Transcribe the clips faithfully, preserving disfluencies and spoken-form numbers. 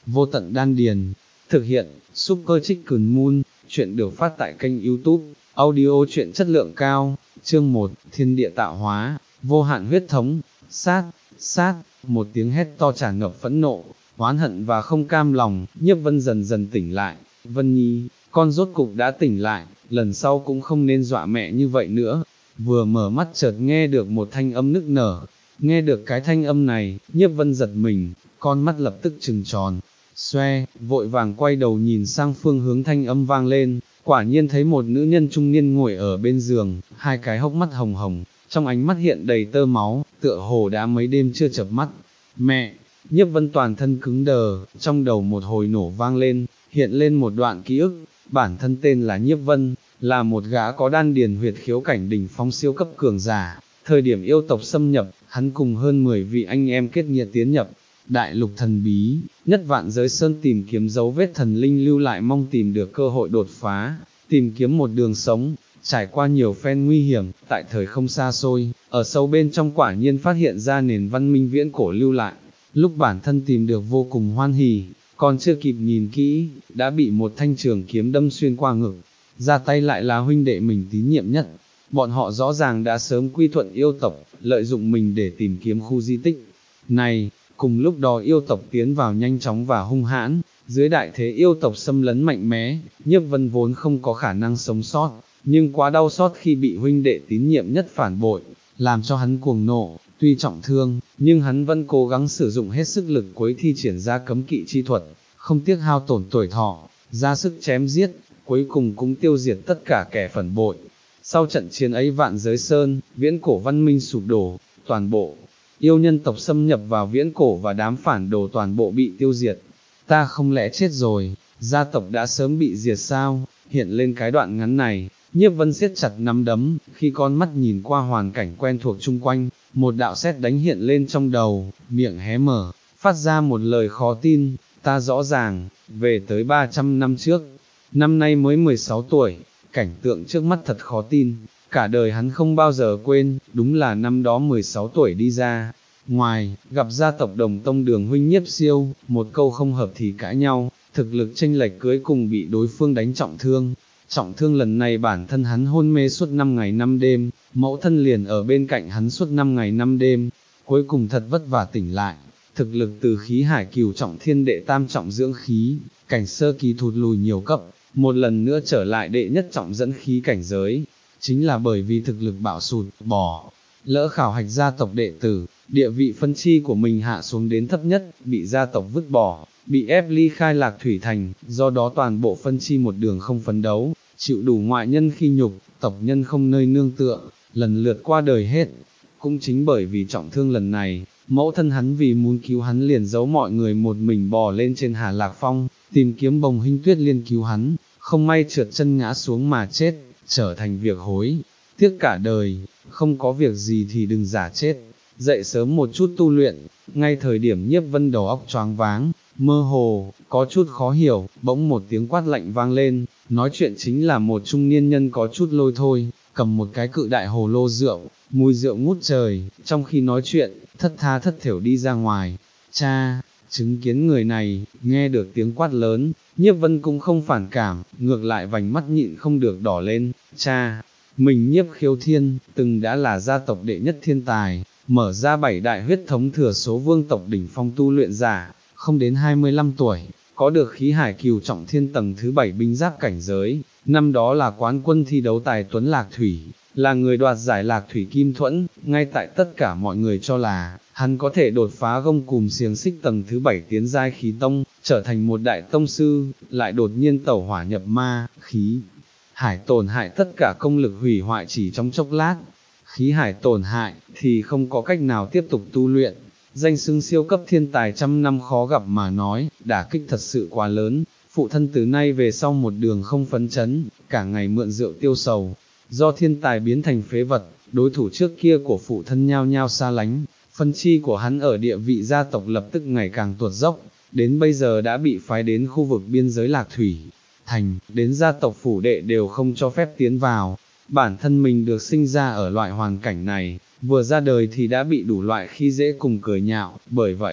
vô tận đan điền. Thực hiện, Super Chicken Moon, chuyện được phát tại kênh YouTube, audio truyện chất lượng cao, chương một, thiên địa tạo hóa, vô hạn huyết thống, sát, sát, một tiếng hét to tràn ngập phẫn nộ, oán hận và không cam lòng, Nhiếp Vân dần dần tỉnh lại, Vân Nhi, con rốt cục đã tỉnh lại, lần sau cũng không nên dọa mẹ như vậy nữa. Vừa mở mắt chợt nghe được một thanh âm nức nở, nghe được cái thanh âm này, Nhiếp Vân giật mình, con mắt lập tức trừng tròn, xoe, vội vàng quay đầu nhìn sang phương hướng thanh âm vang lên, quả nhiên thấy một nữ nhân trung niên ngồi ở bên giường, hai cái hốc mắt hồng hồng, trong ánh mắt hiện đầy tơ máu, tựa hồ đã mấy đêm chưa chợp mắt. Mẹ! Nhiếp Vân toàn thân cứng đờ, trong đầu một hồi nổ vang lên, hiện lên một đoạn ký ức, bản thân tên là Nhiếp Vân, là một gã có đan điền huyệt khiếu cảnh đỉnh phong siêu cấp cường giả. Thời điểm yêu tộc xâm nhập, hắn cùng hơn mười vị anh em kết nghĩa tiến nhập đại lục thần bí, nhất vạn giới sơn tìm kiếm dấu vết thần linh lưu lại, mong tìm được cơ hội đột phá, tìm kiếm một đường sống. Trải qua nhiều phen nguy hiểm, tại thời không xa xôi, ở sâu bên trong quả nhiên phát hiện ra nền văn minh viễn cổ lưu lại. Lúc bản thân tìm được vô cùng hoan hỉ, còn chưa kịp nhìn kỹ, đã bị một thanh trường kiếm đâm xuyên qua ngực. Ra tay lại là huynh đệ mình tín nhiệm nhất. Bọn họ rõ ràng đã sớm quy thuận yêu tộc, lợi dụng mình để tìm kiếm khu di tích này. Cùng lúc đó yêu tộc tiến vào nhanh chóng và hung hãn, dưới đại thế yêu tộc xâm lấn mạnh mẽ, Nhiếp Vân vốn không có khả năng sống sót, nhưng quá đau xót khi bị huynh đệ tín nhiệm nhất phản bội, làm cho hắn cuồng nộ, tuy trọng thương, nhưng hắn vẫn cố gắng sử dụng hết sức lực cuối thi triển ra cấm kỵ chi thuật, không tiếc hao tổn tuổi thọ, ra sức chém giết, cuối cùng cũng tiêu diệt tất cả kẻ phản bội. Sau trận chiến ấy vạn giới sơn, viễn cổ văn minh sụp đổ, toàn bộ yêu nhân tộc xâm nhập vào viễn cổ và đám phản đồ toàn bộ bị tiêu diệt. Ta không lẽ chết rồi, gia tộc đã sớm bị diệt sao? Hiện lên cái đoạn ngắn này, Nhiếp Vân siết chặt nắm đấm, khi con mắt nhìn qua hoàn cảnh quen thuộc chung quanh, một đạo sét đánh hiện lên trong đầu, miệng hé mở, phát ra một lời khó tin, ta rõ ràng, về tới ba trăm năm trước, năm nay mới mười sáu tuổi, cảnh tượng trước mắt thật khó tin, cả đời hắn không bao giờ quên, đúng là năm đó mười sáu tuổi đi ra. Ngoài, gặp gia tộc đồng tông Đường huynh Nhiếp Siêu, một câu không hợp thì cãi nhau, thực lực chênh lệch cưới cùng bị đối phương đánh trọng thương. Trọng thương lần này bản thân hắn hôn mê suốt năm ngày năm đêm, mẫu thân liền ở bên cạnh hắn suốt năm ngày năm đêm, cuối cùng thật vất vả tỉnh lại, thực lực từ khí hải cửu trọng thiên đệ tam trọng dưỡng khí, cảnh sơ kỳ thụt lùi nhiều cấp, một lần nữa trở lại đệ nhất trọng dẫn khí cảnh giới, chính là bởi vì thực lực bạo sụt, bỏ, lỡ khảo hạch gia tộc đệ tử, địa vị phân chi của mình hạ xuống đến thấp nhất, bị gia tộc vứt bỏ, bị ép ly khai Lạc Thủy Thành, do đó toàn bộ phân chi một đường không phấn đấu, chịu đủ ngoại nhân khi nhục, tộc nhân không nơi nương tựa, lần lượt qua đời hết. Cũng chính bởi vì trọng thương lần này, mẫu thân hắn vì muốn cứu hắn liền giấu mọi người một mình bò lên trên Hà Lạc Phong, tìm kiếm Bồng Hinh Tuyết Liên cứu hắn, không may trượt chân ngã xuống mà chết, trở thành việc hối. Tiếc cả đời, không có việc gì thì đừng giả chết, dậy sớm một chút tu luyện. Ngay thời điểm Nhiếp Vân đầu óc choáng váng, mơ hồ, có chút khó hiểu, bỗng một tiếng quát lạnh vang lên, nói chuyện chính là một trung niên nhân có chút lôi thôi, cầm một cái cự đại hồ lô rượu, mùi rượu ngút trời, trong khi nói chuyện, thất tha thất thểu đi ra ngoài. Cha, chứng kiến người này, nghe được tiếng quát lớn, Nhiếp Vân cũng không phản cảm, ngược lại vành mắt nhịn không được đỏ lên. Cha, mình Nhiếp Khiếu Thiên, từng đã là gia tộc đệ nhất thiên tài, mở ra bảy đại huyết thống thừa số vương tộc đỉnh phong tu luyện giả, không đến hai mươi lăm tuổi, có được khí hải cửu trọng thiên tầng thứ bảy binh giáp cảnh giới, năm đó là quán quân thi đấu tài tuấn Lạc Thủy, là người đoạt giải Lạc Thủy Kim Thuẫn, ngay tại tất cả mọi người cho là, hắn có thể đột phá gông cùm xiềng xích tầng thứ bảy tiến giai khí tông, trở thành một đại tông sư, lại đột nhiên tẩu hỏa nhập ma, khí hải tổn hại tất cả công lực hủy hoại chỉ trong chốc lát, khí hải tổn hại thì không có cách nào tiếp tục tu luyện. Danh xưng siêu cấp thiên tài trăm năm khó gặp mà nói, đả kích thật sự quá lớn, phụ thân từ nay về sau một đường không phấn chấn, cả ngày mượn rượu tiêu sầu, do thiên tài biến thành phế vật, đối thủ trước kia của phụ thân nhao nhao xa lánh, phân chi của hắn ở địa vị gia tộc lập tức ngày càng tuột dốc, đến bây giờ đã bị phái đến khu vực biên giới Lạc Thủy Thành, đến gia tộc phủ đệ đều không cho phép tiến vào. Bản thân mình được sinh ra ở loại hoàn cảnh này, vừa ra đời thì đã bị đủ loại khi dễ cùng cười nhạo, bởi vậy,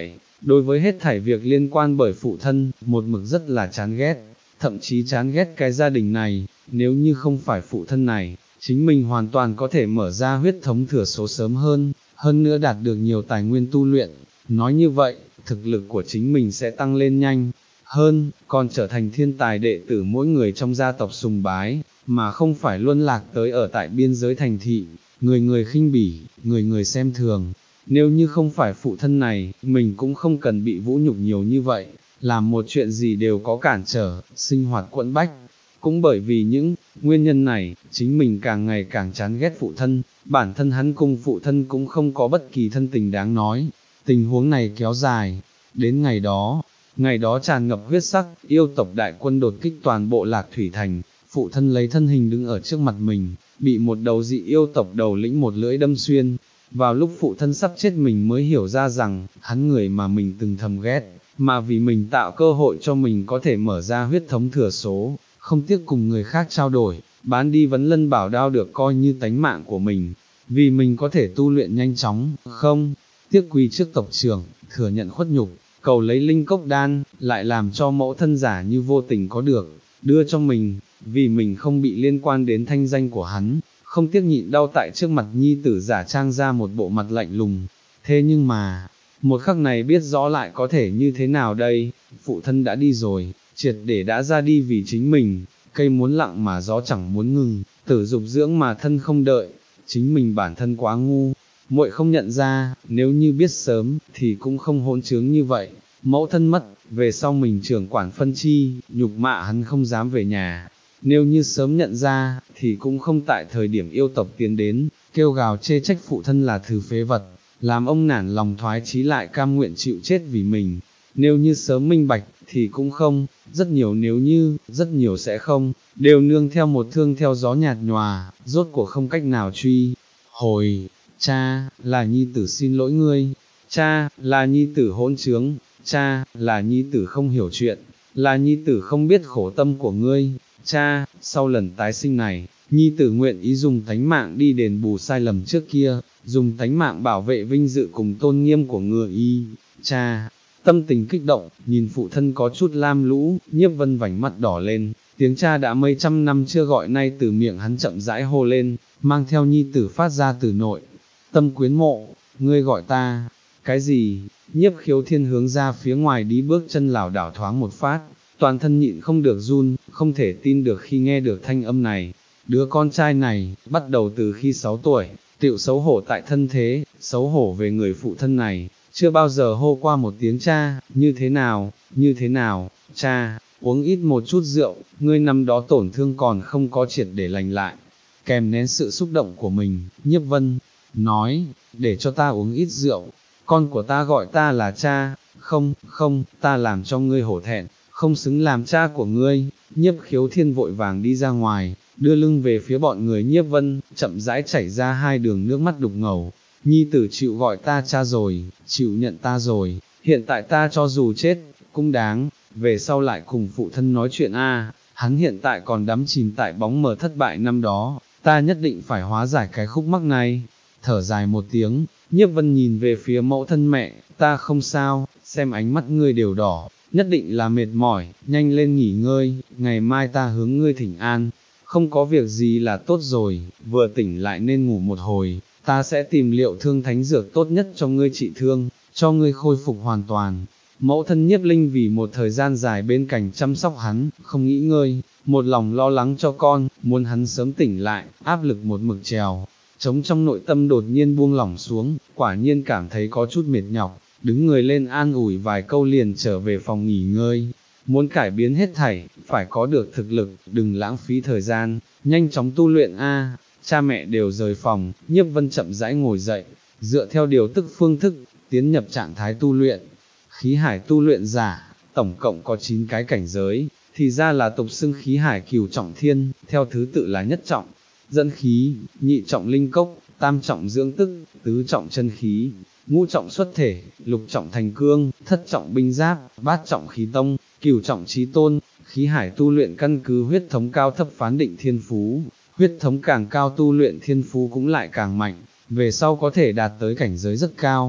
đối với hết thảy việc liên quan bởi phụ thân, một mực rất là chán ghét, thậm chí chán ghét cái gia đình này, nếu như không phải phụ thân này, chính mình hoàn toàn có thể mở ra huyết thống thừa số sớm hơn, hơn nữa đạt được nhiều tài nguyên tu luyện, nói như vậy, thực lực của chính mình sẽ tăng lên nhanh hơn, còn trở thành thiên tài đệ tử mỗi người trong gia tộc sùng bái, mà không phải luân lạc tới ở tại biên giới thành thị, người người khinh bỉ, người người xem thường. Nếu như không phải phụ thân này, mình cũng không cần bị vũ nhục nhiều như vậy, làm một chuyện gì đều có cản trở, sinh hoạt quẫn bách. Cũng bởi vì những nguyên nhân này, chính mình càng ngày càng chán ghét phụ thân, bản thân hắn cùng phụ thân cũng không có bất kỳ thân tình đáng nói. Tình huống này kéo dài, đến ngày đó, ngày đó tràn ngập huyết sắc, yêu tộc đại quân đột kích toàn bộ Lạc Thủy Thành, phụ thân lấy thân hình đứng ở trước mặt mình, bị một đầu dị yêu tộc đầu lĩnh một lưỡi đâm xuyên. Vào lúc phụ thân sắp chết mình mới hiểu ra rằng, hắn người mà mình từng thầm ghét, mà vì mình tạo cơ hội cho mình có thể mở ra huyết thống thừa số, không tiếc cùng người khác trao đổi, bán đi vấn lân bảo đao được coi như tánh mạng của mình, vì mình có thể tu luyện nhanh chóng, không, tiếc quỳ trước tộc trưởng, thừa nhận khuất nhục, cầu lấy linh cốc đan, lại làm cho mẫu thân giả như vô tình có được, đưa cho mình, vì mình không bị liên quan đến thanh danh của hắn, không tiếc nhịn đau tại trước mặt nhi tử giả trang ra một bộ mặt lạnh lùng. Thế nhưng mà, một khắc này biết rõ lại có thể như thế nào đây, phụ thân đã đi rồi, triệt để đã ra đi vì chính mình, cây muốn lặng mà gió chẳng muốn ngừng, tử dục dưỡng mà thân không đợi, chính mình bản thân quá ngu, muội không nhận ra, nếu như biết sớm, thì cũng không hỗn trướng như vậy, mẫu thân mất, về sau mình trưởng quản phân chi, nhục mạ hắn không dám về nhà. Nếu như sớm nhận ra, thì cũng không tại thời điểm yêu tộc tiến đến, kêu gào chê trách phụ thân là thứ phế vật, làm ông nản lòng thoái chí lại cam nguyện chịu chết vì mình. Nếu như sớm minh bạch, thì cũng không, rất nhiều nếu như, rất nhiều sẽ không, đều nương theo một thương theo gió nhạt nhòa, rốt cuộc không cách nào truy. Hồi, cha, là nhi tử xin lỗi ngươi, cha, là nhi tử hỗn trướng, cha, là nhi tử không hiểu chuyện, là nhi tử không biết khổ tâm của ngươi. Cha, sau lần tái sinh này, nhi tử nguyện ý dùng tánh mạng đi đền bù sai lầm trước kia, dùng tánh mạng bảo vệ vinh dự cùng tôn nghiêm của người y. Cha, tâm tình kích động, nhìn phụ thân có chút lam lũ, Nhiếp Vân vành mắt đỏ lên, tiếng cha đã mấy trăm năm chưa gọi nay từ miệng hắn chậm rãi hô lên, mang theo nhi tử phát ra từ nội. Tâm quyến mộ, ngươi gọi ta, cái gì? Nhiếp Khiếu Thiên hướng ra phía ngoài đi bước chân lảo đảo thoáng một phát, toàn thân nhịn không được run, không thể tin được khi nghe được thanh âm này. Đứa con trai này, bắt đầu từ khi sáu tuổi, tựu xấu hổ tại thân thế, xấu hổ về người phụ thân này, chưa bao giờ hô qua một tiếng cha, như thế nào, như thế nào, cha, uống ít một chút rượu, ngươi năm đó tổn thương còn không có triệt để lành lại. Kèm nén sự xúc động của mình, Nhiếp Vân nói, để cho ta uống ít rượu, con của ta gọi ta là cha, không, không, ta làm cho ngươi hổ thẹn, không xứng làm cha của ngươi. Nhiếp Khiếu Thiên vội vàng đi ra ngoài, đưa lưng về phía bọn người Nhiếp Vân, chậm rãi chảy ra hai đường nước mắt đục ngầu. Nhi tử chịu gọi ta cha rồi, chịu nhận ta rồi, hiện tại ta cho dù chết, cũng đáng, về sau lại cùng phụ thân nói chuyện a. Hắn hiện tại còn đắm chìm tại bóng mờ thất bại năm đó, ta nhất định phải hóa giải cái khúc mắc này. Thở dài một tiếng, Nhiếp Vân nhìn về phía mẫu thân mẹ, ta không sao, xem ánh mắt ngươi đều đỏ, nhất định là mệt mỏi, nhanh lên nghỉ ngơi, ngày mai ta hướng ngươi thỉnh an, không có việc gì là tốt rồi, vừa tỉnh lại nên ngủ một hồi, ta sẽ tìm liệu thương thánh dược tốt nhất cho ngươi trị thương, cho ngươi khôi phục hoàn toàn. Mẫu thân Nhiếp Linh vì một thời gian dài bên cạnh chăm sóc hắn, không nghỉ ngơi, một lòng lo lắng cho con, muốn hắn sớm tỉnh lại, áp lực một mực trèo, trống trong nội tâm đột nhiên buông lỏng xuống, quả nhiên cảm thấy có chút mệt nhọc, đứng người lên an ủi vài câu liền trở về phòng nghỉ ngơi. Muốn cải biến hết thảy, phải có được thực lực, đừng lãng phí thời gian, nhanh chóng tu luyện a. Cha mẹ đều rời phòng, Nhiếp Vân chậm rãi ngồi dậy, dựa theo điều tức phương thức, tiến nhập trạng thái tu luyện. Khí hải tu luyện giả, tổng cộng có chín cái cảnh giới, thì ra là tục xưng khí hải cửu trọng thiên, theo thứ tự là nhất trọng, dẫn khí, nhị trọng linh cốc, tam trọng dưỡng tức, tứ trọng chân khí, ngũ trọng xuất thể, lục trọng thành cương, thất trọng binh giáp, bát trọng khí tông, cửu trọng chí tôn. Khí hải tu luyện căn cứ huyết thống cao thấp phán định thiên phú, huyết thống càng cao tu luyện thiên phú cũng lại càng mạnh, về sau có thể đạt tới cảnh giới rất cao.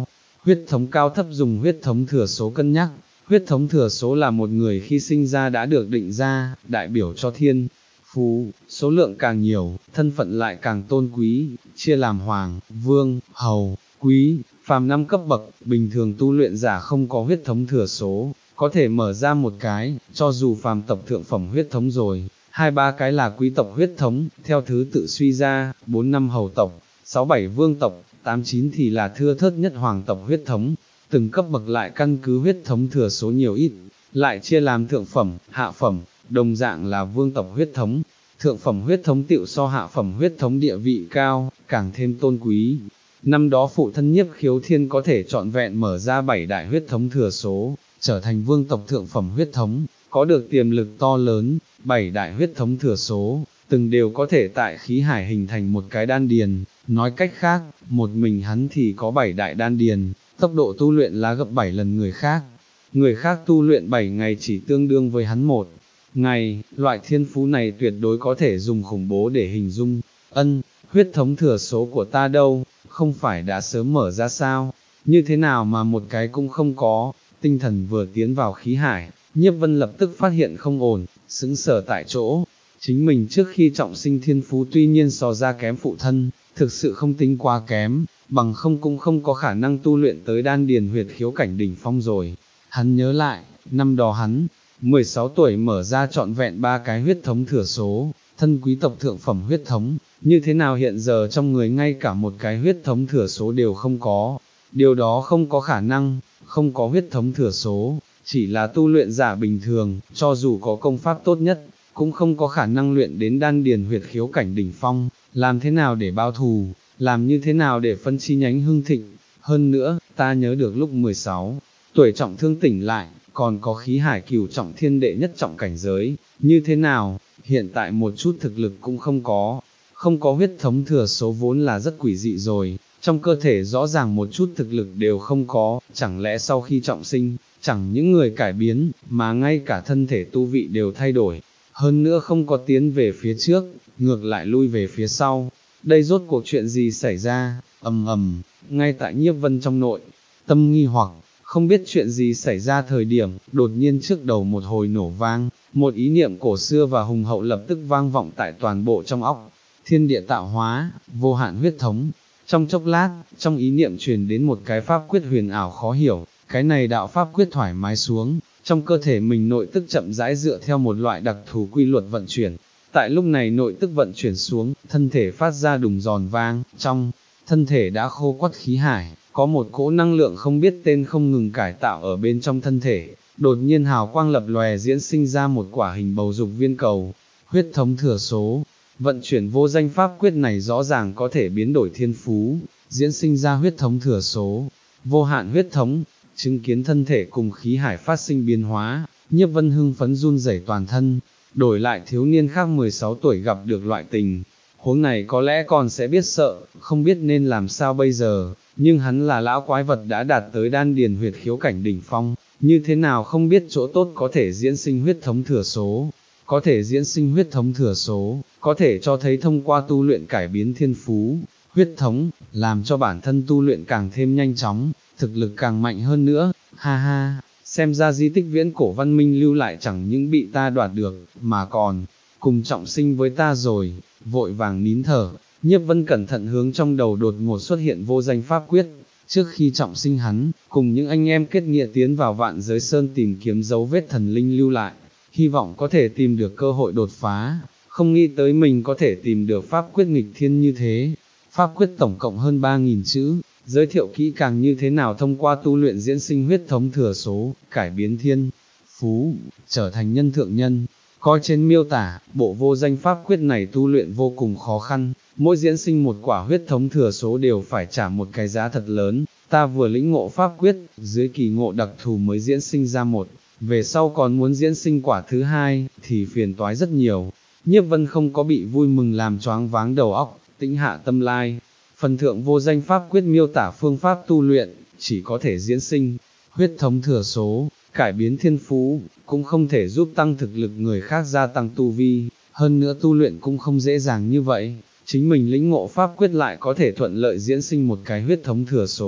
Huyết thống cao thấp dùng huyết thống thừa số cân nhắc, huyết thống thừa số là một người khi sinh ra đã được định ra, đại biểu cho thiên, phú, số lượng càng nhiều, thân phận lại càng tôn quý, chia làm hoàng, vương, hầu, quý, phàm năm cấp bậc, bình thường tu luyện giả không có huyết thống thừa số, có thể mở ra một cái, cho dù phàm tộc thượng phẩm huyết thống rồi, hai ba cái là quý tộc huyết thống, theo thứ tự suy ra, bốn năm hầu tộc, sáu bảy vương tộc, tám chín thì là thưa thớt nhất hoàng tộc huyết thống, từng cấp bậc lại căn cứ huyết thống thừa số nhiều ít, lại chia làm thượng phẩm, hạ phẩm, đồng dạng là vương tộc huyết thống, thượng phẩm huyết thống tựu so hạ phẩm huyết thống địa vị cao, càng thêm tôn quý. Năm đó phụ thân Nhiếp Khiếu Thiên có thể trọn vẹn mở ra bảy đại huyết thống thừa số, trở thành vương tộc thượng phẩm huyết thống, có được tiềm lực to lớn, bảy đại huyết thống thừa số, từng đều có thể tại khí hải hình thành một cái đan điền, nói cách khác, một mình hắn thì có bảy đại đan điền, tốc độ tu luyện là gấp bảy lần người khác. Người khác tu luyện bảy ngày chỉ tương đương với hắn một ngày, loại thiên phú này tuyệt đối có thể dùng khủng bố để hình dung. Ân, huyết thống thừa số của ta đâu, không phải đã sớm mở ra sao, như thế nào mà một cái cũng không có. Tinh thần vừa tiến vào khí hải, Nhiếp Vân lập tức phát hiện không ổn, sững sờ tại chỗ. Chính mình trước khi trọng sinh thiên phú tuy nhiên so ra kém phụ thân, thực sự không tính quá kém, bằng không cũng không có khả năng tu luyện tới đan điền huyệt khiếu cảnh đỉnh phong rồi. Hắn nhớ lại, năm đó hắn, mười sáu tuổi mở ra trọn vẹn ba cái huyết thống thừa số, thân quý tộc thượng phẩm huyết thống, như thế nào hiện giờ trong người ngay cả một cái huyết thống thừa số đều không có, điều đó không có khả năng, không có huyết thống thừa số, chỉ là tu luyện giả bình thường, cho dù có công pháp tốt nhất, cũng không có khả năng luyện đến đan điền huyệt khiếu cảnh đỉnh phong, làm thế nào để báo thù, làm như thế nào để phân chi nhánh hưng thịnh. Hơn nữa, ta nhớ được lúc mười sáu tuổi trọng thương tỉnh lại, còn có khí hải cửu trọng thiên đệ nhất trọng cảnh giới, như thế nào, hiện tại một chút thực lực cũng không có, không có huyết thống thừa số vốn là rất quỷ dị rồi, trong cơ thể rõ ràng một chút thực lực đều không có, chẳng lẽ sau khi trọng sinh, chẳng những người cải biến, mà ngay cả thân thể tu vị đều thay đổi, hơn nữa không có tiến về phía trước, ngược lại lui về phía sau, đây rốt cuộc chuyện gì xảy ra, ầm ầm, ngay tại Nhiếp Vân trong nội, tâm nghi hoặc, không biết chuyện gì xảy ra thời điểm, đột nhiên trước đầu một hồi nổ vang, một ý niệm cổ xưa và hùng hậu lập tức vang vọng tại toàn bộ trong óc, thiên địa tạo hóa, vô hạn huyết thống. Trong chốc lát, trong ý niệm truyền đến một cái pháp quyết huyền ảo khó hiểu, cái này đạo pháp quyết thoải mái xuống, trong cơ thể mình nội tức chậm rãi dựa theo một loại đặc thù quy luật vận chuyển. Tại lúc này nội tức vận chuyển xuống, thân thể phát ra đùng giòn vang, trong thân thể đã khô quắt khí hải, có một cỗ năng lượng không biết tên không ngừng cải tạo ở bên trong thân thể, đột nhiên hào quang lập lòe diễn sinh ra một quả hình bầu dục viên cầu, huyết thống thừa số. Vận chuyển vô danh pháp quyết này rõ ràng có thể biến đổi thiên phú, diễn sinh ra huyết thống thừa số, vô hạn huyết thống, chứng kiến thân thể cùng khí hải phát sinh biến hóa, Nhiếp Vân hưng phấn run rẩy toàn thân, đổi lại thiếu niên khác mười sáu tuổi gặp được loại tình huống này có lẽ còn sẽ biết sợ, không biết nên làm sao bây giờ, nhưng hắn là lão quái vật đã đạt tới đan điền huyệt khiếu cảnh đỉnh phong, như thế nào không biết chỗ tốt có thể diễn sinh huyết thống thừa số. Có thể diễn sinh huyết thống thừa số, có thể cho thấy thông qua tu luyện cải biến thiên phú, huyết thống, làm cho bản thân tu luyện càng thêm nhanh chóng, thực lực càng mạnh hơn nữa, ha ha, xem ra di tích viễn cổ văn minh lưu lại chẳng những bị ta đoạt được, mà còn, cùng trọng sinh với ta rồi, vội vàng nín thở, Nhiếp Vân cẩn thận hướng trong đầu đột ngột xuất hiện vô danh pháp quyết, trước khi trọng sinh hắn, cùng những anh em kết nghĩa tiến vào vạn giới sơn tìm kiếm dấu vết thần linh lưu lại. Hy vọng có thể tìm được cơ hội đột phá, không nghĩ tới mình có thể tìm được pháp quyết nghịch thiên như thế. Pháp quyết tổng cộng hơn ba nghìn chữ, giới thiệu kỹ càng như thế nào thông qua tu luyện diễn sinh huyết thống thừa số, cải biến thiên phú, trở thành nhân thượng nhân. Coi trên miêu tả, bộ vô danh pháp quyết này tu luyện vô cùng khó khăn, mỗi diễn sinh một quả huyết thống thừa số đều phải trả một cái giá thật lớn. Ta vừa lĩnh ngộ pháp quyết, dưới kỳ ngộ đặc thù mới diễn sinh ra một. Về sau còn muốn diễn sinh quả thứ hai, thì phiền toái rất nhiều. Nhiếp Vân không có bị vui mừng làm choáng váng đầu óc, tĩnh hạ tâm lai. Phần thượng vô danh pháp quyết miêu tả phương pháp tu luyện, chỉ có thể diễn sinh, huyết thống thừa số, cải biến thiên phú, cũng không thể giúp tăng thực lực người khác gia tăng tu vi, hơn nữa tu luyện cũng không dễ dàng như vậy. Chính mình lĩnh ngộ pháp quyết lại có thể thuận lợi diễn sinh một cái huyết thống thừa số,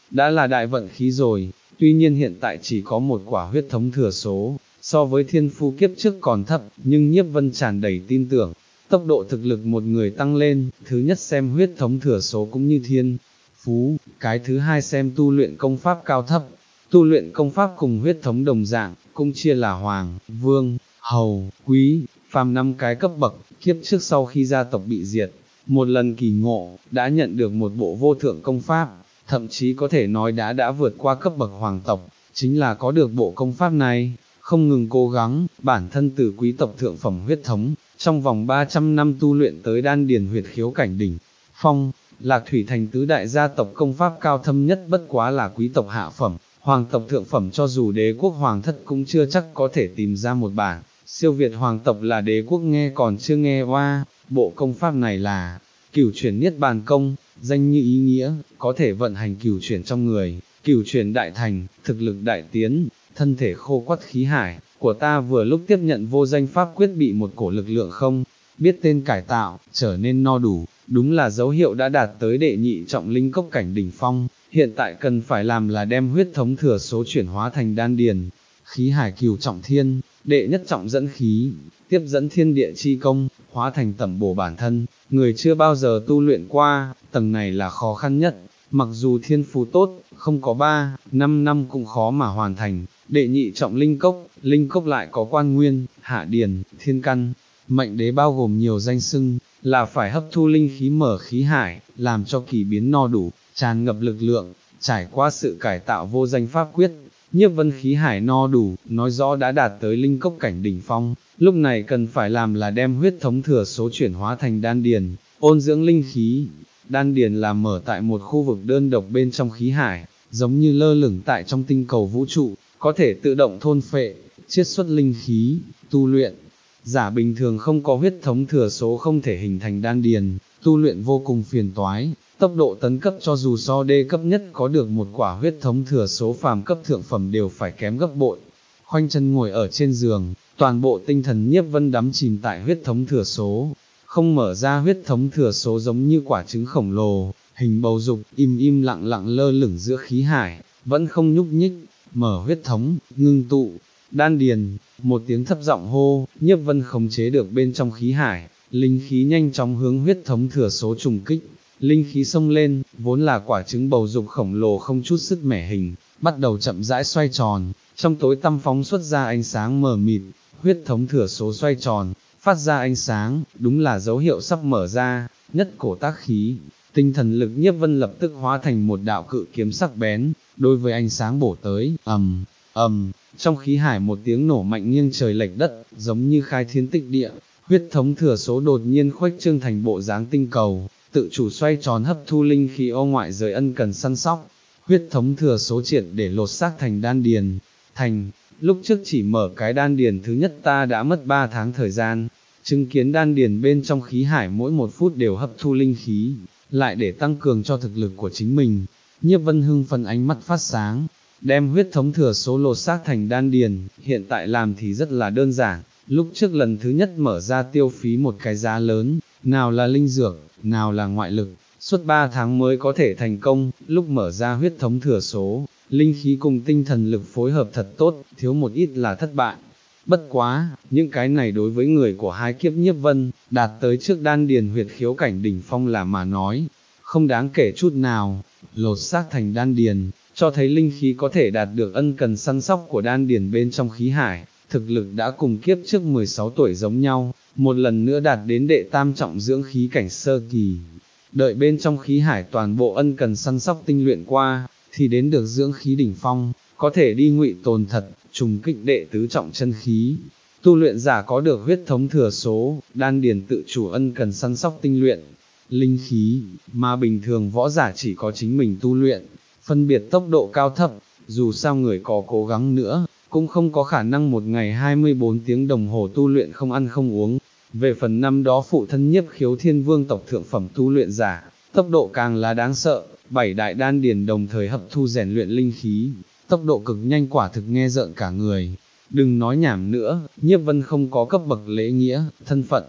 đã là đại vận khí rồi, tuy nhiên hiện tại chỉ có một quả huyết thống thừa số, so với thiên phu kiếp trước còn thấp, nhưng Nhiếp Vân tràn đầy tin tưởng, tốc độ thực lực một người tăng lên, thứ nhất xem huyết thống thừa số cũng như thiên phú, cái thứ hai xem tu luyện công pháp cao thấp, tu luyện công pháp cùng huyết thống đồng dạng, cũng chia là hoàng, vương, hầu, quý, phàm năm cái cấp bậc, kiếp trước sau khi gia tộc bị diệt, một lần kỳ ngộ, đã nhận được một bộ vô thượng công pháp, thậm chí có thể nói đã đã vượt qua cấp bậc hoàng tộc, chính là có được bộ công pháp này, không ngừng cố gắng, bản thân từ quý tộc thượng phẩm huyết thống, trong vòng ba trăm năm tu luyện tới đan điền huyệt khiếu cảnh đỉnh, phong, Lạc Thủy thành tứ đại gia tộc công pháp cao thâm nhất bất quá là quý tộc hạ phẩm, hoàng tộc thượng phẩm cho dù đế quốc hoàng thất cũng chưa chắc có thể tìm ra một bản, siêu việt hoàng tộc là đế quốc nghe còn chưa nghe qua, bộ công pháp này là cửu chuyển niết bàn công, danh như ý nghĩa, có thể vận hành cửu chuyển trong người, cửu chuyển đại thành, thực lực đại tiến, thân thể khô quắt khí hải, của ta vừa lúc tiếp nhận vô danh pháp quyết bị một cổ lực lượng không, biết tên cải tạo, trở nên no đủ, đúng là dấu hiệu đã đạt tới đệ nhị trọng linh cốc cảnh đỉnh phong, hiện tại cần phải làm là đem huyết thống thừa số chuyển hóa thành đan điền, khí hải cửu trọng thiên, đệ nhất trọng dẫn khí, tiếp dẫn thiên địa chi công, hóa thành tẩm bổ bản thân, người chưa bao giờ tu luyện qua, tầng này là khó khăn nhất, mặc dù thiên phú tốt, không có ba, năm năm cũng khó mà hoàn thành, đệ nhị trọng linh cốc, linh cốc lại có quan nguyên, hạ điền, thiên căn, mệnh đế bao gồm nhiều danh xưng, là phải hấp thu linh khí mở khí hải, làm cho kỳ biến no đủ, tràn ngập lực lượng, trải qua sự cải tạo vô danh pháp quyết, Nhiếp Vân khí hải no đủ, nói rõ đã đạt tới linh cốc cảnh đỉnh phong, lúc này cần phải làm là đem huyết thống thừa số chuyển hóa thành đan điền, ôn dưỡng linh khí. Đan điền là mở tại một khu vực đơn độc bên trong khí hải, giống như lơ lửng tại trong tinh cầu vũ trụ, có thể tự động thôn phệ, chiết xuất linh khí, tu luyện. Giả bình thường không có huyết thống thừa số không thể hình thành đan điền, tu luyện vô cùng phiền toái, tốc độ tấn cấp cho dù so đê cấp nhất có được một quả huyết thống thừa số phàm cấp thượng phẩm đều phải kém gấp bội. Khoanh chân ngồi ở trên giường, toàn bộ tinh thần Nhiếp Vân đắm chìm tại huyết thống thừa số, không mở ra huyết thống thừa số giống như quả trứng khổng lồ, hình bầu dục, im im lặng lặng lơ lửng giữa khí hải, vẫn không nhúc nhích, mở huyết thống, ngưng tụ, đan điền, một tiếng thấp giọng hô, Nhiếp Vân khống chế được bên trong khí hải, linh khí nhanh chóng hướng huyết thống thừa số trùng kích, linh khí xông lên, vốn là quả trứng bầu dục khổng lồ không chút sức mẻ hình, bắt đầu chậm rãi xoay tròn, trong tối tăm phóng xuất ra ánh sáng mờ mịt, huyết thống thừa số xoay tròn, phát ra ánh sáng, đúng là dấu hiệu sắp mở ra, nhất cổ tác khí, tinh thần lực Nhiếp Vân lập tức hóa thành một đạo cự kiếm sắc bén, đối với ánh sáng bổ tới, ầm, ầm, trong khí hải một tiếng nổ mạnh nghiêng trời lệch đất, giống như khai thiên tích địa, huyết thống thừa số đột nhiên khuếch trương thành bộ dáng tinh cầu, tự chủ xoay tròn hấp thu linh khí ô ngoại giới ân cần săn sóc, huyết thống thừa số triệt để lột xác thành đan điền, thành, lúc trước chỉ mở cái đan điền thứ nhất ta đã mất ba tháng thời gian, chứng kiến đan điền bên trong khí hải mỗi một phút đều hấp thu linh khí, lại để tăng cường cho thực lực của chính mình, Nhiếp Vân hưng phấn ánh mắt phát sáng, đem huyết thống thừa số lột xác thành đan điền, hiện tại làm thì rất là đơn giản, lúc trước lần thứ nhất mở ra tiêu phí một cái giá lớn, nào là linh dược, nào là ngoại lực, suốt ba tháng mới có thể thành công, lúc mở ra huyết thống thừa số, linh khí cùng tinh thần lực phối hợp thật tốt, thiếu một ít là thất bại. Bất quá, những cái này đối với người của hai kiếp Nhiếp Vân, đạt tới trước đan điền huyệt khiếu cảnh đỉnh phong là mà nói, không đáng kể chút nào, lột xác thành đan điền, cho thấy linh khí có thể đạt được ân cần săn sóc của đan điền bên trong khí hải, thực lực đã cùng kiếp trước mười sáu tuổi giống nhau, một lần nữa đạt đến đệ tam trọng dưỡng khí cảnh sơ kỳ. Đợi bên trong khí hải toàn bộ ân cần săn sóc tinh luyện qua, thì đến được dưỡng khí đỉnh phong, có thể đi ngụy tồn thật, trùng kích đệ tứ trọng chân khí. Tu luyện giả có được huyết thống thừa số, đan điền tự chủ ân cần săn sóc tinh luyện, linh khí, mà bình thường võ giả chỉ có chính mình tu luyện, phân biệt tốc độ cao thấp, dù sao người có cố gắng nữa, cũng không có khả năng một ngày hai mươi bốn tiếng đồng hồ tu luyện không ăn không uống. Về phần năm đó phụ thân Nhiếp Khiếu Thiên Vương tộc thượng phẩm tu luyện giả, tốc độ càng là đáng sợ, bảy đại đan điền đồng thời hấp thu rèn luyện linh khí, tốc độ cực nhanh quả thực nghe rợn cả người. Đừng nói nhảm nữa, Nhiếp Vân không có cấp bậc lễ nghĩa, thân phận,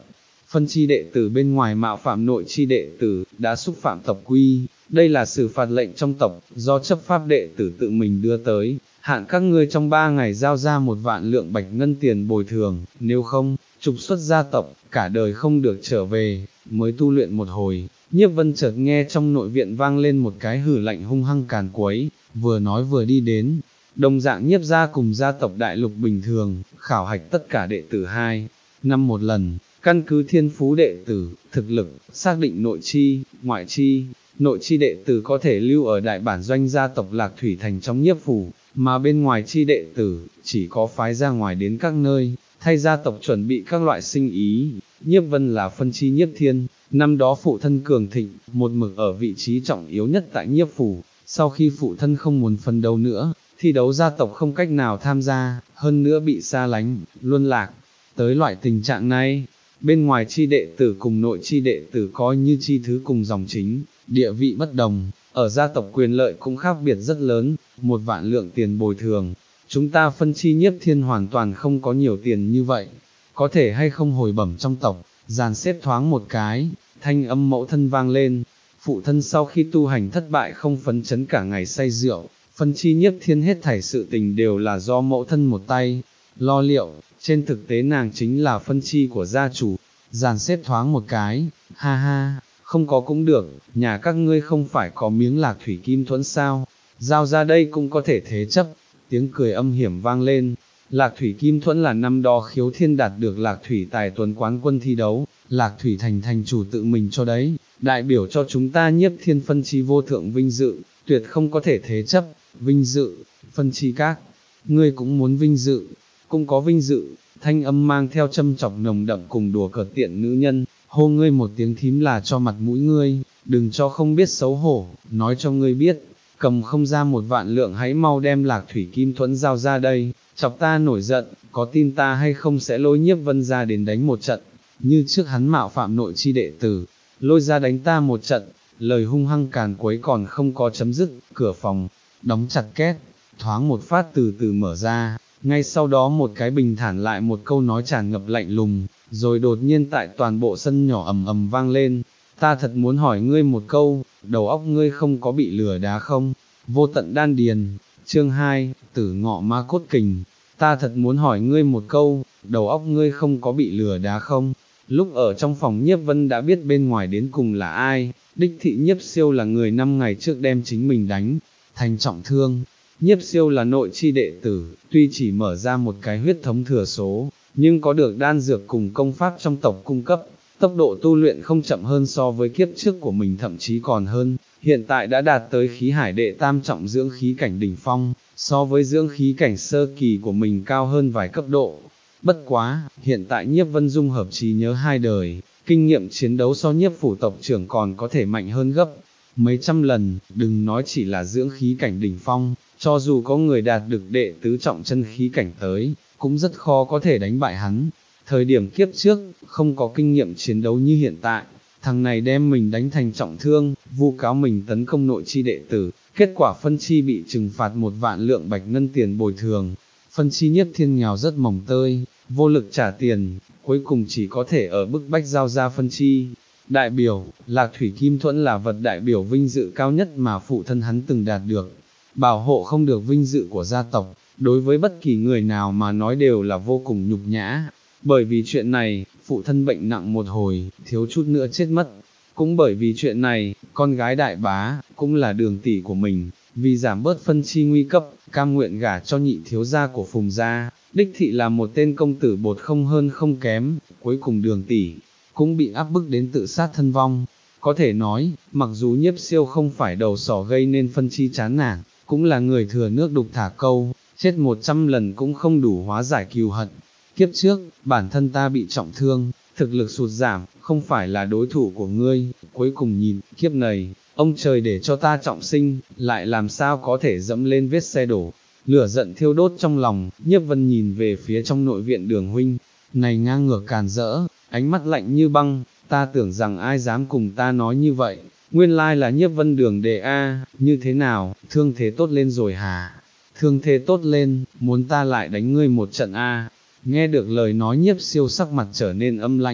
phân chi đệ tử bên ngoài mạo phạm nội chi đệ tử, đã xúc phạm tộc quy, đây là xử phạt lệnh trong tộc, do chấp pháp đệ tử tự mình đưa tới, hạn các ngươi trong ba ngày giao ra một vạn lượng bạch ngân tiền bồi thường, nếu không, trục xuất gia tộc, cả đời không được trở về, mới tu luyện một hồi. Nhiếp Vân chợt nghe trong nội viện vang lên một cái hử lạnh hung hăng càn quấy, vừa nói vừa đi đến, đồng dạng Nhiếp gia cùng gia tộc đại lục bình thường, khảo hạch tất cả đệ tử hai năm một lần, căn cứ thiên phú đệ tử, thực lực, xác định nội chi, ngoại chi, nội chi đệ tử có thể lưu ở đại bản doanh gia tộc Lạc Thủy Thành trong Nhiếp phủ, mà bên ngoài chi đệ tử, chỉ có phái ra ngoài đến các nơi, thay gia tộc chuẩn bị các loại sinh ý. Nhiếp Vân là phân chi Nhiếp Thiên, năm đó phụ thân cường thịnh, một mực ở vị trí trọng yếu nhất tại Nhiếp phủ, sau khi phụ thân không muốn phân đấu nữa, thi đấu gia tộc không cách nào tham gia, hơn nữa bị xa lánh, luân lạc, tới loại tình trạng này. Bên ngoài chi đệ tử cùng nội chi đệ tử coi như chi thứ cùng dòng chính, địa vị bất đồng, ở gia tộc quyền lợi cũng khác biệt rất lớn, một vạn lượng tiền bồi thường, chúng ta phân chi Nhiếp Thiên hoàn toàn không có nhiều tiền như vậy, có thể hay không hồi bẩm trong tộc, dàn xếp thoáng một cái, thanh âm mẫu thân vang lên, phụ thân sau khi tu hành thất bại không phấn chấn cả ngày say rượu, phân chi Nhiếp Thiên hết thảy sự tình đều là do mẫu thân một tay, lo liệu, trên thực tế nàng chính là phân chi của gia chủ, dàn xếp thoáng một cái, ha ha, không có cũng được, nhà các ngươi không phải có miếng Lạc Thủy Kim Thuẫn sao, giao ra đây cũng có thể thế chấp, tiếng cười âm hiểm vang lên. Lạc Thủy Kim Thuẫn là năm đó Khiếu Thiên đạt được Lạc Thủy Tài Tuấn quán quân thi đấu, Lạc Thủy Thành thành chủ tự mình cho đấy, đại biểu cho chúng ta Nhiếp Thiên phân chi vô thượng vinh dự, tuyệt không có thể thế chấp. Vinh dự, phân chi các, ngươi cũng muốn vinh dự, cũng có vinh dự. Thanh âm mang theo châm chọc nồng đậm cùng đùa cợt tiện nữ nhân, hô ngươi một tiếng thím là cho mặt mũi ngươi, đừng cho không biết xấu hổ, nói cho ngươi biết, cầm không ra một vạn lượng hãy mau đem Lạc Thủy Kim Thuẫn giao ra đây, chọc ta nổi giận, có tin ta hay không sẽ lôi Nhiếp Vân ra đến đánh một trận, như trước hắn mạo phạm nội chi đệ tử, lôi ra đánh ta một trận. Lời hung hăng càn quấy còn không có chấm dứt, cửa phòng đóng chặt két, thoáng một phát từ từ mở ra, ngay sau đó một cái bình thản lại một câu nói tràn ngập lạnh lùng, rồi đột nhiên tại toàn bộ sân nhỏ ầm ầm vang lên, ta thật muốn hỏi ngươi một câu, đầu óc ngươi không có bị lừa đá không? Vô tận đan điền, chương hai, tử ngọ ma cốt kình, ta thật muốn hỏi ngươi một câu, đầu óc ngươi không có bị lừa đá không? Lúc ở trong phòng Nhiếp Vân đã biết bên ngoài đến cùng là ai, đích thị Nhiếp Siêu là người năm ngày trước đem chính mình đánh thành trọng thương. Nhiếp Siêu là nội chi đệ tử, tuy chỉ mở ra một cái huyết thống thừa số, nhưng có được đan dược cùng công pháp trong tộc cung cấp, tốc độ tu luyện không chậm hơn so với kiếp trước của mình thậm chí còn hơn, hiện tại đã đạt tới khí hải đệ tam trọng dưỡng khí cảnh đỉnh phong, so với dưỡng khí cảnh sơ kỳ của mình cao hơn vài cấp độ. Bất quá, hiện tại Nhiếp Vân dung hợp trí nhớ hai đời, kinh nghiệm chiến đấu so Nhiếp phủ tộc trưởng còn có thể mạnh hơn gấp mấy trăm lần, đừng nói chỉ là dưỡng khí cảnh đỉnh phong, cho dù có người đạt được đệ tứ trọng chân khí cảnh tới, cũng rất khó có thể đánh bại hắn. Thời điểm kiếp trước, không có kinh nghiệm chiến đấu như hiện tại, thằng này đem mình đánh thành trọng thương, vu cáo mình tấn công nội chi đệ tử, kết quả phân chi bị trừng phạt một vạn lượng bạch ngân tiền bồi thường. Phân chi Nhiếp Thiên nghèo rất mỏng tơi, vô lực trả tiền, cuối cùng chỉ có thể ở bức bách giao ra phân chi. Đại biểu, Lạc Thủy Kim Thuẫn là vật đại biểu vinh dự cao nhất mà phụ thân hắn từng đạt được, bảo hộ không được vinh dự của gia tộc, đối với bất kỳ người nào mà nói đều là vô cùng nhục nhã. Bởi vì chuyện này, phụ thân bệnh nặng một hồi, thiếu chút nữa chết mất. Cũng bởi vì chuyện này, con gái đại bá, cũng là đường tỷ của mình, vì giảm bớt phân chi nguy cấp, cam nguyện gả cho nhị thiếu gia của Phùng gia, đích thị là một tên công tử bột không hơn không kém, cuối cùng đường tỷ cũng bị áp bức đến tự sát thân vong. Có thể nói, mặc dù Nhiếp Siêu không phải đầu sỏ gây nên phân chi chán nản, cũng là người thừa nước đục thả câu, chết một trăm lần cũng không đủ hóa giải cừu hận. Kiếp trước, bản thân ta bị trọng thương, thực lực sụt giảm, không phải là đối thủ của ngươi, cuối cùng nhìn, kiếp này, ông trời để cho ta trọng sinh, lại làm sao có thể dẫm lên vết xe đổ. Lửa giận thiêu đốt trong lòng, Nhiếp Vân nhìn về phía trong nội viện Đường huynh, này ngang ngược càn rỡ, ánh mắt lạnh như băng, ta tưởng rằng ai dám cùng ta nói như vậy, nguyên lai là Nhiếp Vân Đường đệ a, như thế nào, thương thế tốt lên rồi hả? Thương thế tốt lên, muốn ta lại đánh ngươi một trận a? Nghe được lời nói Nhiếp Siêu sắc mặt trở nên âm lãnh,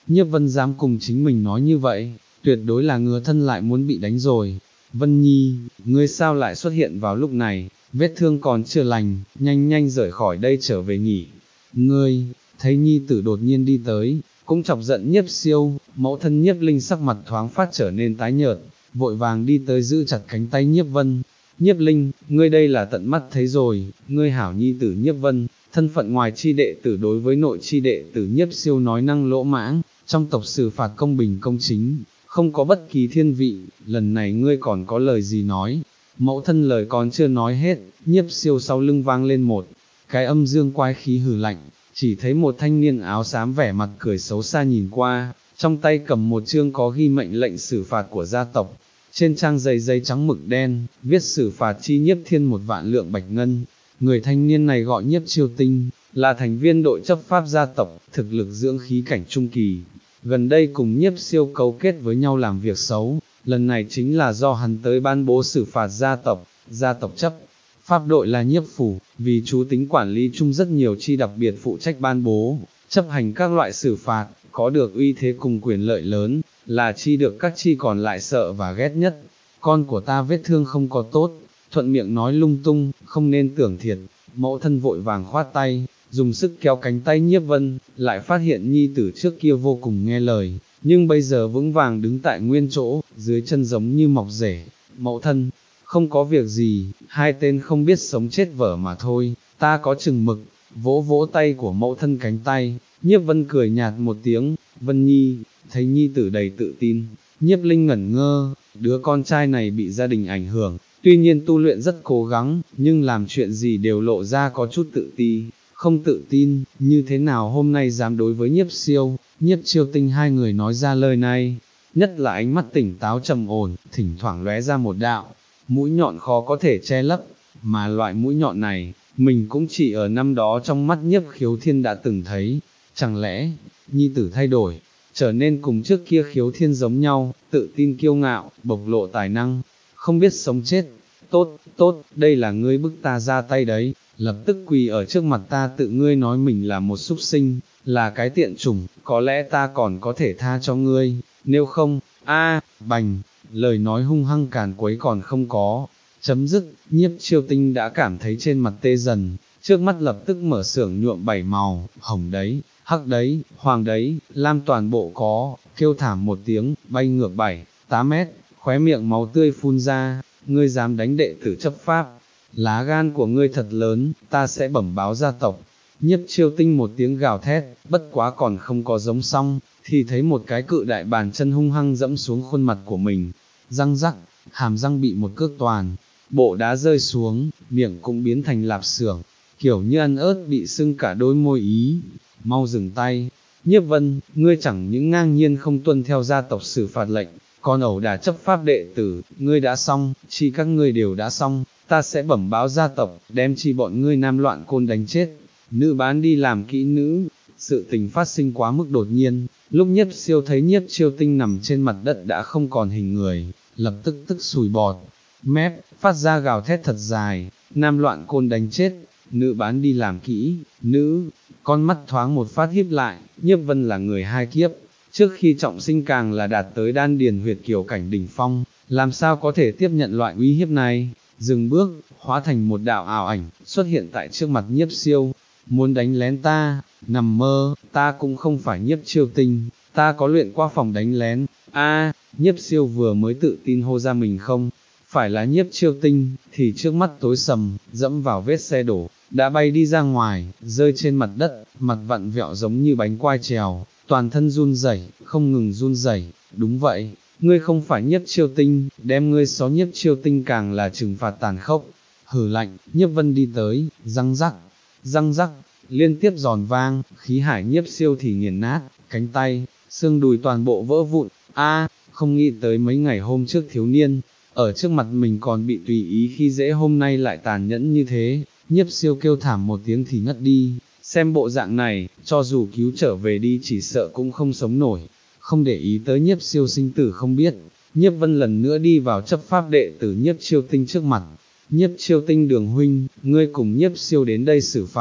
Nhiếp Vân dám cùng chính mình nói như vậy, tuyệt đối là ngứa thân lại muốn bị đánh rồi. Vân Nhi, ngươi sao lại xuất hiện vào lúc này, vết thương còn chưa lành, nhanh nhanh rời khỏi đây trở về nghỉ. Ngươi, thấy nhi tử đột nhiên đi tới, cũng chọc giận Nhiếp Siêu, mẫu thân Nhiếp Linh sắc mặt thoáng phát trở nên tái nhợt, vội vàng đi tới giữ chặt cánh tay Nhiếp Vân. Nhiếp Linh, ngươi đây là tận mắt thấy rồi, ngươi hảo nhi tử Nhiếp Vân, thân phận ngoài chi đệ tử đối với nội chi đệ tử Nhiếp Siêu nói năng lỗ mãng, trong tộc xử phạt công bình công chính, không có bất kỳ thiên vị, lần này ngươi còn có lời gì nói. Mẫu thân lời còn chưa nói hết, Nhiếp Siêu sau lưng vang lên một cái âm dương quái khí hừ lạnh, chỉ thấy một thanh niên áo xám vẻ mặt cười xấu xa nhìn qua, trong tay cầm một chương có ghi mệnh lệnh xử phạt của gia tộc, trên trang giấy giấy trắng mực đen, viết xử phạt chi Nhiếp Thiên một vạn lượng bạch ngân. Người thanh niên này gọi Nhiếp Chiêu Tinh, là thành viên đội chấp pháp gia tộc, thực lực dưỡng khí cảnh trung kỳ, gần đây cùng Nhiếp Siêu cấu kết với nhau làm việc xấu, lần này chính là do hắn tới ban bố xử phạt gia tộc, gia tộc chấp. Pháp đội là Nhiếp Phủ, vì chú tính quản lý chung rất nhiều chi đặc biệt phụ trách ban bố, chấp hành các loại xử phạt, có được uy thế cùng quyền lợi lớn, là chi được các chi còn lại sợ và ghét nhất. Con của ta vết thương không có tốt, thuận miệng nói lung tung, không nên tưởng thiệt, mẫu thân vội vàng khoát tay, dùng sức kéo cánh tay Nhiếp Vân, lại phát hiện nhi tử trước kia vô cùng nghe lời, nhưng bây giờ vững vàng đứng tại nguyên chỗ, dưới chân giống như mọc rễ. Mẫu thân, không có việc gì, hai tên không biết sống chết vở mà thôi, ta có chừng mực. Vỗ vỗ tay của mẫu thân cánh tay, Nhiếp Vân cười nhạt một tiếng. Vân Nhi, thấy nhi tử đầy tự tin, Nhiếp Linh ngẩn ngơ, đứa con trai này bị gia đình ảnh hưởng, tuy nhiên tu luyện rất cố gắng, nhưng làm chuyện gì đều lộ ra có chút tự ti, không tự tin, như thế nào hôm nay dám đối với Nhiếp Siêu, Nhiếp Chiêu Tinh hai người nói ra lời này, nhất là ánh mắt tỉnh táo trầm ổn, thỉnh thoảng lóe ra một đạo, mũi nhọn khó có thể che lấp, mà loại mũi nhọn này, mình cũng chỉ ở năm đó trong mắt Nhiếp Khiếu Thiên đã từng thấy, chẳng lẽ, nhi tử thay đổi, trở nên cùng trước kia Khiếu Thiên giống nhau, tự tin kiêu ngạo, bộc lộ tài năng, không biết sống chết. Tốt, tốt, đây là ngươi bức ta ra tay đấy, lập tức quỳ ở trước mặt ta tự ngươi nói mình là một súc sinh, là cái tiện chủng, có lẽ ta còn có thể tha cho ngươi, nếu không, a, bành, lời nói hung hăng càn quấy còn không có, chấm dứt, Nhiếp Chiêu Tinh đã cảm thấy trên mặt tê dần, trước mắt lập tức mở xưởng nhuộm bảy màu, hồng đấy, hắc đấy, hoàng đấy, lam toàn bộ có, kêu thảm một tiếng, bay ngược bảy, tám mét, khóe miệng máu tươi phun ra. Ngươi dám đánh đệ tử chấp pháp, lá gan của ngươi thật lớn, ta sẽ bẩm báo gia tộc. Nhiếp Chiêu Tinh một tiếng gào thét, bất quá còn không có giống xong, thì thấy một cái cự đại bàn chân hung hăng dẫm xuống khuôn mặt của mình, răng rắc, hàm răng bị một cước toàn, bộ đá rơi xuống, miệng cũng biến thành lạp xưởng, kiểu như ăn ớt bị sưng cả đôi môi ý, mau dừng tay. Nhiếp Vân, ngươi chẳng những ngang nhiên không tuân theo gia tộc xử phạt lệnh, còn ẩu đả chấp pháp đệ tử, ngươi đã xong, chi các ngươi đều đã xong, ta sẽ bẩm báo gia tộc, đem chi bọn ngươi nam loạn côn đánh chết, nữ bán đi làm kỹ nữ. Sự tình phát sinh quá mức đột nhiên, lúc Nhiếp Siêu thấy Nhiếp Chiêu Tinh nằm trên mặt đất đã không còn hình người, lập tức tức sùi bọt, mép, phát ra gào thét thật dài, nam loạn côn đánh chết, nữ bán đi làm kỹ, nữ, con mắt thoáng một phát híp lại, Nhiếp Vân là người hai kiếp, trước khi trọng sinh càng là đạt tới đan điền huyệt kiều cảnh đỉnh phong, làm sao có thể tiếp nhận loại uy hiếp này, dừng bước, hóa thành một đạo ảo ảnh, xuất hiện tại trước mặt Nhiếp Siêu, muốn đánh lén ta, nằm mơ, ta cũng không phải Nhiếp Chiêu Tinh, ta có luyện qua phòng đánh lén, a, Nhiếp Siêu vừa mới tự tin hô ra mình không, phải là Nhiếp Chiêu Tinh, thì trước mắt tối sầm, dẫm vào vết xe đổ, đã bay đi ra ngoài, rơi trên mặt đất, mặt vặn vẹo giống như bánh quai trèo, toàn thân run rẩy, không ngừng run rẩy. Đúng vậy, ngươi không phải Nhiếp Chiêu Tinh, đem ngươi xó Nhiếp Chiêu Tinh càng là trừng phạt tàn khốc. Hử lạnh, Nhiếp Vân đi tới, răng rắc, răng rắc, liên tiếp giòn vang, khí hải Nhiếp Siêu thì nghiền nát, cánh tay, xương đùi toàn bộ vỡ vụn. A, không nghĩ tới mấy ngày hôm trước thiếu niên, ở trước mặt mình còn bị tùy ý khi dễ, hôm nay lại tàn nhẫn như thế. Nhiếp Siêu kêu thảm một tiếng thì ngất đi, xem bộ dạng này, cho dù cứu trở về đi chỉ sợ cũng không sống nổi. Không để ý tới Nhiếp Siêu sinh tử không biết, Nhiếp Vân lần nữa đi vào chấp pháp đệ tử Nhiếp Chiêu Tinh trước mặt. Nhiếp Chiêu Tinh đường huynh, ngươi cùng Nhiếp Siêu đến đây xử phạt,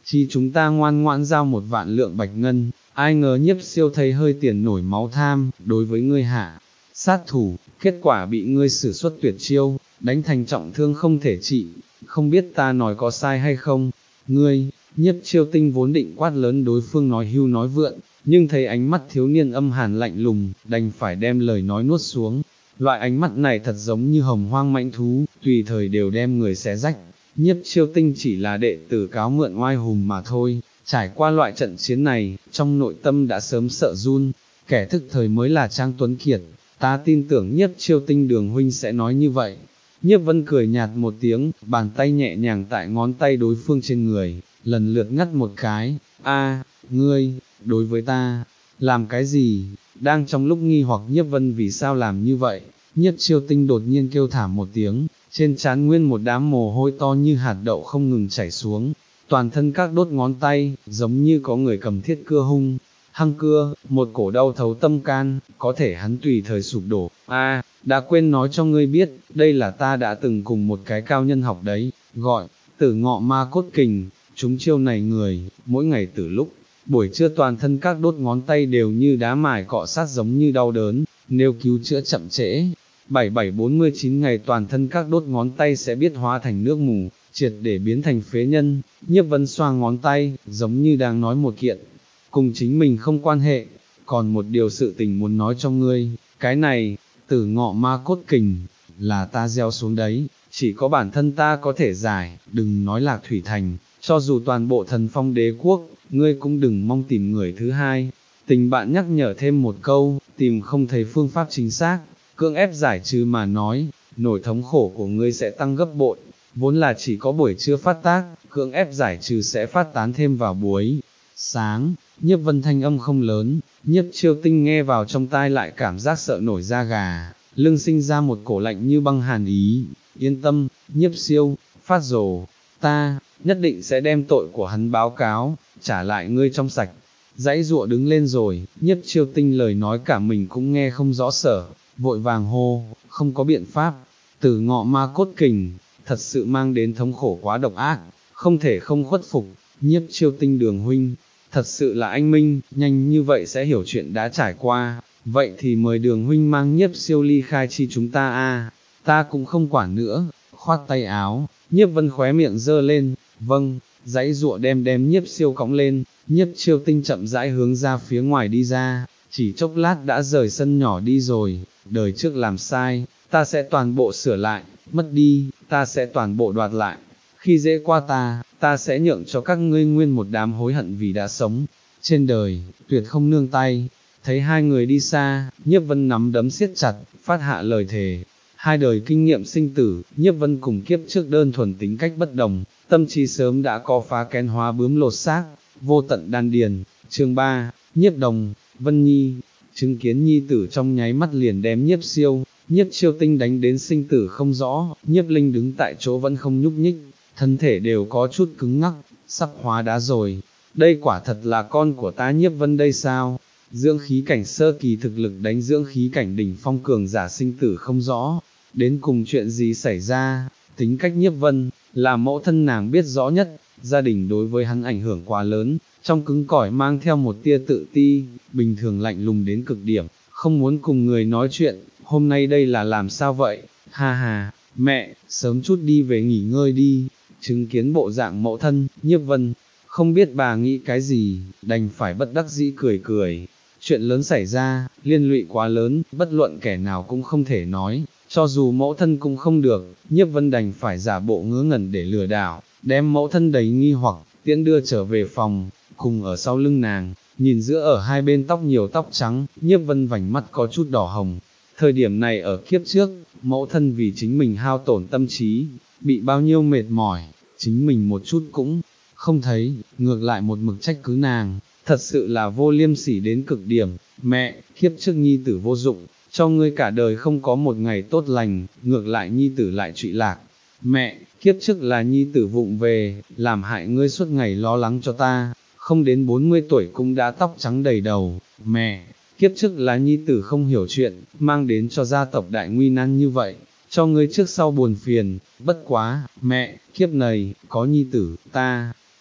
chi chúng ta ngoan ngoãn giao một vạn lượng bạch ngân, ai ngờ nhiếp siêu thấy hơi tiền nổi máu tham, đối với ngươi hạ sát thủ, kết quả bị ngươi sử xuất tuyệt chiêu, đánh thành trọng thương không thể trị, không biết ta nói có sai hay không, ngươi, nhiếp chiêu tinh vốn định quát lớn đối phương nói hưu nói vượn, nhưng thấy ánh mắt thiếu niên âm hàn lạnh lùng, đành phải đem lời nói nuốt xuống, loại ánh mắt này thật giống như hồng hoang mãnh thú, tùy thời đều đem người xé rách, nhiếp chiêu tinh chỉ là đệ tử cáo mượn oai hùng mà thôi, trải qua loại trận chiến này, trong nội tâm đã sớm sợ run, kẻ thức thời mới là Trang Tuấn Kiệt, ta tin tưởng nhiếp chiêu tinh đường huynh sẽ nói như vậy. Nhiếp Vân cười nhạt một tiếng, bàn tay nhẹ nhàng tại ngón tay đối phương trên người, lần lượt ngắt một cái, a, ngươi, đối với ta, làm cái gì, đang trong lúc nghi hoặc Nhiếp Vân vì sao làm như vậy, nhiếp chiêu tinh đột nhiên kêu thảm một tiếng, trên trán nguyên một đám mồ hôi to như hạt đậu không ngừng chảy xuống, toàn thân các đốt ngón tay, giống như có người cầm thiết cưa hung, hăng cưa, một cổ đau thấu tâm can, có thể hắn tùy thời sụp đổ, a, đã quên nói cho ngươi biết, đây là ta đã từng cùng một cái cao nhân học đấy, gọi, tử ngọ ma cốt kình, chúng chiêu này người, mỗi ngày từ lúc, buổi trưa toàn thân các đốt ngón tay đều như đá mài cọ sát giống như đau đớn, nếu cứu chữa chậm trễ, bảy bảy bốn mươi chín ngày toàn thân các đốt ngón tay sẽ biết hóa thành nước mù, triệt để biến thành phế nhân, nhiếp vân xoa ngón tay, giống như đang nói một kiện, cùng chính mình không quan hệ, còn một điều sự tình muốn nói cho ngươi, cái này, tử ngọ ma cốt kình, là ta gieo xuống đấy, chỉ có bản thân ta có thể giải, đừng nói Lạc Thủy Thành, cho dù toàn bộ thần phong đế quốc, ngươi cũng đừng mong tìm người thứ hai. Tình bạn nhắc nhở thêm một câu, tìm không thấy phương pháp chính xác, cưỡng ép giải trừ mà nói, nỗi thống khổ của ngươi sẽ tăng gấp bội, vốn là chỉ có buổi trưa phát tác, cưỡng ép giải trừ sẽ phát tán thêm vào buổi sáng. Nhiếp Vân thanh âm không lớn, nhiếp chiêu tinh nghe vào trong tai lại cảm giác sợ nổi da gà, lưng sinh ra một cổ lạnh như băng hàn ý, yên tâm, nhiếp siêu, phát rồ, ta, nhất định sẽ đem tội của hắn báo cáo, trả lại ngươi trong sạch. Dãy dụa đứng lên rồi, nhiếp chiêu tinh lời nói cả mình cũng nghe không rõ sở, vội vàng hô, không có biện pháp, tử ngọ ma cốt kình, thật sự mang đến thống khổ quá độc ác, không thể không khuất phục, nhiếp chiêu tinh đường huynh, thật sự là anh Minh, nhanh như vậy sẽ hiểu chuyện đã trải qua, vậy thì mời đường huynh mang nhiếp siêu ly khai chi chúng ta a, ta cũng không quản nữa, khoát tay áo, nhiếp vân khóe miệng dơ lên, vâng, dãy dụa đem đem nhiếp siêu cõng lên, nhiếp chiêu tinh chậm rãi hướng ra phía ngoài đi ra, chỉ chốc lát đã rời sân nhỏ đi rồi, đời trước làm sai, ta sẽ toàn bộ sửa lại, mất đi, ta sẽ toàn bộ đoạt lại, khi dễ qua ta, ta sẽ nhượng cho các ngươi nguyên một đám hối hận vì đã sống, trên đời, tuyệt không nương tay. Thấy hai người đi xa, nhiếp vân nắm đấm siết chặt, phát hạ lời thề. Hai đời kinh nghiệm sinh tử, nhiếp vân cùng kiếp trước đơn thuần tính cách bất đồng, tâm trí sớm đã có phá kén hóa bướm lột xác, vô tận đan điền. Chương ba, nhiếp đồng, Vân Nhi, chứng kiến nhi tử trong nháy mắt liền đem nhiếp siêu, nhiếp chiêu tinh đánh đến sinh tử không rõ, nhiếp linh đứng tại chỗ vẫn không nhúc nhích, thân thể đều có chút cứng ngắc, sắp hóa đá rồi. Đây quả thật là con của ta nhiếp vân đây sao? Dưỡng khí cảnh sơ kỳ thực lực đánh dưỡng khí cảnh đỉnh phong cường giả sinh tử không rõ, đến cùng chuyện gì xảy ra, tính cách nhiếp vân, là mẫu thân nàng biết rõ nhất, gia đình đối với hắn ảnh hưởng quá lớn, trong cứng cỏi mang theo một tia tự ti, bình thường lạnh lùng đến cực điểm, không muốn cùng người nói chuyện, hôm nay đây là làm sao vậy, ha ha, mẹ, sớm chút đi về nghỉ ngơi đi, chứng kiến bộ dạng mẫu thân, nhiếp vân, không biết bà nghĩ cái gì, đành phải bất đắc dĩ cười cười. Chuyện lớn xảy ra, liên lụy quá lớn, bất luận kẻ nào cũng không thể nói, cho dù mẫu thân cũng không được, nhiếp vân đành phải giả bộ ngớ ngẩn để lừa đảo, đem mẫu thân đầy nghi hoặc, tiễn đưa trở về phòng, cùng ở sau lưng nàng, nhìn giữa ở hai bên tóc nhiều tóc trắng, nhiếp vân vành mắt có chút đỏ hồng. Thời điểm này ở kiếp trước, mẫu thân vì chính mình hao tổn tâm trí, bị bao nhiêu mệt mỏi, chính mình một chút cũng không thấy, ngược lại một mực trách cứ nàng. Thật sự là vô liêm sỉ đến cực điểm, mẹ, kiếp trước nhi tử vô dụng, cho ngươi cả đời không có một ngày tốt lành, ngược lại nhi tử lại trụy lạc. Mẹ, kiếp trước là nhi tử vụng về, làm hại ngươi suốt ngày lo lắng cho ta, không đến bốn mươi tuổi cũng đã tóc trắng đầy đầu. Mẹ, kiếp trước là nhi tử không hiểu chuyện, mang đến cho gia tộc đại nguy nan như vậy, cho ngươi trước sau buồn phiền, bất quá, mẹ, kiếp này, có nhi tử, ta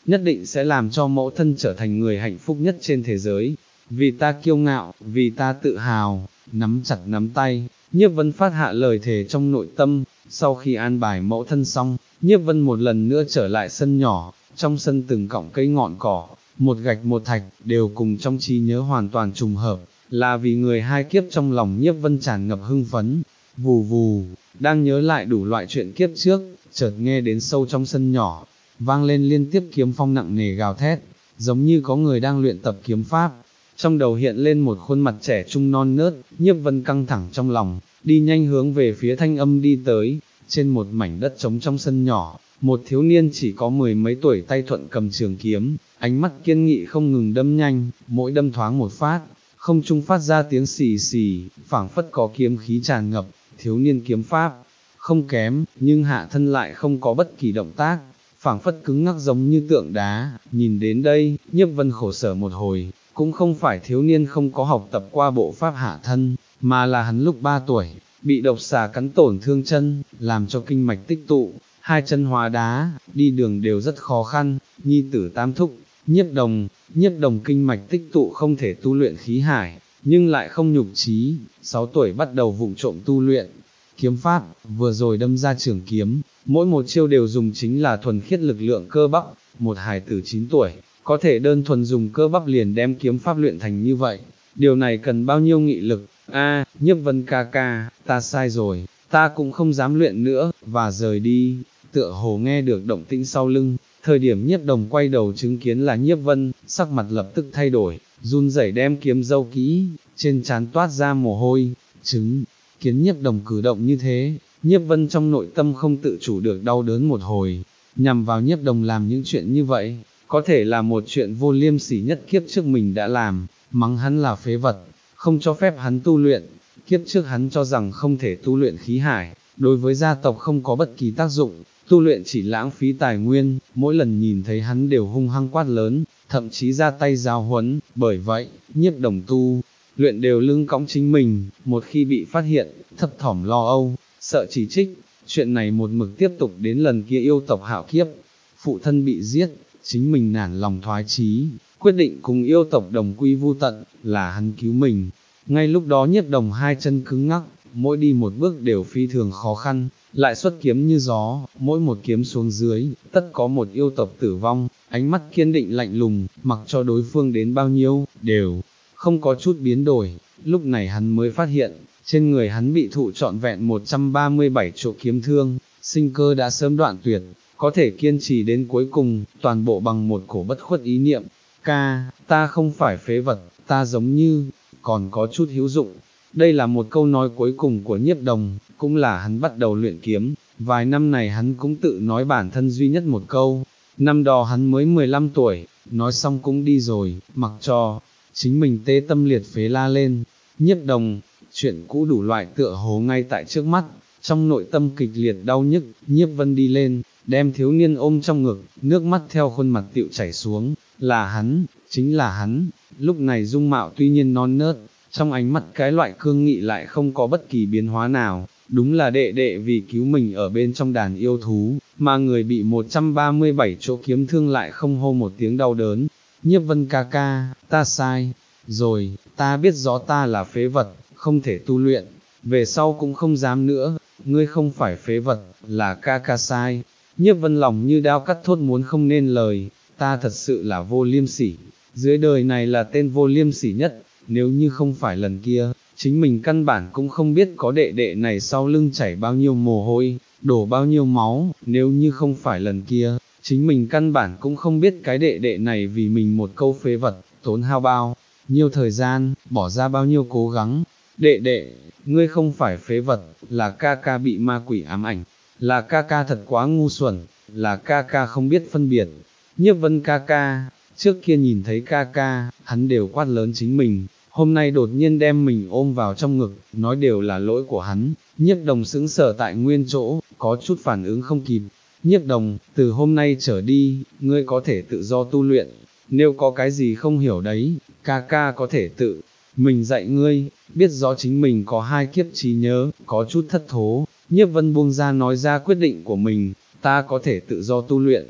nhất định sẽ làm cho mẫu thân trở thành người hạnh phúc nhất trên thế giới. Vì ta kiêu ngạo, vì ta tự hào, nắm chặt nắm tay, Nhiếp Vân phát hạ lời thề trong nội tâm. Sau khi an bài mẫu thân xong, Nhiếp Vân một lần nữa trở lại sân nhỏ, trong sân từng cọng cây ngọn cỏ, một gạch một thạch, đều cùng trong trí nhớ hoàn toàn trùng hợp, là vì người hai kiếp. Trong lòng Nhiếp Vân tràn ngập hưng phấn, vù vù, đang nhớ lại đủ loại chuyện kiếp trước, chợt nghe đến sâu trong sân nhỏ, vang lên liên tiếp kiếm phong nặng nề gào thét, giống như có người đang luyện tập kiếm pháp. Trong đầu hiện lên một khuôn mặt trẻ trung non nớt, Nhiếp Vân căng thẳng trong lòng, đi nhanh hướng về phía thanh âm đi tới. Trên một mảnh đất trống trong sân nhỏ, một thiếu niên chỉ có mười mấy tuổi tay thuận cầm trường kiếm, ánh mắt kiên nghị không ngừng đâm nhanh, mỗi đâm thoáng một phát, không trung phát ra tiếng xì xì, phảng phất có kiếm khí tràn ngập. Thiếu niên kiếm pháp không kém, nhưng hạ thân lại không có bất kỳ động tác, phảng phất cứng ngắc giống như tượng đá. Nhìn đến đây, Nhiếp Vân khổ sở một hồi, cũng không phải thiếu niên không có học tập qua bộ pháp hạ thân, mà là hắn lúc ba tuổi, bị độc xà cắn tổn thương chân, làm cho kinh mạch tích tụ, hai chân hóa đá, đi đường đều rất khó khăn. Nhi tử tam thúc, Nhiếp Đồng, Nhiếp Đồng kinh mạch tích tụ không thể tu luyện khí hải, nhưng lại không nhục trí, sáu tuổi bắt đầu vụng trộm tu luyện kiếm pháp, vừa rồi đâm ra trường kiếm, mỗi một chiêu đều dùng chính là thuần khiết lực lượng cơ bắp. Một hài tử chín tuổi, có thể đơn thuần dùng cơ bắp liền đem kiếm pháp luyện thành như vậy, điều này cần bao nhiêu nghị lực. A, Nhiếp Vân ca ca, ta sai rồi, ta cũng không dám luyện nữa, và rời đi. Tựa hồ nghe được động tĩnh sau lưng, thời điểm Nhiếp Đồng quay đầu chứng kiến là Nhiếp Vân, sắc mặt lập tức thay đổi, run rẩy đem kiếm giấu kỹ, trên trán toát ra mồ hôi. Chứng kiến Nhiếp Đồng cử động như thế, Nhiếp Vân trong nội tâm không tự chủ được đau đớn một hồi, nhằm vào Nhiếp Đồng làm những chuyện như vậy, có thể là một chuyện vô liêm sỉ nhất kiếp trước mình đã làm, mắng hắn là phế vật, không cho phép hắn tu luyện. Kiếp trước hắn cho rằng không thể tu luyện khí hải, đối với gia tộc không có bất kỳ tác dụng, tu luyện chỉ lãng phí tài nguyên, mỗi lần nhìn thấy hắn đều hung hăng quát lớn, thậm chí ra tay giáo huấn. Bởi vậy, Nhiếp Đồng tu luyện đều lưng cõng chính mình, một khi bị phát hiện, thấp thỏm lo âu, sợ chỉ trích. Chuyện này một mực tiếp tục đến lần kia yêu tộc hạo kiếp, phụ thân bị giết, chính mình nản lòng thoái chí, quyết định cùng yêu tộc đồng quy vu tận, là hắn cứu mình. Ngay lúc đó Nhiếp Đồng hai chân cứng ngắc, mỗi đi một bước đều phi thường khó khăn, lại xuất kiếm như gió, mỗi một kiếm xuống dưới, tất có một yêu tộc tử vong. Ánh mắt kiên định lạnh lùng, mặc cho đối phương đến bao nhiêu, đều không có chút biến đổi. Lúc này hắn mới phát hiện, trên người hắn bị thụ trọn vẹn một trăm ba mươi bảy chỗ kiếm thương, sinh cơ đã sớm đoạn tuyệt, có thể kiên trì đến cuối cùng, toàn bộ bằng một cổ bất khuất ý niệm. Ca, ta không phải phế vật, ta giống như còn có chút hữu dụng. Đây là một câu nói cuối cùng của Nhiếp Đồng, cũng là hắn bắt đầu luyện kiếm, vài năm này hắn cũng tự nói bản thân duy nhất một câu. Năm đó hắn mới mười lăm tuổi, nói xong cũng đi rồi, mặc cho chính mình tê tâm liệt phế la lên. Nhiếp Đồng, chuyện cũ đủ loại tựa hồ ngay tại trước mắt, trong nội tâm kịch liệt đau nhức. Nhiếp Vân đi lên, đem thiếu niên ôm trong ngực, nước mắt theo khuôn mặt tịu chảy xuống. Là hắn, chính là hắn. Lúc này dung mạo tuy nhiên non nớt, trong ánh mắt cái loại cương nghị lại không có bất kỳ biến hóa nào. Đúng là đệ đệ vì cứu mình ở bên trong đàn yêu thú, mà người bị một trăm ba mươi bảy chỗ kiếm thương lại không hô một tiếng đau đớn. Nhiếp Vân ca ca, ta sai rồi, ta biết rõ ta là phế vật, không thể tu luyện, về sau cũng không dám nữa. Ngươi không phải phế vật, là ca ca sai. Nhiếp Vân lòng như đao cắt thốt muốn không nên lời, ta thật sự là vô liêm sỉ, dưới đời này là tên vô liêm sỉ nhất. Nếu như không phải lần kia, chính mình căn bản cũng không biết có đệ đệ này sau lưng chảy bao nhiêu mồ hôi, đổ bao nhiêu máu. Nếu như không phải lần kia, chính mình căn bản cũng không biết cái đệ đệ này vì mình một câu phế vật, tốn hao bao nhiêu thời gian, bỏ ra bao nhiêu cố gắng. Đệ đệ, ngươi không phải phế vật, là ca ca bị ma quỷ ám ảnh, là ca ca thật quá ngu xuẩn, là ca ca không biết phân biệt. Nhiếp Vân ca ca, trước kia nhìn thấy ca ca, hắn đều quát lớn chính mình, hôm nay đột nhiên đem mình ôm vào trong ngực, nói đều là lỗi của hắn. Nhiếp Đồng sững sờ tại nguyên chỗ, có chút phản ứng không kịp. Nhiếp Đồng, từ hôm nay trở đi, ngươi có thể tự do tu luyện, nếu có cái gì không hiểu đấy, ca ca có thể tự mình dạy ngươi. Biết rõ chính mình có hai kiếp trí nhớ, có chút thất thố, Nhiếp Vân buông ra nói ra quyết định của mình, ta có thể tự do tu luyện,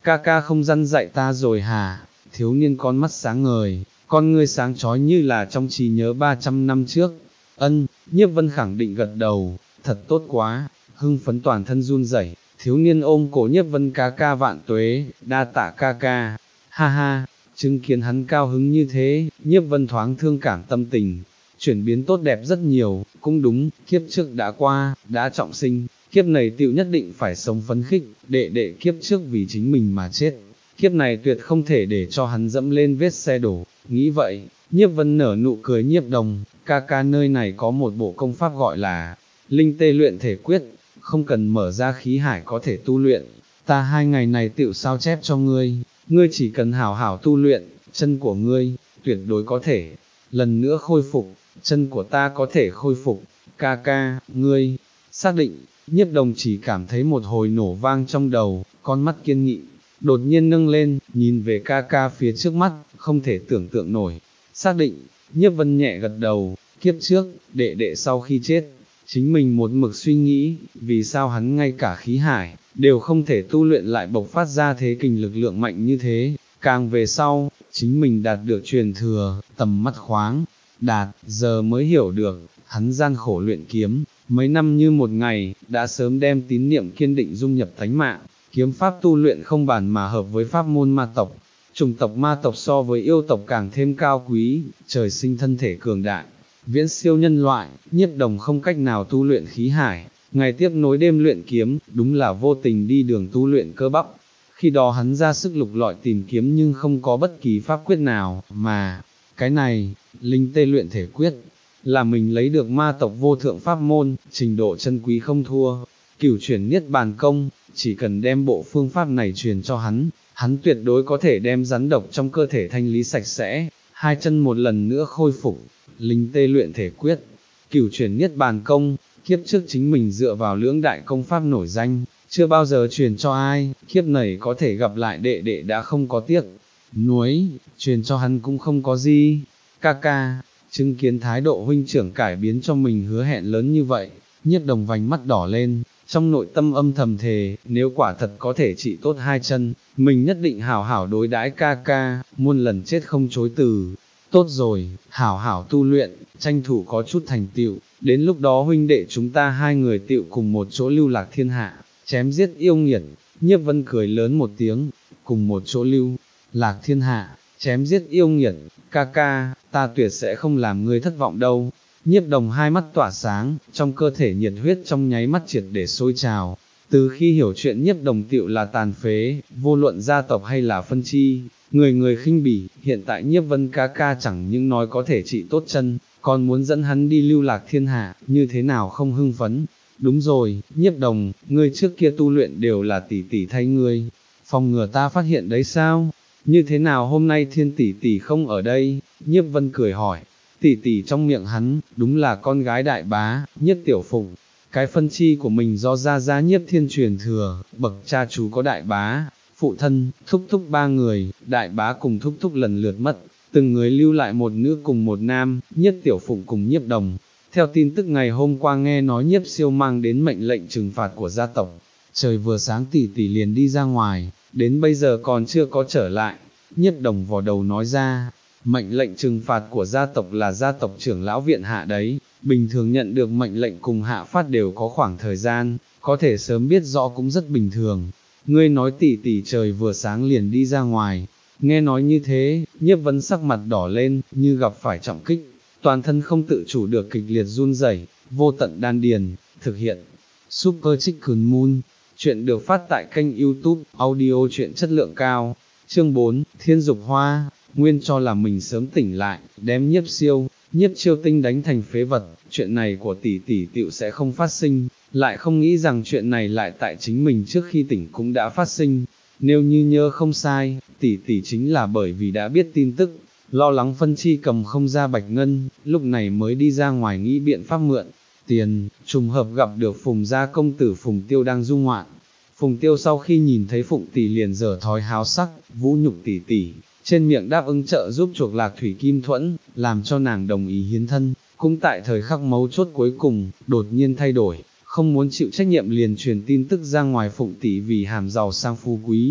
ca ca không răn dạy ta rồi hả? Thiếu niên con mắt sáng ngời, con ngươi sáng chói như là trong trí nhớ ba trăm năm trước. Ân, Nhiếp Vân khẳng định gật đầu, thật tốt quá, hưng phấn toàn thân run rẩy. Thiếu niên ôm cổ Nhiếp Vân ca ca vạn tuế, đa tạ ca ca, ha ha, chứng kiến hắn cao hứng như thế, Nhiếp Vân thoáng thương cảm tâm tình, chuyển biến tốt đẹp rất nhiều, cũng đúng, kiếp trước đã qua, đã trọng sinh, kiếp này tựu nhất định phải sống phấn khích, đệ đệ kiếp trước vì chính mình mà chết, kiếp này tuyệt không thể để cho hắn dẫm lên vết xe đổ, nghĩ vậy, Nhiếp Vân nở nụ cười Nhiếp Đồng, ca ca nơi này có một bộ công pháp gọi là Linh Tê Luyện Thể Quyết, không cần mở ra khí hải có thể tu luyện, ta hai ngày này tựu sao chép cho ngươi, ngươi chỉ cần hảo hảo tu luyện, chân của ngươi, tuyệt đối có thể, lần nữa khôi phục, chân của ta có thể khôi phục, ca ca, ngươi, xác định, Nhiếp Đồng chỉ cảm thấy một hồi nổ vang trong đầu, con mắt kiên nghị, đột nhiên nâng lên, nhìn về ca ca phía trước mắt, không thể tưởng tượng nổi, xác định, Nhiếp Vân nhẹ gật đầu, kiếp trước, đệ đệ sau khi chết, chính mình một mực suy nghĩ, vì sao hắn ngay cả khí hải, đều không thể tu luyện lại bộc phát ra thế kình lực lượng mạnh như thế, càng về sau, chính mình đạt được truyền thừa, tầm mắt khoáng, đạt, giờ mới hiểu được, hắn gian khổ luyện kiếm, mấy năm như một ngày, đã sớm đem tín niệm kiên định dung nhập tánh mạng, kiếm pháp tu luyện không bàn mà hợp với pháp môn ma tộc, chủng tộc ma tộc so với yêu tộc càng thêm cao quý, trời sinh thân thể cường đại, viễn siêu nhân loại, Nhiếp Đồng không cách nào tu luyện khí hải, ngày tiếp nối đêm luyện kiếm, đúng là vô tình đi đường tu luyện cơ bắp. Khi đó hắn ra sức lục lọi tìm kiếm nhưng không có bất kỳ pháp quyết nào, mà, cái này, Linh Tê Luyện Thể Quyết, là mình lấy được ma tộc vô thượng pháp môn, trình độ chân quý không thua, cửu chuyển niết bàn công, chỉ cần đem bộ phương pháp này truyền cho hắn, hắn tuyệt đối có thể đem rắn độc trong cơ thể thanh lý sạch sẽ, hai chân một lần nữa khôi phục. Linh Tê Luyện Thể Quyết, cửu chuyển niết bàn công, kiếp trước chính mình dựa vào lưỡng đại công pháp nổi danh, chưa bao giờ truyền cho ai, kiếp này có thể gặp lại đệ đệ đã không có tiếc, nuối, truyền cho hắn cũng không có gì, ca ca, chứng kiến thái độ huynh trưởng cải biến cho mình hứa hẹn lớn như vậy, Nhiếp Đồng vành mắt đỏ lên, trong nội tâm âm thầm thề, nếu quả thật có thể trị tốt hai chân, mình nhất định hảo hảo đối đãi ca ca, muôn lần chết không chối từ. Tốt rồi, hảo hảo tu luyện, tranh thủ có chút thành tựu, đến lúc đó huynh đệ chúng ta hai người tựu cùng một chỗ lưu lạc thiên hạ, chém giết yêu nghiệt, Nhiếp Vân cười lớn một tiếng, cùng một chỗ lưu lạc thiên hạ, chém giết yêu nghiệt, ca ca, ta tuyệt sẽ không làm ngươi thất vọng đâu. Nhiếp Đồng hai mắt tỏa sáng, trong cơ thể nhiệt huyết trong nháy mắt triệt để sôi trào. Từ khi hiểu chuyện Nhiếp Đồng tựu là tàn phế, vô luận gia tộc hay là phân chi, người người khinh bỉ, hiện tại Nhiếp Vân ca ca chẳng những nói có thể trị tốt chân, còn muốn dẫn hắn đi lưu lạc thiên hạ, như thế nào không hưng phấn. Đúng rồi, Nhiếp Đồng, ngươi trước kia tu luyện đều là tỷ tỷ thay ngươi, phòng ngừa ta phát hiện đấy sao? Như thế nào hôm nay Thiên tỷ tỷ không ở đây? Nhiếp Vân cười hỏi. Tỷ tỷ trong miệng hắn, đúng là con gái đại bá, Nhiếp Tiểu Phụng, cái phân chi của mình do gia gia Nhiếp Thiên truyền thừa, bậc cha chú có đại bá, phụ thân, thúc thúc ba người, đại bá cùng thúc thúc lần lượt mất, từng người lưu lại một nữ cùng một nam, Nhiếp Tiểu Phụng cùng Nhiếp Đồng. Theo tin tức ngày hôm qua nghe nói Nhiếp Siêu mang đến mệnh lệnh trừng phạt của gia tộc, trời vừa sáng tỷ tỷ liền đi ra ngoài, đến bây giờ còn chưa có trở lại, Nhiếp Đồng vò đầu nói ra. Mệnh lệnh trừng phạt của gia tộc là gia tộc trưởng lão viện hạ đấy, bình thường nhận được mệnh lệnh cùng hạ phát đều có khoảng thời gian, có thể sớm biết rõ cũng rất bình thường. Ngươi nói tỷ tỷ trời vừa sáng liền đi ra ngoài, nghe nói như thế, Nhiếp Vân sắc mặt đỏ lên, như gặp phải trọng kích, toàn thân không tự chủ được kịch liệt run rẩy, vô tận đan điền, thực hiện. Super Chicken Moon, chuyện được phát tại kênh YouTube, audio chuyện chất lượng cao, chương bốn, Thiên Dục Hoa. Nguyên cho là mình sớm tỉnh lại, đem Nhiếp Siêu, Nhiếp Chiêu Tinh đánh thành phế vật, chuyện này của tỷ tỷ tựu sẽ không phát sinh, lại không nghĩ rằng chuyện này lại tại chính mình trước khi tỉnh cũng đã phát sinh. Nếu như nhớ không sai, tỷ tỷ chính là bởi vì đã biết tin tức, lo lắng phân chi cầm không ra bạch ngân, lúc này mới đi ra ngoài nghĩ biện pháp mượn tiền, trùng hợp gặp được Phùng gia công tử Phùng Tiêu đang du ngoạn. Phùng Tiêu sau khi nhìn thấy Phụng tỷ liền dở thói háo sắc, vũ nhục tỷ tỷ, trên miệng đáp ứng trợ giúp chuộc lạc Thủy Kim Thuẫn, làm cho nàng đồng ý hiến thân, cũng tại thời khắc mấu chốt cuối cùng, đột nhiên thay đổi, không muốn chịu trách nhiệm liền truyền tin tức ra ngoài Phụng tỷ vì hàm giàu sang phú quý,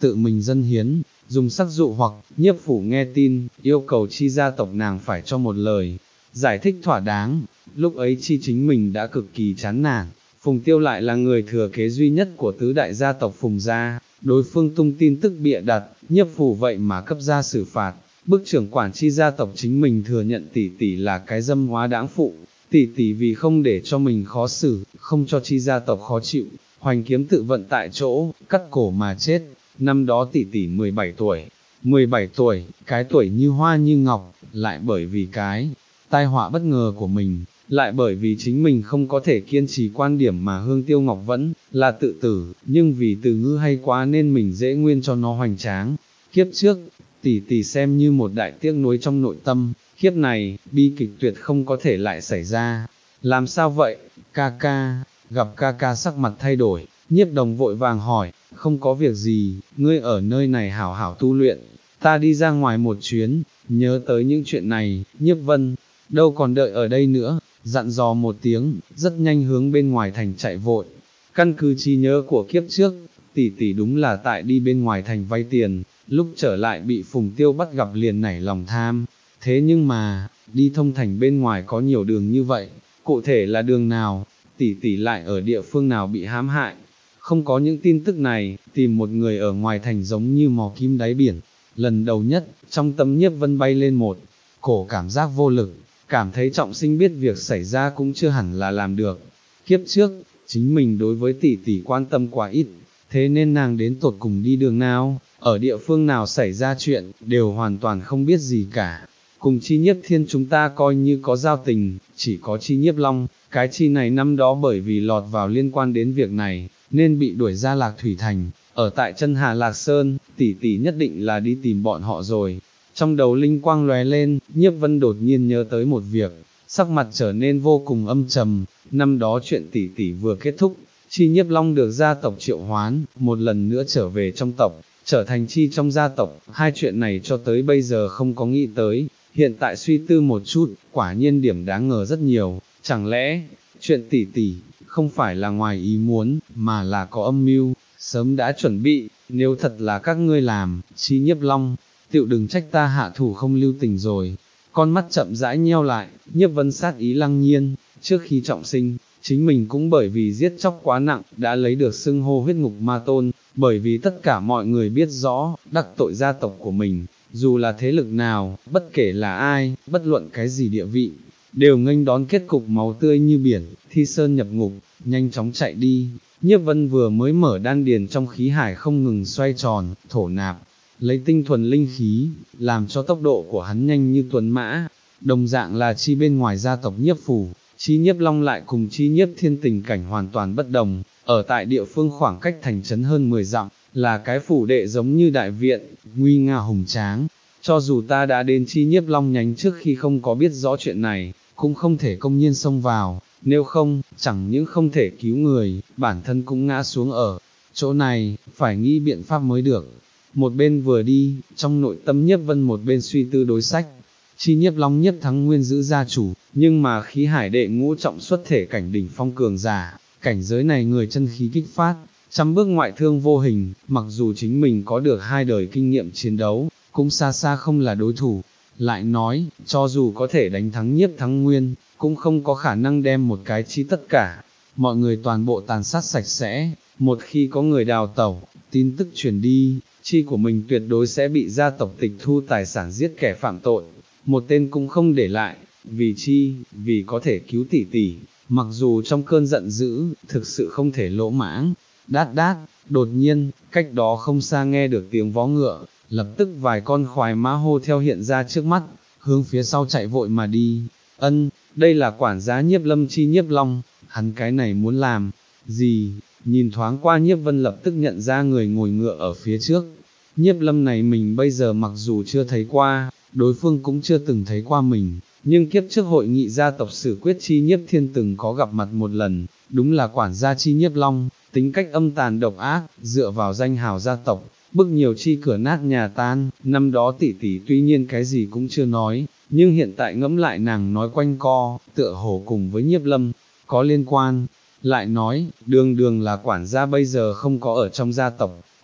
tự mình dâng hiến, dùng sắc dụ hoặc, nhiếp phủ nghe tin, yêu cầu chi gia tộc nàng phải cho một lời, giải thích thỏa đáng, lúc ấy chi chính mình đã cực kỳ chán nản, Phùng Tiêu lại là người thừa kế duy nhất của tứ đại gia tộc Phùng gia, đối phương tung tin tức bịa đặt, nhiếp phủ vậy mà cấp ra xử phạt, bức trưởng quản chi gia tộc chính mình thừa nhận tỷ tỷ là cái dâm hóa đãng phụ, tỷ tỷ vì không để cho mình khó xử, không cho chi gia tộc khó chịu, hoành kiếm tự vận tại chỗ, cắt cổ mà chết, năm đó tỷ tỷ mười bảy tuổi, mười bảy tuổi, cái tuổi như hoa như ngọc, lại bởi vì cái tai họa bất ngờ của mình, lại bởi vì chính mình không có thể kiên trì quan điểm mà Hương Tiêu Ngọc vẫn là tự tử, nhưng vì từ ngữ hay quá nên mình dễ nguyên cho nó hoành tráng. Kiếp trước, tỷ tỷ xem như một đại tiếc nuối trong nội tâm, kiếp này, bi kịch tuyệt không có thể lại xảy ra. Làm sao vậy, ca ca, gặp ca ca sắc mặt thay đổi, Nhiếp Đồng vội vàng hỏi, không có việc gì, ngươi ở nơi này hảo hảo tu luyện, ta đi ra ngoài một chuyến, nhớ tới những chuyện này, Nhiếp Vân, đâu còn đợi ở đây nữa, dặn dò một tiếng, rất nhanh hướng bên ngoài thành chạy vội. Căn cứ trí nhớ của kiếp trước, tỷ tỷ đúng là tại đi bên ngoài thành vay tiền, lúc trở lại bị Phùng Tiêu bắt gặp liền nảy lòng tham. Thế nhưng mà, đi thông thành bên ngoài có nhiều đường như vậy, cụ thể là đường nào, tỷ tỷ lại ở địa phương nào bị hãm hại. Không có những tin tức này, tìm một người ở ngoài thành giống như mò kim đáy biển. Lần đầu nhất, trong tâm Nhiếp Vân bay lên một cổ cảm giác vô lực, cảm thấy trọng sinh biết việc xảy ra cũng chưa hẳn là làm được. Kiếp trước, chính mình đối với tỷ tỷ quan tâm quá ít, thế nên nàng đến tột cùng đi đường nào, ở địa phương nào xảy ra chuyện, đều hoàn toàn không biết gì cả. Cùng Chi Nhiếp Thiên chúng ta coi như có giao tình, chỉ có Chi Nhiếp Long, cái Chi này năm đó bởi vì lọt vào liên quan đến việc này, nên bị đuổi ra Lạc Thủy Thành, ở tại chân Hà Lạc Sơn, tỷ tỷ nhất định là đi tìm bọn họ rồi. Trong đầu linh quang lóe lên, Nhiếp Vân đột nhiên nhớ tới một việc, sắc mặt trở nên vô cùng âm trầm, năm đó chuyện tỷ tỷ vừa kết thúc, Chi Nhiếp Long được gia tộc triệu hoán, một lần nữa trở về trong tộc, trở thành chi trong gia tộc, hai chuyện này cho tới bây giờ không có nghĩ tới, hiện tại suy tư một chút, quả nhiên điểm đáng ngờ rất nhiều, chẳng lẽ, chuyện tỷ tỷ, không phải là ngoài ý muốn, mà là có âm mưu, sớm đã chuẩn bị, nếu thật là các ngươi làm, Chi Nhiếp Long, tựu đừng trách ta hạ thủ không lưu tình rồi. Con mắt chậm rãi nheo lại, Nhiếp Vân sát ý lăng nhiên, trước khi trọng sinh, chính mình cũng bởi vì giết chóc quá nặng, đã lấy được xưng hô huyết ngục ma tôn, bởi vì tất cả mọi người biết rõ, đắc tội gia tộc của mình, dù là thế lực nào, bất kể là ai, bất luận cái gì địa vị, đều nghênh đón kết cục máu tươi như biển, thi sơn nhập ngục, nhanh chóng chạy đi. Nhiếp Vân vừa mới mở đan điền trong khí hải không ngừng xoay tròn, thổ nạp, lấy tinh thuần linh khí, làm cho tốc độ của hắn nhanh như tuấn mã, đồng dạng là chi bên ngoài gia tộc Nhiếp phủ, Chi Nhiếp Long lại cùng Chi Nhiếp Thiên tình cảnh hoàn toàn bất đồng, ở tại địa phương khoảng cách thành trấn hơn mười dặm, là cái phủ đệ giống như đại viện, nguy nga hùng tráng, cho dù ta đã đến Chi Nhiếp Long nhánh trước khi không có biết rõ chuyện này, cũng không thể công nhiên xông vào, nếu không, chẳng những không thể cứu người, bản thân cũng ngã xuống ở chỗ này, phải nghĩ biện pháp mới được. Một bên vừa đi, trong nội tâm Nhiếp Vân một bên suy tư đối sách, Chi Nhiếp Long Nhiếp Thắng Nguyên giữ gia chủ, nhưng mà khí hải đệ ngũ trọng xuất thể cảnh đỉnh phong cường giả, cảnh giới này người chân khí kích phát, trăm bước ngoại thương vô hình, mặc dù chính mình có được hai đời kinh nghiệm chiến đấu, cũng xa xa không là đối thủ. Lại nói, cho dù có thể đánh thắng Nhiếp Thắng Nguyên, cũng không có khả năng đem một cái chi tất cả, mọi người toàn bộ tàn sát sạch sẽ, một khi có người đào tẩu, tin tức truyền đi, chi của mình tuyệt đối sẽ bị gia tộc tịch thu tài sản giết kẻ phạm tội, một tên cũng không để lại, vì chi, vì có thể cứu tỷ tỷ, mặc dù trong cơn giận dữ, thực sự không thể lỗ mãng. Đát đát, đột nhiên, cách đó không xa nghe được tiếng vó ngựa, lập tức vài con khoái mã hô theo hiện ra trước mắt, hướng phía sau chạy vội mà đi. Ân, đây là quản gia Nhiếp Lâm Chi Nhiếp Long, hắn cái này muốn làm gì? Nhìn thoáng qua Nhiếp Vân lập tức nhận ra người ngồi ngựa ở phía trước. Nhiếp Lâm này mình bây giờ mặc dù chưa thấy qua, đối phương cũng chưa từng thấy qua mình, nhưng kiếp trước hội nghị gia tộc Sử Quyết Chi Nhiếp Thiên từng có gặp mặt một lần, đúng là quản gia Chi Nhiếp Long, tính cách âm tàn độc ác, dựa vào danh hào gia tộc, bức nhiều chi cửa nát nhà tan. Năm đó tỷ tỷ tuy nhiên cái gì cũng chưa nói, nhưng hiện tại ngẫm lại nàng nói quanh co, tựa hồ cùng với Nhiếp Lâm có liên quan. Lại nói, đường đường là quản gia bây giờ không có ở trong gia tộc,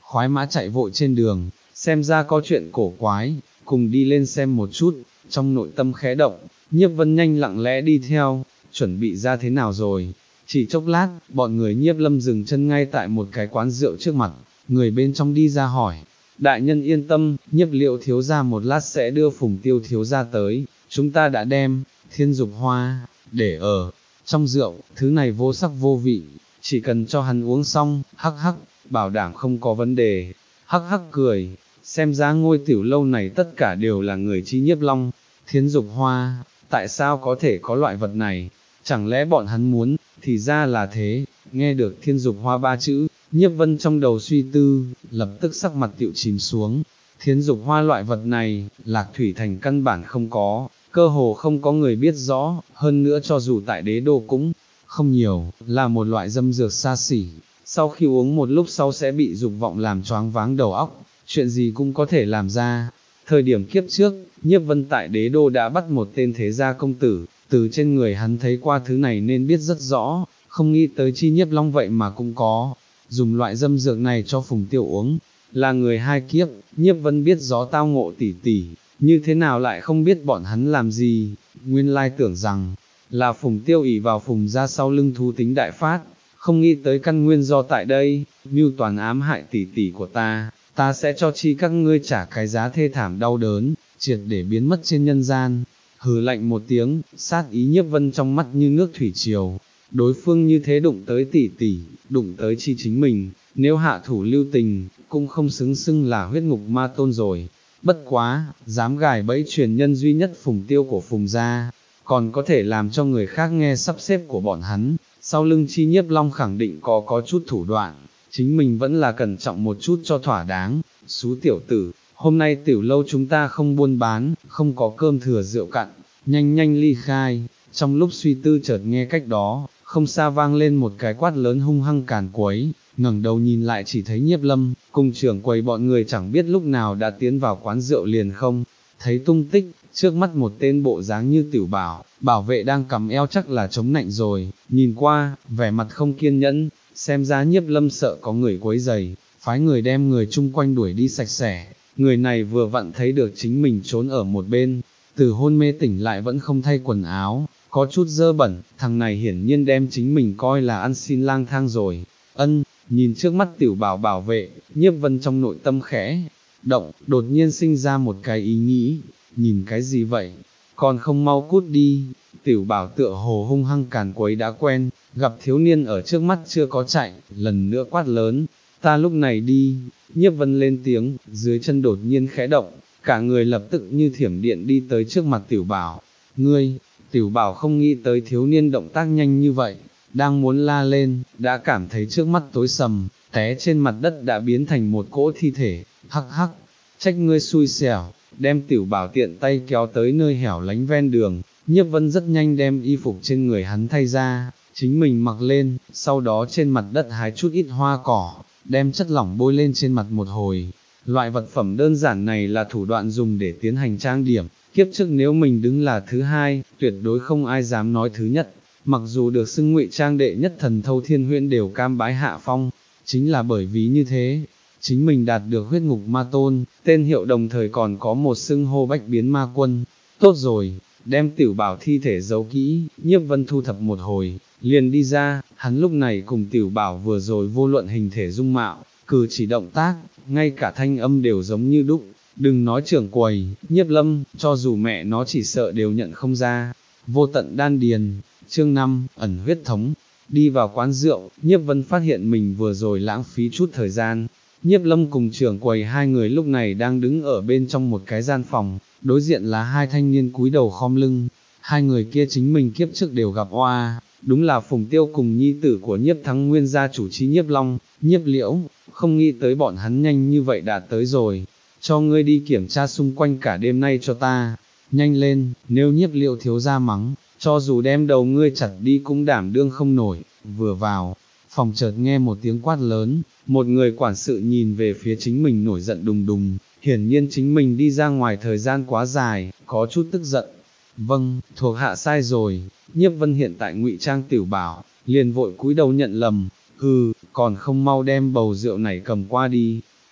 khoái mã chạy vội trên đường, xem ra có chuyện cổ quái, cùng đi lên xem một chút, trong nội tâm khẽ động, Nhiếp Vân nhanh lặng lẽ đi theo, chuẩn bị ra thế nào rồi. Chỉ chốc lát, bọn người Nhiếp Lâm dừng chân ngay tại một cái quán rượu trước mặt, người bên trong đi ra hỏi, đại nhân yên tâm, Nhiếp Liệu thiếu gia một lát sẽ đưa Phùng Tiêu thiếu gia tới, chúng ta đã đem Thiên Dục Hoa để ở trong rượu, thứ này vô sắc vô vị, chỉ cần cho hắn uống xong, hắc hắc, bảo đảm không có vấn đề. Hắc hắc cười, xem ra ngôi tiểu lâu này tất cả đều là người chi Nhiếp Long. Thiên Dục Hoa, tại sao có thể có loại vật này? Chẳng lẽ bọn hắn muốn, thì ra là thế. Nghe được Thiên Dục Hoa ba chữ, Nhiếp Vân trong đầu suy tư, lập tức sắc mặt tiệu chìm xuống. Thiên Dục Hoa loại vật này, Lạc Thủy Thành căn bản không có, cơ hồ không có người biết rõ, hơn nữa cho dù tại đế đô cũng không nhiều, là một loại dâm dược xa xỉ. Sau khi uống một lúc sau sẽ bị dục vọng làm choáng váng đầu óc, chuyện gì cũng có thể làm ra. Thời điểm kiếp trước, Nhiếp Vân tại đế đô đã bắt một tên thế gia công tử, từ trên người hắn thấy qua thứ này nên biết rất rõ, không nghĩ tới chi Nhiếp Long vậy mà cũng có, dùng loại dâm dược này cho Phùng Tiêu uống, là người hai kiếp. Nhiếp Vân biết rõ tao ngộ tỉ tỉ, như thế nào lại không biết bọn hắn làm gì, nguyên lai tưởng rằng, là Phùng Tiêu ỷ vào Phùng ra sau lưng thú tính đại phát, không nghĩ tới căn nguyên do tại đây, mưu toàn ám hại tỉ tỉ của ta, ta sẽ cho chi các ngươi trả cái giá thê thảm đau đớn, triệt để biến mất trên nhân gian. Hừ lạnh một tiếng, sát ý Nhiếp Vân trong mắt như nước thủy triều, đối phương như thế đụng tới tỷ tỷ, đụng tới chi chính mình, nếu hạ thủ lưu tình, cũng không xứng xưng là huyết ngục ma tôn rồi. Bất quá, dám gài bẫy truyền nhân duy nhất Phùng Tiêu của Phùng gia, còn có thể làm cho người khác nghe sắp xếp của bọn hắn, sau lưng chi Nhiếp Long khẳng định có có chút thủ đoạn, chính mình vẫn là cẩn trọng một chút cho thỏa đáng. Xú tiểu tử, hôm nay tiểu lâu chúng ta không buôn bán, không có cơm thừa rượu cặn, nhanh nhanh ly khai. Trong lúc suy tư chợt nghe cách đó, không xa vang lên một cái quát lớn hung hăng càn quấy, ngẩng đầu nhìn lại chỉ thấy Nhiếp Lâm, cùng trưởng quầy bọn người chẳng biết lúc nào đã tiến vào quán rượu liền không thấy tung tích, trước mắt một tên bộ dáng như Tiểu Bảo, bảo vệ đang cầm eo chắc là chống nạnh rồi, nhìn qua, vẻ mặt không kiên nhẫn, xem ra Nhiếp Lâm sợ có người quấy giày, phái người đem người chung quanh đuổi đi sạch sẽ. Người này vừa vặn thấy được chính mình trốn ở một bên, từ hôn mê tỉnh lại vẫn không thay quần áo, có chút dơ bẩn, thằng này hiển nhiên đem chính mình coi là ăn xin lang thang rồi. Ân, nhìn trước mắt Tiểu Bảo bảo vệ, Nhiếp Vân trong nội tâm khẽ động, đột nhiên sinh ra một cái ý nghĩ, nhìn cái gì vậy, còn không mau cút đi. Tiểu Bảo tựa hồ hung hăng càn quấy đã quen, gặp thiếu niên ở trước mắt chưa có chạy, lần nữa quát lớn, ta lúc này đi. Nhiếp Vân lên tiếng, dưới chân đột nhiên khẽ động, cả người lập tức như thiểm điện đi tới trước mặt Tiểu Bảo. Ngươi, Tiểu Bảo không nghĩ tới thiếu niên động tác nhanh như vậy, đang muốn la lên, đã cảm thấy trước mắt tối sầm, té trên mặt đất đã biến thành một cỗ thi thể. Hắc hắc, trách ngươi xui xẻo, đem Tiểu Bảo tiện tay kéo tới nơi hẻo lánh ven đường. Nhiếp Vân rất nhanh đem y phục trên người hắn thay ra, chính mình mặc lên, sau đó trên mặt đất hái chút ít hoa cỏ, đem chất lỏng bôi lên trên mặt một hồi. Loại vật phẩm đơn giản này là thủ đoạn dùng để tiến hành trang điểm, kiếp trước nếu mình đứng là thứ hai, tuyệt đối không ai dám nói thứ nhất, mặc dù được xưng ngụy trang đệ nhất thần Thâu Thiên Huyễn đều cam bái hạ phong, chính là bởi vì như thế, chính mình đạt được huyết ngục ma tôn, tên hiệu đồng thời còn có một xưng hô bách biến ma quân. Tốt rồi, đem Tiểu Bảo thi thể giấu kỹ, Nhiếp Vân thu thập một hồi, liền đi ra. Hắn lúc này cùng Tiểu Bảo vừa rồi vô luận hình thể dung mạo, cử chỉ động tác, ngay cả thanh âm đều giống như đúc, đừng nói trưởng quầy, Nhiếp Lâm, cho dù mẹ nó chỉ sợ đều nhận không ra. Vô tận đan điền, chương năm, ẩn huyết thống. Đi vào quán rượu, Nhiếp Vân phát hiện mình vừa rồi lãng phí chút thời gian. Nhiếp Lâm cùng trưởng quầy hai người lúc này đang đứng ở bên trong một cái gian phòng, đối diện là hai thanh niên cúi đầu khom lưng. Hai người kia chính mình kiếp trước đều gặp oa, đúng là Phùng Tiêu cùng nhi tử của Nhiếp Thắng nguyên gia chủ trí Nhiếp Long, Nhiếp Liễu. Không nghĩ tới bọn hắn nhanh như vậy đã tới rồi, cho ngươi đi kiểm tra xung quanh cả đêm nay cho ta, nhanh lên, nếu Nhiếp Liễu thiếu gia mắng, cho dù đem đầu ngươi chặt đi cũng đảm đương không nổi. Vừa vào phòng chợt nghe một tiếng quát lớn, một người quản sự nhìn về phía chính mình nổi giận đùng đùng, hiển nhiên chính mình đi ra ngoài thời gian quá dài, có chút tức giận. Vâng, thuộc hạ sai rồi. Nhiếp Vân hiện tại ngụy trang Tiểu Bảo, liền vội cúi đầu nhận lầm. Hừ, còn không mau đem bầu rượu này cầm qua đi.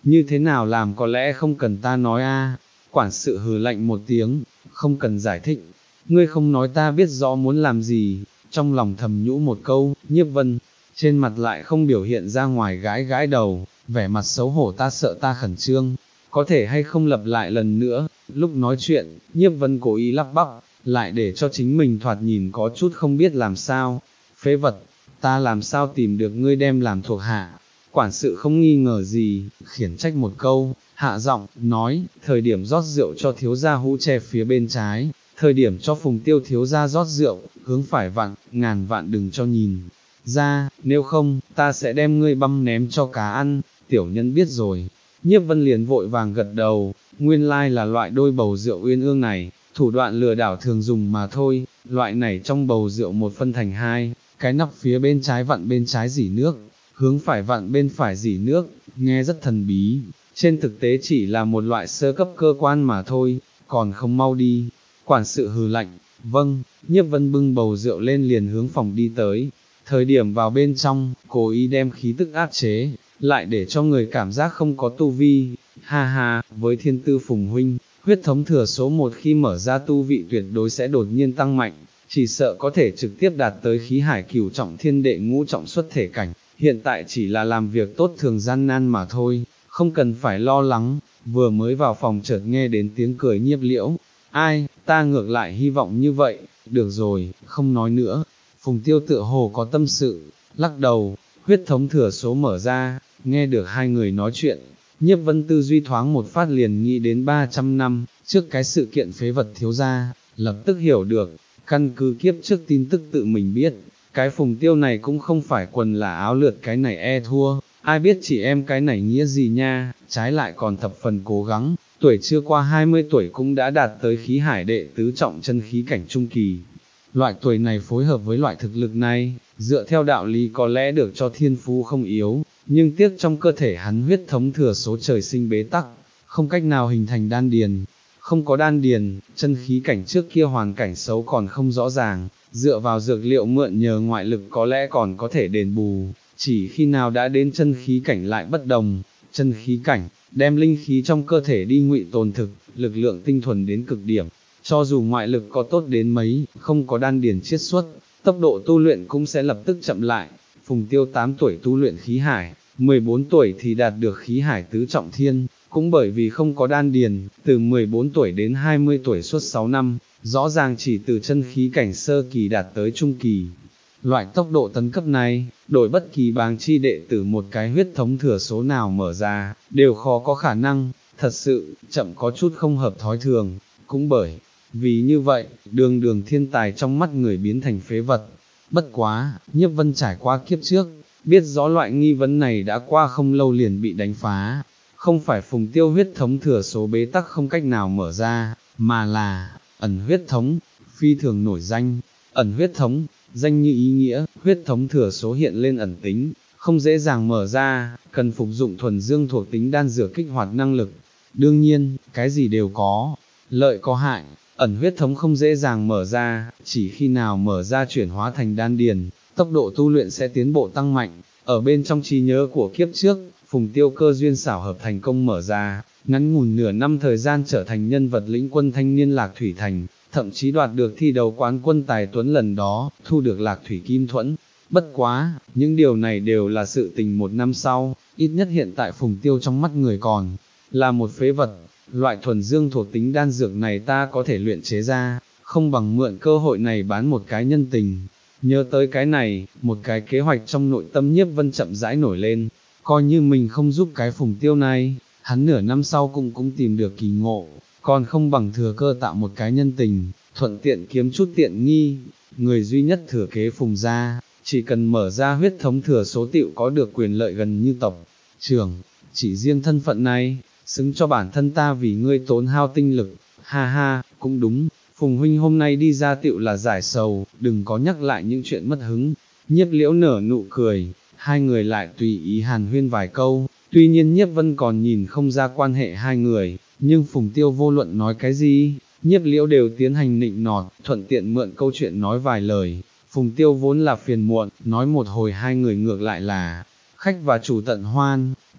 như thế nào làm có lẽ không cần ta nói a. Quản sự hừ lạnh một tiếng, không cần giải thích, ngươi không nói ta biết rõ muốn làm gì, trong lòng thầm nhũ một câu. Nhiếp Vân, trên mặt lại không biểu hiện ra ngoài, gãi gãi đầu, vẻ mặt xấu hổ, ta sợ ta khẩn trương, có thể hay không lặp lại lần nữa. Lúc nói chuyện, Nhiếp Vân cố ý lắp bắp, lại để cho chính mình thoạt nhìn có chút không biết làm sao. Phế vật, ta làm sao tìm được ngươi đem làm thuộc hạ. Quản sự không nghi ngờ gì, khiển trách một câu, hạ giọng, nói, thời điểm rót rượu cho thiếu gia hũ tre phía bên trái, thời điểm cho Phùng Tiêu thiếu gia rót rượu, hướng phải vặn, ngàn vạn đừng cho nhìn ra, nếu không, ta sẽ đem ngươi băm ném cho cá ăn. Tiểu nhân biết rồi. Nhiếp Vân liền vội vàng gật đầu, nguyên lai là loại đôi bầu rượu uyên ương này, thủ đoạn lừa đảo thường dùng mà thôi. Loại này trong bầu rượu một phân thành hai, cái nắp phía bên trái vặn bên trái dỉ nước, hướng phải vặn bên phải dỉ nước, nghe rất thần bí, trên thực tế chỉ là một loại sơ cấp cơ quan mà thôi, còn không mau đi. Quản sự hừ lạnh, vâng. Nhiếp Vân bưng bầu rượu lên liền hướng phòng đi tới, thời điểm vào bên trong, cố ý đem khí tức áp chế, lại để cho người cảm giác không có tu vi. Ha ha, với thiên tư Phùng huynh, huyết thống thừa số một khi mở ra tu vị tuyệt đối sẽ đột nhiên tăng mạnh, chỉ sợ có thể trực tiếp đạt tới khí hải cửu trọng thiên đệ ngũ trọng xuất thể cảnh, hiện tại chỉ là làm việc tốt thường gian nan mà thôi, không cần phải lo lắng. Vừa mới vào phòng chợt nghe đến tiếng cười Nhiếp Liễu, ai, ta ngược lại hy vọng như vậy. Được rồi, không nói nữa. Phùng Tiêu tựa hồ có tâm sự, lắc đầu. Huyết thống thừa số mở ra, nghe được hai người nói chuyện, Nhiếp Vân tư duy thoáng một phát liền nghĩ đến ba trăm năm trước cái sự kiện phế vật thiếu gia, lập tức hiểu được, căn cứ kiếp trước tin tức tự mình biết, cái Phùng Tiêu này cũng không phải quần là áo lượt, cái này e thua, ai biết chị em cái này nghĩa gì nha, trái lại còn thập phần cố gắng, tuổi chưa qua hai mươi tuổi cũng đã đạt tới khí hải đệ tứ trọng chân khí cảnh trung kỳ. Loại tuổi này phối hợp với loại thực lực này, dựa theo đạo lý có lẽ được cho thiên phú không yếu, nhưng tiếc trong cơ thể hắn huyết thống thừa số trời sinh bế tắc, không cách nào hình thành đan điền. Không có đan điền, chân khí cảnh trước kia hoàn cảnh xấu còn không rõ ràng, dựa vào dược liệu mượn nhờ ngoại lực có lẽ còn có thể đền bù, chỉ khi nào đã đến chân khí cảnh lại bất đồng. Chân khí cảnh, đem linh khí trong cơ thể đi ngụy tồn thực, lực lượng tinh thuần đến cực điểm, cho dù ngoại lực có tốt đến mấy, không có đan điền chiết xuất, tốc độ tu luyện cũng sẽ lập tức chậm lại. Phùng Tiêu tám tuổi tu luyện khí hải, mười bốn tuổi thì đạt được khí hải tứ trọng thiên, cũng bởi vì không có đan điền, từ mười bốn tuổi đến hai mươi tuổi suốt sáu năm, rõ ràng chỉ từ chân khí cảnh sơ kỳ đạt tới trung kỳ. Loại tốc độ tấn cấp này, đổi bất kỳ bàng chi đệ tử một cái huyết thống thừa số nào mở ra, đều khó có khả năng, thật sự, chậm có chút không hợp thói thường, cũng bởi vì như vậy, đường đường thiên tài trong mắt người biến thành phế vật. Bất quá, Nhiếp Vân trải qua kiếp trước, biết rõ loại nghi vấn này đã qua không lâu liền bị đánh phá, không phải Phùng Tiêu huyết thống thừa số bế tắc không cách nào mở ra, mà là, ẩn huyết thống, phi thường nổi danh. Ẩn huyết thống, danh như ý nghĩa, huyết thống thừa số hiện lên ẩn tính, không dễ dàng mở ra, cần phục dụng thuần dương thuộc tính đan dược kích hoạt năng lực. Đương nhiên, cái gì đều có, lợi có hại, ẩn huyết thống không dễ dàng mở ra, chỉ khi nào mở ra chuyển hóa thành đan điền, tốc độ tu luyện sẽ tiến bộ tăng mạnh. Ở bên trong trí nhớ của kiếp trước, Phùng Tiêu cơ duyên xảo hợp thành công mở ra, ngắn ngủn nửa năm thời gian trở thành nhân vật lĩnh quân thanh niên Lạc Thủy Thành, thậm chí đoạt được thi đấu quán quân tài tuấn lần đó, thu được Lạc Thủy Kim Thuẫn. Bất quá, những điều này đều là sự tình một năm sau, ít nhất hiện tại Phùng Tiêu trong mắt người còn là một phế vật. Loại thuần dương thuộc tính đan dược này ta có thể luyện chế ra, không bằng mượn cơ hội này bán một cái nhân tình. Nhớ tới cái này, một cái kế hoạch trong nội tâm Nhiếp Vân chậm rãi nổi lên, coi như mình không giúp cái Phùng Tiêu này, hắn nửa năm sau cũng cũng tìm được kỳ ngộ, còn không bằng thừa cơ tạo một cái nhân tình, thuận tiện kiếm chút tiện nghi. Người duy nhất thừa kế Phùng gia, chỉ cần mở ra huyết thống thừa số tựu có được quyền lợi gần như tộc trưởng, chỉ riêng thân phận này, xứng cho bản thân ta vì ngươi tốn hao tinh lực. Ha ha, cũng đúng, Phùng huynh hôm nay đi ra tựu là giải sầu, đừng có nhắc lại những chuyện mất hứng. Nhiếp Liễu nở nụ cười, hai người lại tùy ý hàn huyên vài câu, tuy nhiên Nhiếp Vân còn nhìn không ra quan hệ hai người, nhưng Phùng Tiêu vô luận nói cái gì, Nhiếp Liễu đều tiến hành nịnh nọt, thuận tiện mượn câu chuyện nói vài lời. Phùng Tiêu vốn là phiền muộn, nói một hồi hai người ngược lại là khách và chủ tận hoan,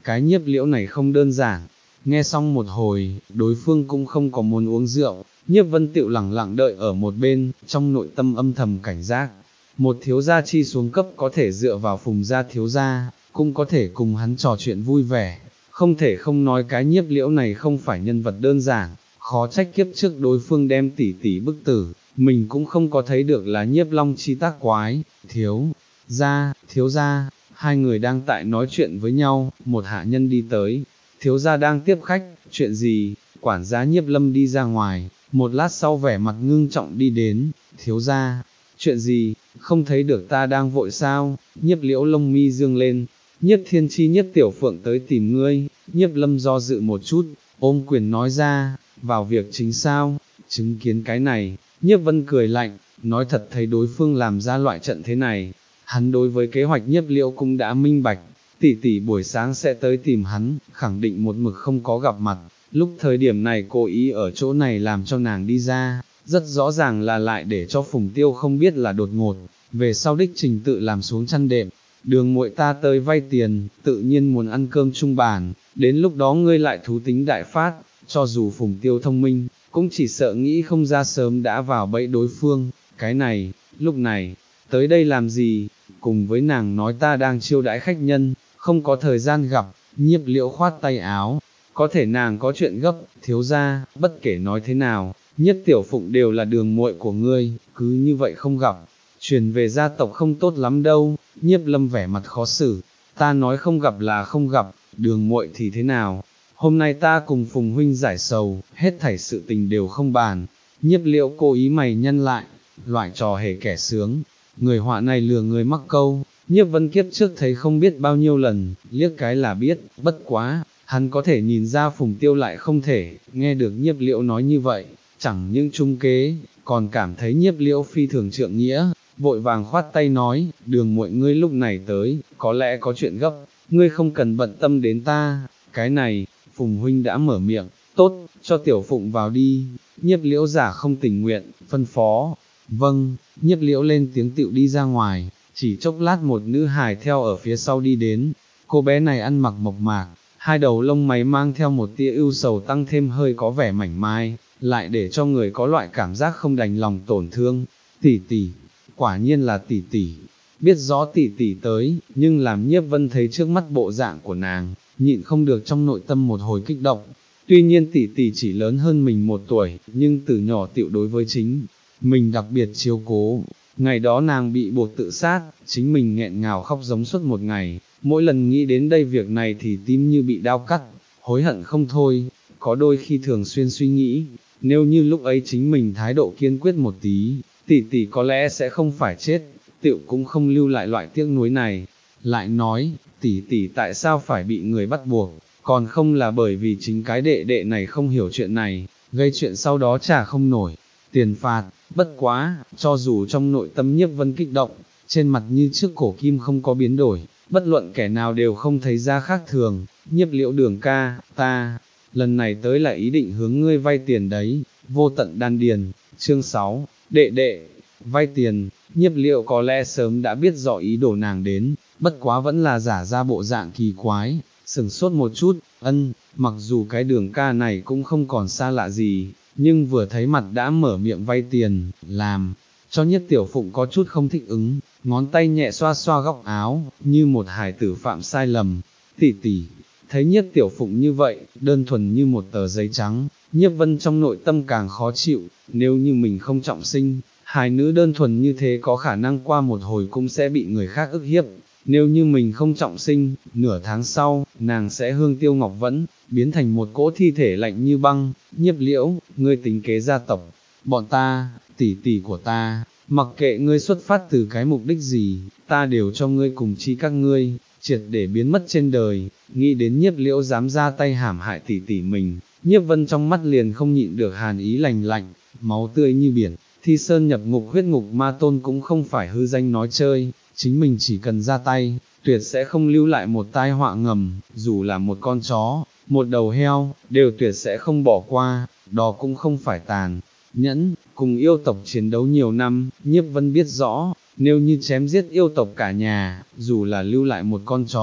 cái nhiếp liễu này không đơn giản. Nghe xong một hồi, đối phương cũng không có muốn uống rượu, nhiếp vân tịu lẳng lặng đợi ở một bên, trong nội tâm âm thầm cảnh giác. Một thiếu gia chi xuống cấp có thể dựa vào Phùng gia thiếu gia, cũng có thể cùng hắn trò chuyện vui vẻ, không thể không nói cái nhiếp liễu này không phải nhân vật đơn giản, khó trách kiếp trước đối phương đem tỷ tỷ bức tử, mình cũng không có thấy được là nhiếp long chi tác quái. Thiếu gia, thiếu gia, hai người đang tại nói chuyện với nhau, một hạ nhân đi tới, thiếu gia đang tiếp khách, chuyện gì, quản gia nhiếp lâm đi ra ngoài, một lát sau vẻ mặt ngưng trọng đi đến, thiếu gia, chuyện gì, không thấy được ta đang vội sao, nhiếp liễu lông mi dương lên, nhiếp thiên chi nhiếp tiểu phượng tới tìm ngươi, nhiếp lâm do dự một chút, ôm quyền nói ra, vào việc chính sao, chứng kiến cái này, nhiếp vân cười lạnh, nói thật thấy đối phương làm ra loại trận thế này, hắn đối với kế hoạch nhiếp liễu cũng đã minh bạch, tỷ tỷ buổi sáng sẽ tới tìm hắn, khẳng định một mực không có gặp mặt, lúc thời điểm này cố ý ở chỗ này làm cho nàng đi ra, rất rõ ràng là lại để cho Phùng Tiêu không biết là đột ngột, về sau đích trình tự làm xuống chăn đệm, đường muội ta tới vay tiền, tự nhiên muốn ăn cơm chung bàn, đến lúc đó ngươi lại thú tính đại phát, cho dù Phùng Tiêu thông minh, cũng chỉ sợ nghĩ không ra sớm đã vào bẫy đối phương, cái này, lúc này, tới đây làm gì, cùng với nàng nói ta đang chiêu đãi khách nhân, không có thời gian gặp, nhiếp liễu khoát tay áo, có thể nàng có chuyện gấp, thiếu gia, bất kể nói thế nào, nhất tiểu phụng đều là đường muội của ngươi, cứ như vậy không gặp, truyền về gia tộc không tốt lắm đâu, nhiếp lâm vẻ mặt khó xử, ta nói không gặp là không gặp, đường muội thì thế nào, hôm nay ta cùng Phùng huynh giải sầu, hết thảy sự tình đều không bàn, nhiếp liễu cố ý mày nhân lại, loại trò hề kẻ sướng, người họa này lừa người mắc câu, nhiếp vân kiếp trước thấy không biết bao nhiêu lần, liếc cái là biết, bất quá, hắn có thể nhìn ra Phùng Tiêu lại không thể, nghe được nhiếp liễu nói như vậy, chẳng những trung kế, còn cảm thấy nhiếp liễu phi thường trượng nghĩa, vội vàng khoát tay nói, đường muội ngươi lúc này tới, có lẽ có chuyện gấp, ngươi không cần bận tâm đến ta, cái này, Phùng huynh đã mở miệng, tốt, cho tiểu phụng vào đi, nhiếp liễu giả không tình nguyện, phân phó, vâng, nhiếp liễu lên tiếng tựu đi ra ngoài, chỉ chốc lát một nữ hài theo ở phía sau đi đến, cô bé này ăn mặc mộc mạc, hai đầu lông máy mang theo một tia ưu sầu tăng thêm hơi có vẻ mảnh mai, lại để cho người có loại cảm giác không đành lòng tổn thương, tỷ tỷ, quả nhiên là tỷ tỷ, biết rõ tỷ tỷ tới, nhưng làm nhiếp vân thấy trước mắt bộ dạng của nàng, nhịn không được trong nội tâm một hồi kích động, tuy nhiên tỷ tỷ chỉ lớn hơn mình một tuổi, nhưng từ nhỏ tiểu đối với chính, mình đặc biệt chiếu cố, ngày đó nàng bị buộc tự sát, chính mình nghẹn ngào khóc giống suốt một ngày, mỗi lần nghĩ đến đây việc này thì tim như bị đau cắt, hối hận không thôi, có đôi khi thường xuyên suy nghĩ, nếu như lúc ấy chính mình thái độ kiên quyết một tí, tỷ tỷ có lẽ sẽ không phải chết, tiểu cũng không lưu lại loại tiếc nuối này, lại nói, tỷ tỷ tại sao phải bị người bắt buộc, còn không là bởi vì chính cái đệ đệ này không hiểu chuyện này, gây chuyện sau đó trả không nổi, tiền phạt, bất quá, cho dù trong nội tâm nhiếp vân kích động, trên mặt như trước cổ kim không có biến đổi, bất luận kẻ nào đều không thấy ra khác thường, nhiếp liễu đường ca, ta, lần này tới là ý định hướng ngươi vay tiền đấy, vô tận đan điền, chương sáu, đệ đệ, vay tiền, nhiếp liễu có lẽ sớm đã biết rõ ý đồ nàng đến, bất quá vẫn là giả ra bộ dạng kỳ quái, sửng sốt một chút, ân, mặc dù cái đường ca này cũng không còn xa lạ gì, nhưng vừa thấy mặt đã mở miệng vay tiền, làm, cho nhất tiểu phụng có chút không thích ứng, ngón tay nhẹ xoa xoa góc áo, như một hài tử phạm sai lầm, tỷ tỷ, thấy nhất tiểu phụng như vậy, đơn thuần như một tờ giấy trắng, nhiếp vân trong nội tâm càng khó chịu, nếu như mình không trọng sinh, hài nữ đơn thuần như thế có khả năng qua một hồi cũng sẽ bị người khác ức hiếp, nếu như mình không trọng sinh, nửa tháng sau, nàng sẽ hương tiêu ngọc vẫn, biến thành một cỗ thi thể lạnh như băng, nhiếp liễu, ngươi tính kế gia tộc, bọn ta, tỷ tỷ của ta, mặc kệ ngươi xuất phát từ cái mục đích gì, ta đều cho ngươi cùng chi các ngươi, triệt để biến mất trên đời, nghĩ đến nhiếp liễu dám ra tay hãm hại tỷ tỷ mình, nhiếp vân trong mắt liền không nhịn được hàn ý lành lạnh, máu tươi như biển, thi sơn nhập ngục huyết ngục ma tôn cũng không phải hư danh nói chơi, chính mình chỉ cần ra tay, tuyệt sẽ không lưu lại một tai họa ngầm, dù là một con chó, một đầu heo, đều tuyệt sẽ không bỏ qua, đó cũng không phải tàn, nhẫn, cùng yêu tộc chiến đấu nhiều năm, nhiếp vân biết rõ, nếu như chém giết yêu tộc cả nhà, dù là lưu lại một con chó,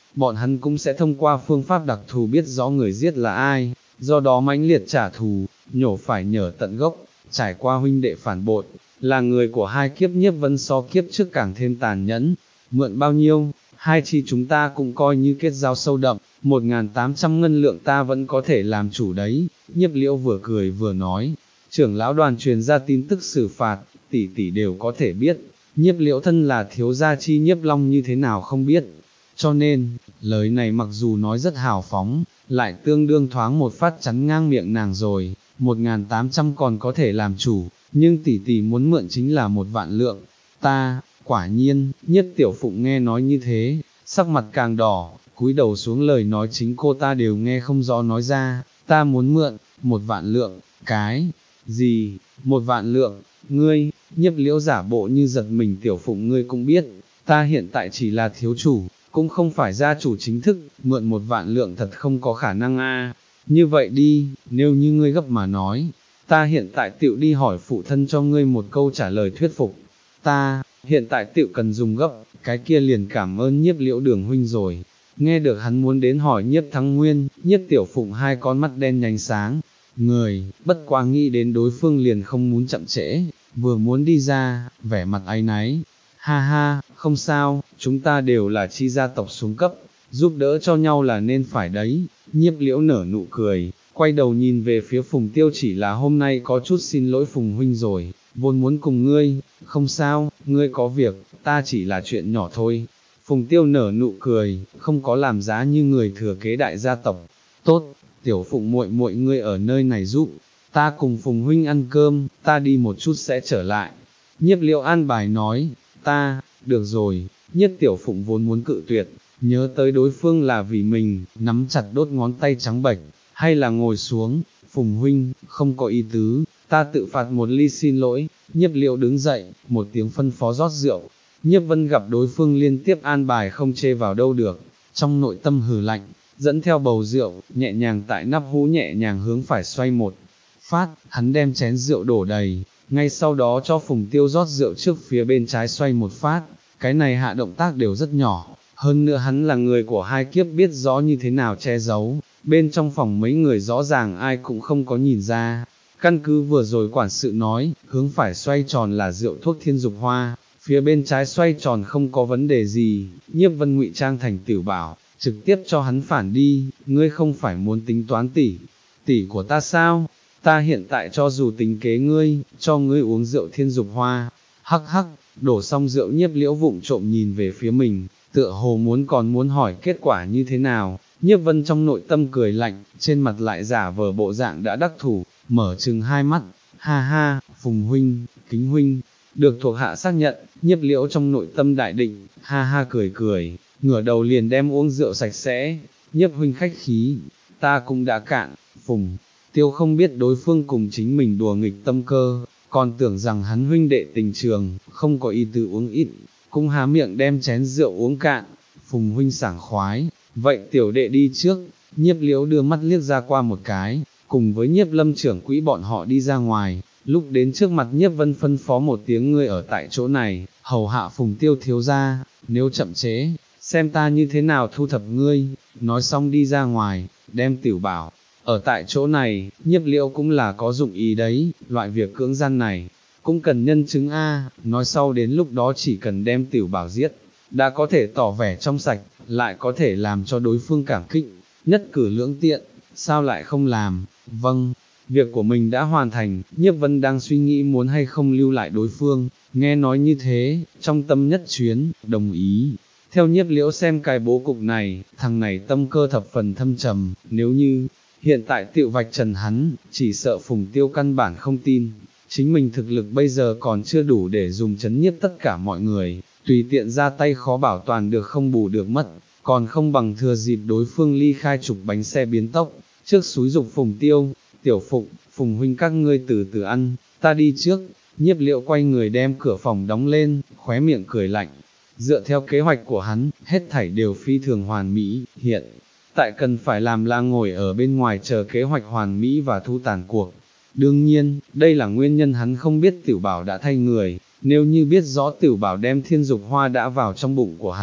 bọn hắn cũng sẽ thông qua phương pháp đặc thù biết rõ người giết là ai, do đó mãnh liệt trả thù, nhổ phải nhở tận gốc, trải qua huynh đệ phản bội, là người của hai kiếp Nhiếp Vân so kiếp trước càng thêm tàn nhẫn, mượn bao nhiêu, hai chi chúng ta cũng coi như kết giao sâu đậm, một ngàn tám trăm ngân lượng ta vẫn có thể làm chủ đấy, Nhiếp Liễu vừa cười vừa nói, trưởng lão đoàn truyền ra tin tức xử phạt, tỷ tỷ đều có thể biết, Nhiếp Liễu thân là thiếu gia chi Nhiếp Long như thế nào không biết, cho nên, lời này mặc dù nói rất hào phóng, lại tương đương thoáng một phát chắn ngang miệng nàng rồi, một ngàn tám trăm còn có thể làm chủ, nhưng tỷ tỷ muốn mượn chính là một vạn lượng, ta, quả nhiên, Nhất Tiểu Phụng nghe nói như thế, sắc mặt càng đỏ, cúi đầu xuống lời nói chính cô ta đều nghe không rõ nói ra, ta muốn mượn, một vạn lượng, cái, gì, một vạn lượng, ngươi, Nhiếp Liễu giả bộ như giật mình. Tiểu Phụng ngươi cũng biết, ta hiện tại chỉ là thiếu chủ, cũng không phải gia chủ chính thức, mượn một vạn lượng thật không có khả năng a. Như vậy đi, nếu như ngươi gấp mà nói, ta hiện tại tựu đi hỏi phụ thân cho ngươi một câu trả lời thuyết phục, ta, hiện tại tựu cần dùng gấp, cái kia liền cảm ơn Nhiếp Liễu Đường huynh rồi. Nghe được hắn muốn đến hỏi Nhiếp Thắng Nguyên, Nhiếp Tiểu Phụng hai con mắt đen nhánh sáng, người, bất quá nghĩ đến đối phương liền không muốn chậm trễ, vừa muốn đi ra, vẻ mặt áy náy, ha ha, không sao, chúng ta đều là chi gia tộc xuống cấp, giúp đỡ cho nhau là nên phải đấy, Nhiếp Liễu nở nụ cười, quay đầu nhìn về phía Phùng Tiêu, chỉ là hôm nay có chút xin lỗi Phùng huynh rồi, vốn muốn cùng ngươi, không sao, ngươi có việc, ta chỉ là chuyện nhỏ thôi. Phùng Tiêu nở nụ cười, không có làm giá như người thừa kế đại gia tộc, tốt, Tiểu Phụng muội muội ngươi ở nơi này giúp, ta cùng Phùng huynh ăn cơm, ta đi một chút sẽ trở lại. Nhiếp Liễu an bài nói, ta, được rồi, Nhiếp Tiểu Phụng vốn muốn cự tuyệt, nhớ tới đối phương là vì mình, nắm chặt đốt ngón tay trắng bệch, hay là ngồi xuống, Phùng huynh, không có ý tứ, ta tự phạt một ly xin lỗi. Nhiếp Liễu đứng dậy, một tiếng phân phó rót rượu, Nhiếp Vân gặp đối phương liên tiếp an bài không chê vào đâu được, trong nội tâm hừ lạnh, dẫn theo bầu rượu, nhẹ nhàng tại nắp hũ nhẹ nhàng hướng phải xoay một phát, hắn đem chén rượu đổ đầy, ngay sau đó cho Phùng Tiêu rót rượu trước phía bên trái xoay một phát, cái này hạ động tác đều rất nhỏ, hơn nữa hắn là người của hai kiếp biết rõ như thế nào che giấu, bên trong phòng mấy người rõ ràng ai cũng không có nhìn ra. Căn cứ vừa rồi quản sự nói, hướng phải xoay tròn là rượu thuốc thiên dục hoa, phía bên trái xoay tròn không có vấn đề gì, Nhiếp Vân ngụy trang thành Tiểu Bảo, trực tiếp cho hắn phản đi, ngươi không phải muốn tính toán tỷ, tỷ của ta sao, ta hiện tại cho dù tính kế ngươi, cho ngươi uống rượu thiên dục hoa, hắc hắc, đổ xong rượu Nhiếp Liễu vụng trộm nhìn về phía mình, tựa hồ muốn còn muốn hỏi kết quả như thế nào, Nhiếp Vân trong nội tâm cười lạnh, trên mặt lại giả vờ bộ dạng đã đắc thủ, mở trừng hai mắt, ha ha, Phùng huynh, Kính huynh, được thuộc hạ xác nhận, Nhiếp Liễu trong nội tâm đại định, ha ha cười cười, ngửa đầu liền đem uống rượu sạch sẽ, Nhiếp huynh khách khí, ta cũng đã cạn. Phùng Tiêu không biết đối phương cùng chính mình đùa nghịch tâm cơ, còn tưởng rằng hắn huynh đệ tình trường, không có ý tư uống ít, cũng há miệng đem chén rượu uống cạn. Phùng huynh sảng khoái, vậy tiểu đệ đi trước. Nhiếp Liễu đưa mắt liếc ra qua một cái, cùng với Nhiếp Lâm trưởng quỹ bọn họ đi ra ngoài, lúc đến trước mặt Nhiếp Vân phân phó một tiếng, ngươi ở tại chỗ này, hầu hạ Phùng Tiêu thiếu gia, nếu chậm chế, xem ta như thế nào thu thập ngươi. Nói xong đi ra ngoài, đem Tiểu Bảo ở tại chỗ này. Nhiếp Liễu cũng là có dụng ý đấy, loại việc cưỡng gian này cũng cần nhân chứng a. Nói sau đến lúc đó chỉ cần đem Tiểu Bảo giết, đã có thể tỏ vẻ trong sạch, lại có thể làm cho đối phương cảm kích, nhất cử lưỡng tiện, sao lại không làm. Vâng, việc của mình đã hoàn thành. Nhiếp Vân đang suy nghĩ muốn hay không lưu lại đối phương, nghe nói như thế, trong tâm nhất chuyến, đồng ý. Theo Nhiếp Liễu xem cái bố cục này, thằng này tâm cơ thập phần thâm trầm, nếu như hiện tại tiệu vạch trần hắn, chỉ sợ Phùng Tiêu căn bản không tin, chính mình thực lực bây giờ còn chưa đủ để dùng chấn nhiếp tất cả mọi người, tùy tiện ra tay khó bảo toàn được không bù được mất, còn không bằng thừa dịp đối phương ly khai trục bánh xe biến tốc, trước xúi dục Phùng Tiêu. Tiểu Phụng, Phùng huynh các ngươi từ từ ăn, ta đi trước. Nhiếp Liễu quay người đem cửa phòng đóng lên, khóe miệng cười lạnh. Dựa theo kế hoạch của hắn, hết thảy đều phi thường hoàn mỹ, hiện tại cần phải làm là ngồi ở bên ngoài chờ kế hoạch hoàn mỹ và thu tàn cuộc. Đương nhiên, đây là nguyên nhân hắn không biết Tiểu Bảo đã thay người, nếu như biết rõ Tiểu Bảo đem thiên dục hoa đã vào trong bụng của hắn,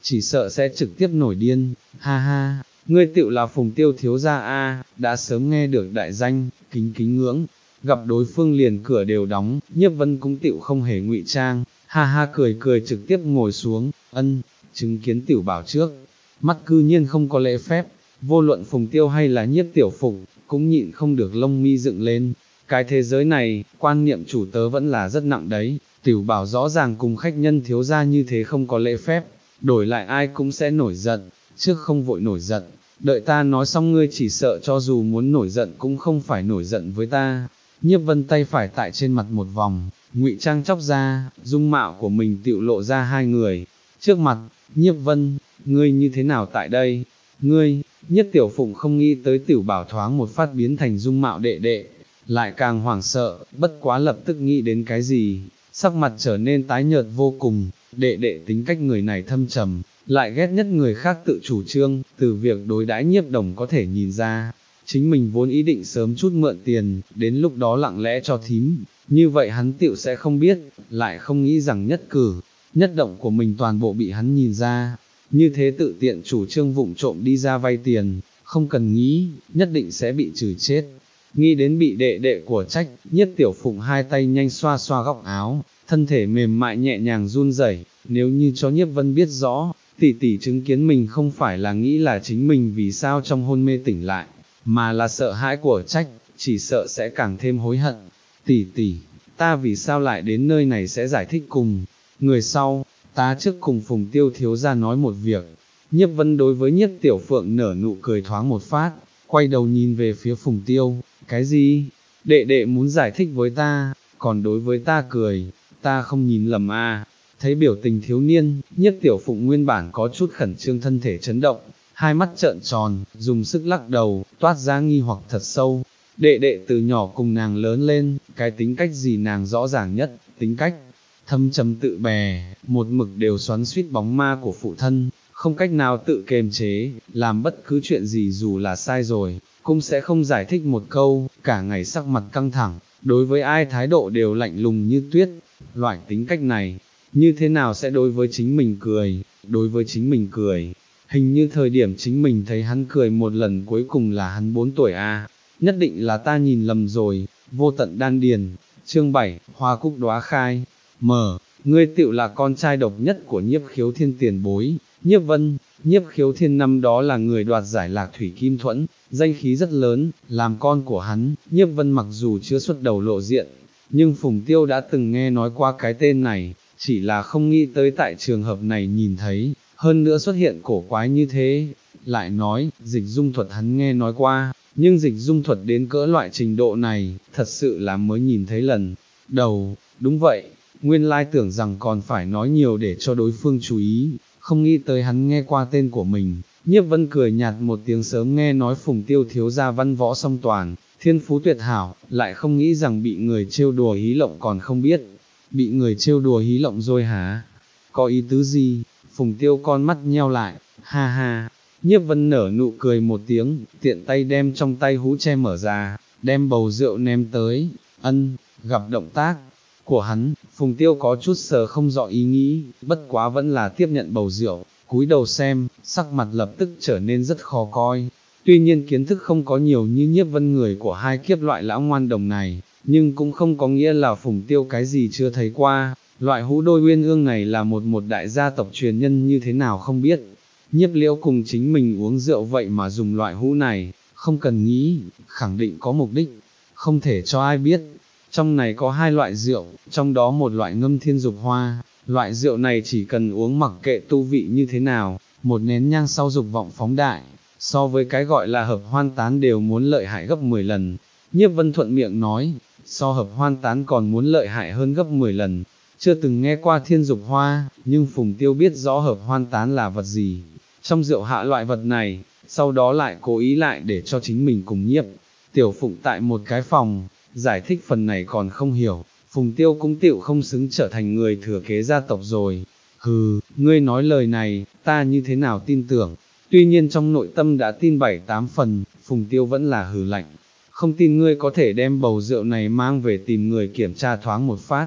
chỉ sợ sẽ trực tiếp nổi điên, ha ha, ngươi tựu là Phùng Tiêu thiếu gia a, đã sớm nghe được đại danh, kính kính ngưỡng, gặp đối phương liền cửa đều đóng, Nhiếp Vân cũng tựu không hề ngụy trang, ha ha cười cười trực tiếp ngồi xuống, ân, chứng kiến tiểu bảo trước, mắt cư nhiên không có lễ phép, vô luận Phùng Tiêu hay là Nhiếp Tiểu Phụng, cũng nhịn không được lông mi dựng lên, cái thế giới này, quan niệm chủ tớ vẫn là rất nặng đấy, tiểu bảo rõ ràng cùng khách nhân thiếu gia như thế không có lễ phép, đổi lại ai cũng sẽ nổi giận, trước không vội nổi giận, đợi ta nói xong ngươi chỉ sợ cho dù muốn nổi giận cũng không phải nổi giận với ta. Nhiếp Vân tay phải tại trên mặt một vòng, ngụy trang chóc ra, dung mạo của mình tựu lộ ra hai người, trước mặt, Nhiếp Vân, ngươi như thế nào tại đây, ngươi, Nhất Tiểu Phụng không nghĩ tới tiểu bảo thoáng một phát biến thành dung mạo đệ đệ, lại càng hoảng sợ, bất quá lập tức nghĩ đến cái gì, sắc mặt trở nên tái nhợt vô cùng, đệ đệ tính cách người này thâm trầm, lại ghét nhất người khác tự chủ trương, từ việc đối đãi Nhiếp Đồng có thể nhìn ra, chính mình vốn ý định sớm chút mượn tiền, đến lúc đó lặng lẽ cho thím, như vậy hắn tựu sẽ không biết, lại không nghĩ rằng nhất cử, nhất động của mình toàn bộ bị hắn nhìn ra, như thế tự tiện chủ trương vụng trộm đi ra vay tiền, không cần nghĩ, nhất định sẽ bị trừ chết. Nghĩ đến bị đệ đệ của trách, Nhiếp Tiểu Phụng hai tay nhanh xoa xoa góc áo, thân thể mềm mại nhẹ nhàng run rẩy. Nếu như cho Nhiếp Vân biết rõ, tỷ tỷ chứng kiến mình không phải là nghĩ là chính mình vì sao trong hôn mê tỉnh lại, mà là sợ hãi của trách, chỉ sợ sẽ càng thêm hối hận. Tỷ tỷ, ta vì sao lại đến nơi này sẽ giải thích cùng người sau, ta trước cùng Phùng Tiêu thiếu gia nói một việc. Nhiếp Vân đối với Nhiếp Tiểu Phượng nở nụ cười thoáng một phát, quay đầu nhìn về phía Phùng Tiêu, cái gì? Đệ đệ muốn giải thích với ta, còn đối với ta cười, ta không nhìn lầm à. Thấy biểu tình thiếu niên, Nhiếp Tiểu Phụng nguyên bản có chút khẩn trương thân thể chấn động, hai mắt trợn tròn, dùng sức lắc đầu, toát ra nghi hoặc thật sâu. Đệ đệ từ nhỏ cùng nàng lớn lên, cái tính cách gì nàng rõ ràng nhất, tính cách thâm trầm tự bè, một mực đều xoắn suýt bóng ma của phụ thân, không cách nào tự kiềm chế, làm bất cứ chuyện gì dù là sai rồi, cũng sẽ không giải thích một câu, cả ngày sắc mặt căng thẳng, đối với ai thái độ đều lạnh lùng như tuyết. Loại tính cách này, như thế nào sẽ đối với chính mình cười, đối với chính mình cười, hình như thời điểm chính mình thấy hắn cười một lần cuối cùng là hắn bốn tuổi a, nhất định là ta nhìn lầm rồi. Vô tận đan điền, chương bảy, hoa cúc đóa khai, mở, ngươi tựu là con trai độc nhất của Nhiếp Khiếu Thiên tiền bối, Nhiếp Vân. Nhiếp Khiếu Thiên năm đó là người đoạt giải Lạc Thủy Kim Thuẫn, danh khí rất lớn, làm con của hắn, Nhiếp Vân mặc dù chưa xuất đầu lộ diện, nhưng Phùng Tiêu đã từng nghe nói qua cái tên này, chỉ là không nghĩ tới tại trường hợp này nhìn thấy, hơn nữa xuất hiện cổ quái như thế. Lại nói, dịch dung thuật hắn nghe nói qua, nhưng dịch dung thuật đến cỡ loại trình độ này, thật sự là mới nhìn thấy lần đầu. Đúng vậy, nguyên lai tưởng rằng còn phải nói nhiều để cho đối phương chú ý, không nghĩ tới hắn nghe qua tên của mình. Nhiếp Vân cười nhạt một tiếng, sớm nghe nói Phùng Tiêu thiếu gia văn võ song toàn, thiên phú tuyệt hảo, lại không nghĩ rằng bị người trêu đùa hí lộng còn không biết. Bị người trêu đùa hí lộng rồi hả? Có ý tứ gì? Phùng Tiêu con mắt nheo lại, ha ha. Nhiếp Vân nở nụ cười một tiếng, tiện tay đem trong tay hũ che mở ra, đem bầu rượu ném tới, ân, gặp động tác của hắn, Phùng Tiêu có chút sờ không rõ ý nghĩ, bất quá vẫn là tiếp nhận bầu rượu, cúi đầu xem, sắc mặt lập tức trở nên rất khó coi. Tuy nhiên kiến thức không có nhiều như Nhiếp Vân người của hai kiếp loại lão ngoan đồng này, nhưng cũng không có nghĩa là Phùng Tiêu cái gì chưa thấy qua. Loại hũ đôi uyên ương này là một một đại gia tộc truyền nhân như thế nào không biết. Nhiếp Liễu cùng chính mình uống rượu vậy mà dùng loại hũ này, không cần nghĩ, khẳng định có mục đích, không thể cho ai biết. Trong này có hai loại rượu, trong đó một loại ngâm thiên dục hoa, loại rượu này chỉ cần uống mặc kệ tu vị như thế nào, một nén nhang sau dục vọng phóng đại, so với cái gọi là hợp hoan tán đều muốn lợi hại gấp mười lần. Nhiếp Vân thuận miệng nói, so hợp hoan tán còn muốn lợi hại hơn gấp mười lần. Chưa từng nghe qua thiên dục hoa, nhưng Phùng Tiêu biết rõ hợp hoan tán là vật gì. Trong rượu hạ loại vật này, sau đó lại cố ý lại để cho chính mình cùng Nhiếp Tiểu Phụng tại một cái phòng, giải thích phần này còn không hiểu, Phùng Tiêu cũng tựu không xứng trở thành người thừa kế gia tộc rồi. Hừ, ngươi nói lời này, ta như thế nào tin tưởng? Tuy nhiên trong nội tâm đã tin bảy tám phần, Phùng Tiêu vẫn là hừ lạnh. Không tin ngươi có thể đem bầu rượu này mang về tìm người kiểm tra thoáng một phát.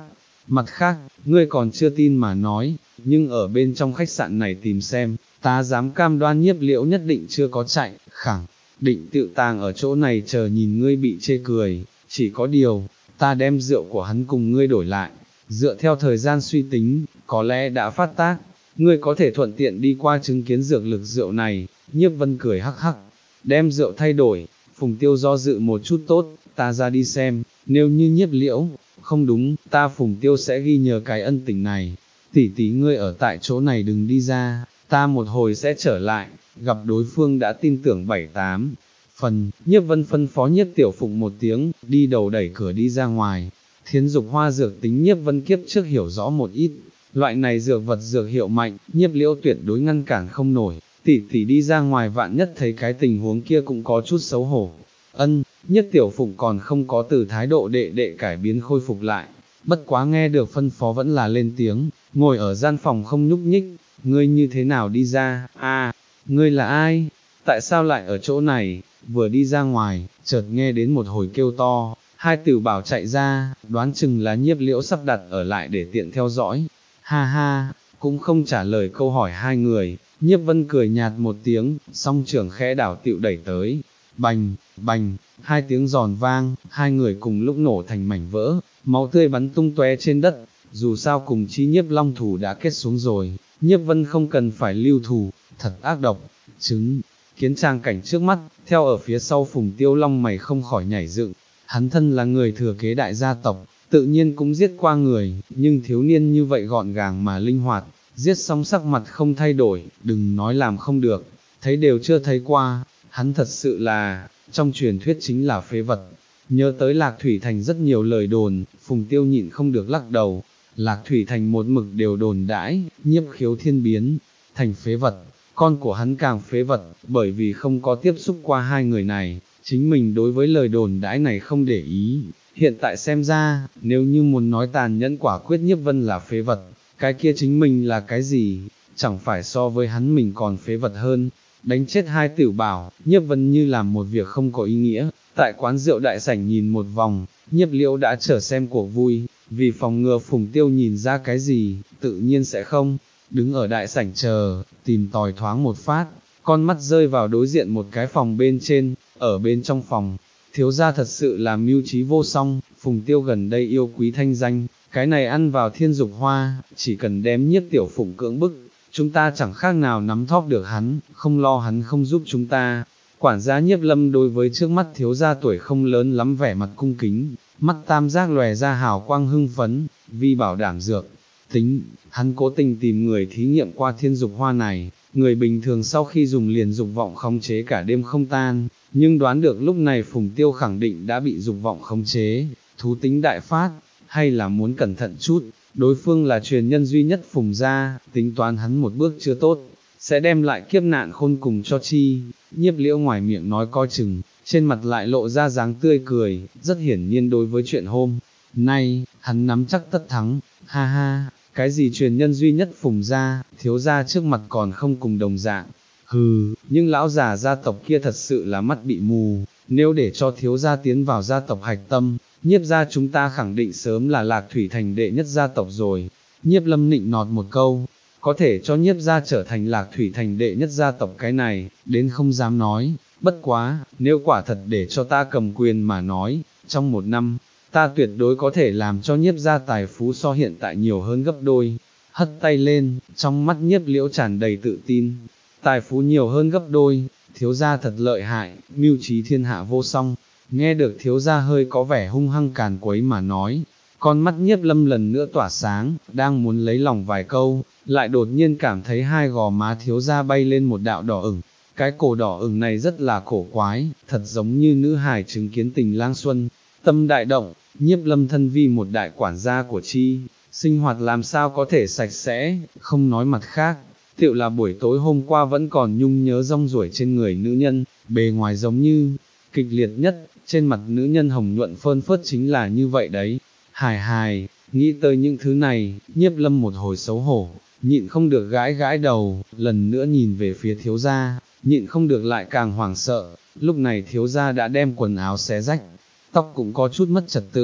Mặt khác, ngươi còn chưa tin mà nói, nhưng ở bên trong khách sạn này tìm xem, ta dám cam đoan Nhiếp Liễu nhất định chưa có chạy, khẳng định tự tàng ở chỗ này chờ nhìn ngươi bị chê cười, chỉ có điều, ta đem rượu của hắn cùng ngươi đổi lại, dựa theo thời gian suy tính, có lẽ đã phát tác, ngươi có thể thuận tiện đi qua chứng kiến dược lực rượu này. Nhiếp Vân cười hắc hắc, đem rượu thay đổi. Phùng Tiêu do dự một chút, tốt, ta ra đi xem, nếu như Nhiếp Liễu, không đúng, ta Phùng Tiêu sẽ ghi nhớ cái ân tình này, tỷ tỷ ngươi ở tại chỗ này đừng đi ra, ta một hồi sẽ trở lại. Gặp đối phương đã tin tưởng bảy tám phần, Nhiếp Vân phân phó Nhiếp Tiểu Phụng một tiếng, đi đầu đẩy cửa đi ra ngoài. Thiến dục hoa dược tính Nhiếp Vân kiếp trước hiểu rõ một ít, loại này dược vật dược hiệu mạnh, Nhiếp Liễu tuyệt đối ngăn cản không nổi, tỷ tỷ đi ra ngoài vạn nhất thấy cái tình huống kia cũng có chút xấu hổ. Ân, Nhiếp Tiểu Phụng còn không có từ thái độ đệ đệ cải biến khôi phục lại, bất quá nghe được phân phó vẫn là lên tiếng, ngồi ở gian phòng không nhúc nhích. Ngươi như thế nào đi ra? A, à, ngươi là ai? Tại sao lại ở chỗ này? Vừa đi ra ngoài, chợt nghe đến một hồi kêu to, hai Tử Bảo chạy ra, đoán chừng là Nhiếp Liễu sắp đặt ở lại để tiện theo dõi. Ha ha, cũng không trả lời câu hỏi hai người, Nhiếp Vân cười nhạt một tiếng, song trưởng khẽ đảo tựu đẩy tới, bành, bành, hai tiếng giòn vang, hai người cùng lúc nổ thành mảnh vỡ, máu tươi bắn tung tóe trên đất. Dù sao cùng chi Nhiếp Long thủ đã kết xuống rồi, Nhiếp Vân không cần phải lưu thù, thật ác độc. Chứng kiến trang cảnh trước mắt, theo ở phía sau Phùng Tiêu Long mày không khỏi nhảy dựng, hắn thân là người thừa kế đại gia tộc, tự nhiên cũng giết qua người, nhưng thiếu niên như vậy gọn gàng mà linh hoạt, giết xong sắc mặt không thay đổi, đừng nói làm không được, thấy đều chưa thấy qua, hắn thật sự là, trong truyền thuyết chính là phế vật. Nhớ tới Lạc Thủy Thành rất nhiều lời đồn, Phùng Tiêu nhịn không được lắc đầu. Lạc Thủy Thành một mực đều đồn đãi, Nhiếp Khiếu Thiên biến thành phế vật, con của hắn càng phế vật, bởi vì không có tiếp xúc qua hai người này, chính mình đối với lời đồn đãi này không để ý. Hiện tại xem ra, nếu như muốn nói tàn nhẫn quả quyết Nhiếp Vân là phế vật, cái kia chính mình là cái gì, chẳng phải so với hắn mình còn phế vật hơn. Đánh chết hai Tử Bảo, Nhiếp Vân như làm một việc không có ý nghĩa. Tại quán rượu đại sảnh nhìn một vòng, Nhiếp Liễu đã chờ xem cuộc vui, vì phòng ngừa Phùng Tiêu nhìn ra cái gì, tự nhiên sẽ không, đứng ở đại sảnh chờ, tìm tòi thoáng một phát, con mắt rơi vào đối diện một cái phòng bên trên, ở bên trong phòng, thiếu gia thật sự là mưu trí vô song. Phùng Tiêu gần đây yêu quý thanh danh, cái này ăn vào thiên dục hoa, chỉ cần đem Nhiếp Tiểu Phụng cưỡng bức, chúng ta chẳng khác nào nắm thóp được hắn, không lo hắn không giúp chúng ta. Quản gia Nhiếp Lâm đối với trước mắt thiếu gia tuổi không lớn lắm vẻ mặt cung kính, mắt tam giác lòe ra hào quang hưng phấn, vì bảo đảm dược tính, hắn cố tình tìm người thí nghiệm qua thiên dục hoa này, người bình thường sau khi dùng liền dục vọng khống chế cả đêm không tan, nhưng đoán được lúc này Phùng Tiêu khẳng định đã bị dục vọng khống chế, thú tính đại phát, hay là muốn cẩn thận chút, đối phương là truyền nhân duy nhất Phùng gia, tính toán hắn một bước chưa tốt, sẽ đem lại kiếp nạn khôn cùng cho chi. Nhiếp Liễu ngoài miệng nói coi chừng, trên mặt lại lộ ra dáng tươi cười, rất hiển nhiên đối với chuyện hôm nay, hắn nắm chắc tất thắng. Ha ha, cái gì truyền nhân duy nhất Phùng gia, thiếu gia trước mặt còn không cùng đồng dạng. Hừ, nhưng lão già gia tộc kia thật sự là mắt bị mù, nếu để cho thiếu gia tiến vào gia tộc hạch tâm, Nhiếp gia chúng ta khẳng định sớm là Lạc Thủy Thành đệ nhất gia tộc rồi. Nhiếp Lâm nịnh nọt một câu, có thể cho Nhiếp gia trở thành Lạc Thủy Thành đệ nhất gia tộc cái này, đến không dám nói, bất quá, nếu quả thật để cho ta cầm quyền mà nói, trong một năm, ta tuyệt đối có thể làm cho Nhiếp gia tài phú so hiện tại nhiều hơn gấp đôi. Hất tay lên, trong mắt Nhiếp Liễu tràn đầy tự tin, tài phú nhiều hơn gấp đôi, thiếu gia thật lợi hại, mưu trí thiên hạ vô song. Nghe được thiếu gia hơi có vẻ hung hăng càn quấy mà nói, con mắt Nhiếp Lâm lần nữa tỏa sáng, đang muốn lấy lòng vài câu, lại đột nhiên cảm thấy hai gò má thiếu gia bay lên một đạo đỏ ửng. Cái cổ đỏ ửng này rất là cổ quái, thật giống như nữ hài chứng kiến tình lang xuân. Tâm đại động, Nhiếp Lâm thân vi một đại quản gia của chi, sinh hoạt làm sao có thể sạch sẽ, không nói mặt khác, tựu là buổi tối hôm qua vẫn còn nhung nhớ rong ruổi trên người nữ nhân, bề ngoài giống như kịch liệt nhất, trên mặt nữ nhân hồng nhuận phơn phớt chính là như vậy đấy. Hài hài, nghĩ tới những thứ này, Nhiếp Lâm một hồi xấu hổ, nhịn không được gãi gãi đầu, lần nữa nhìn về phía thiếu gia, nhịn không được lại càng hoảng sợ. Lúc này thiếu gia đã đem quần áo xé rách, tóc cũng có chút mất trật tự,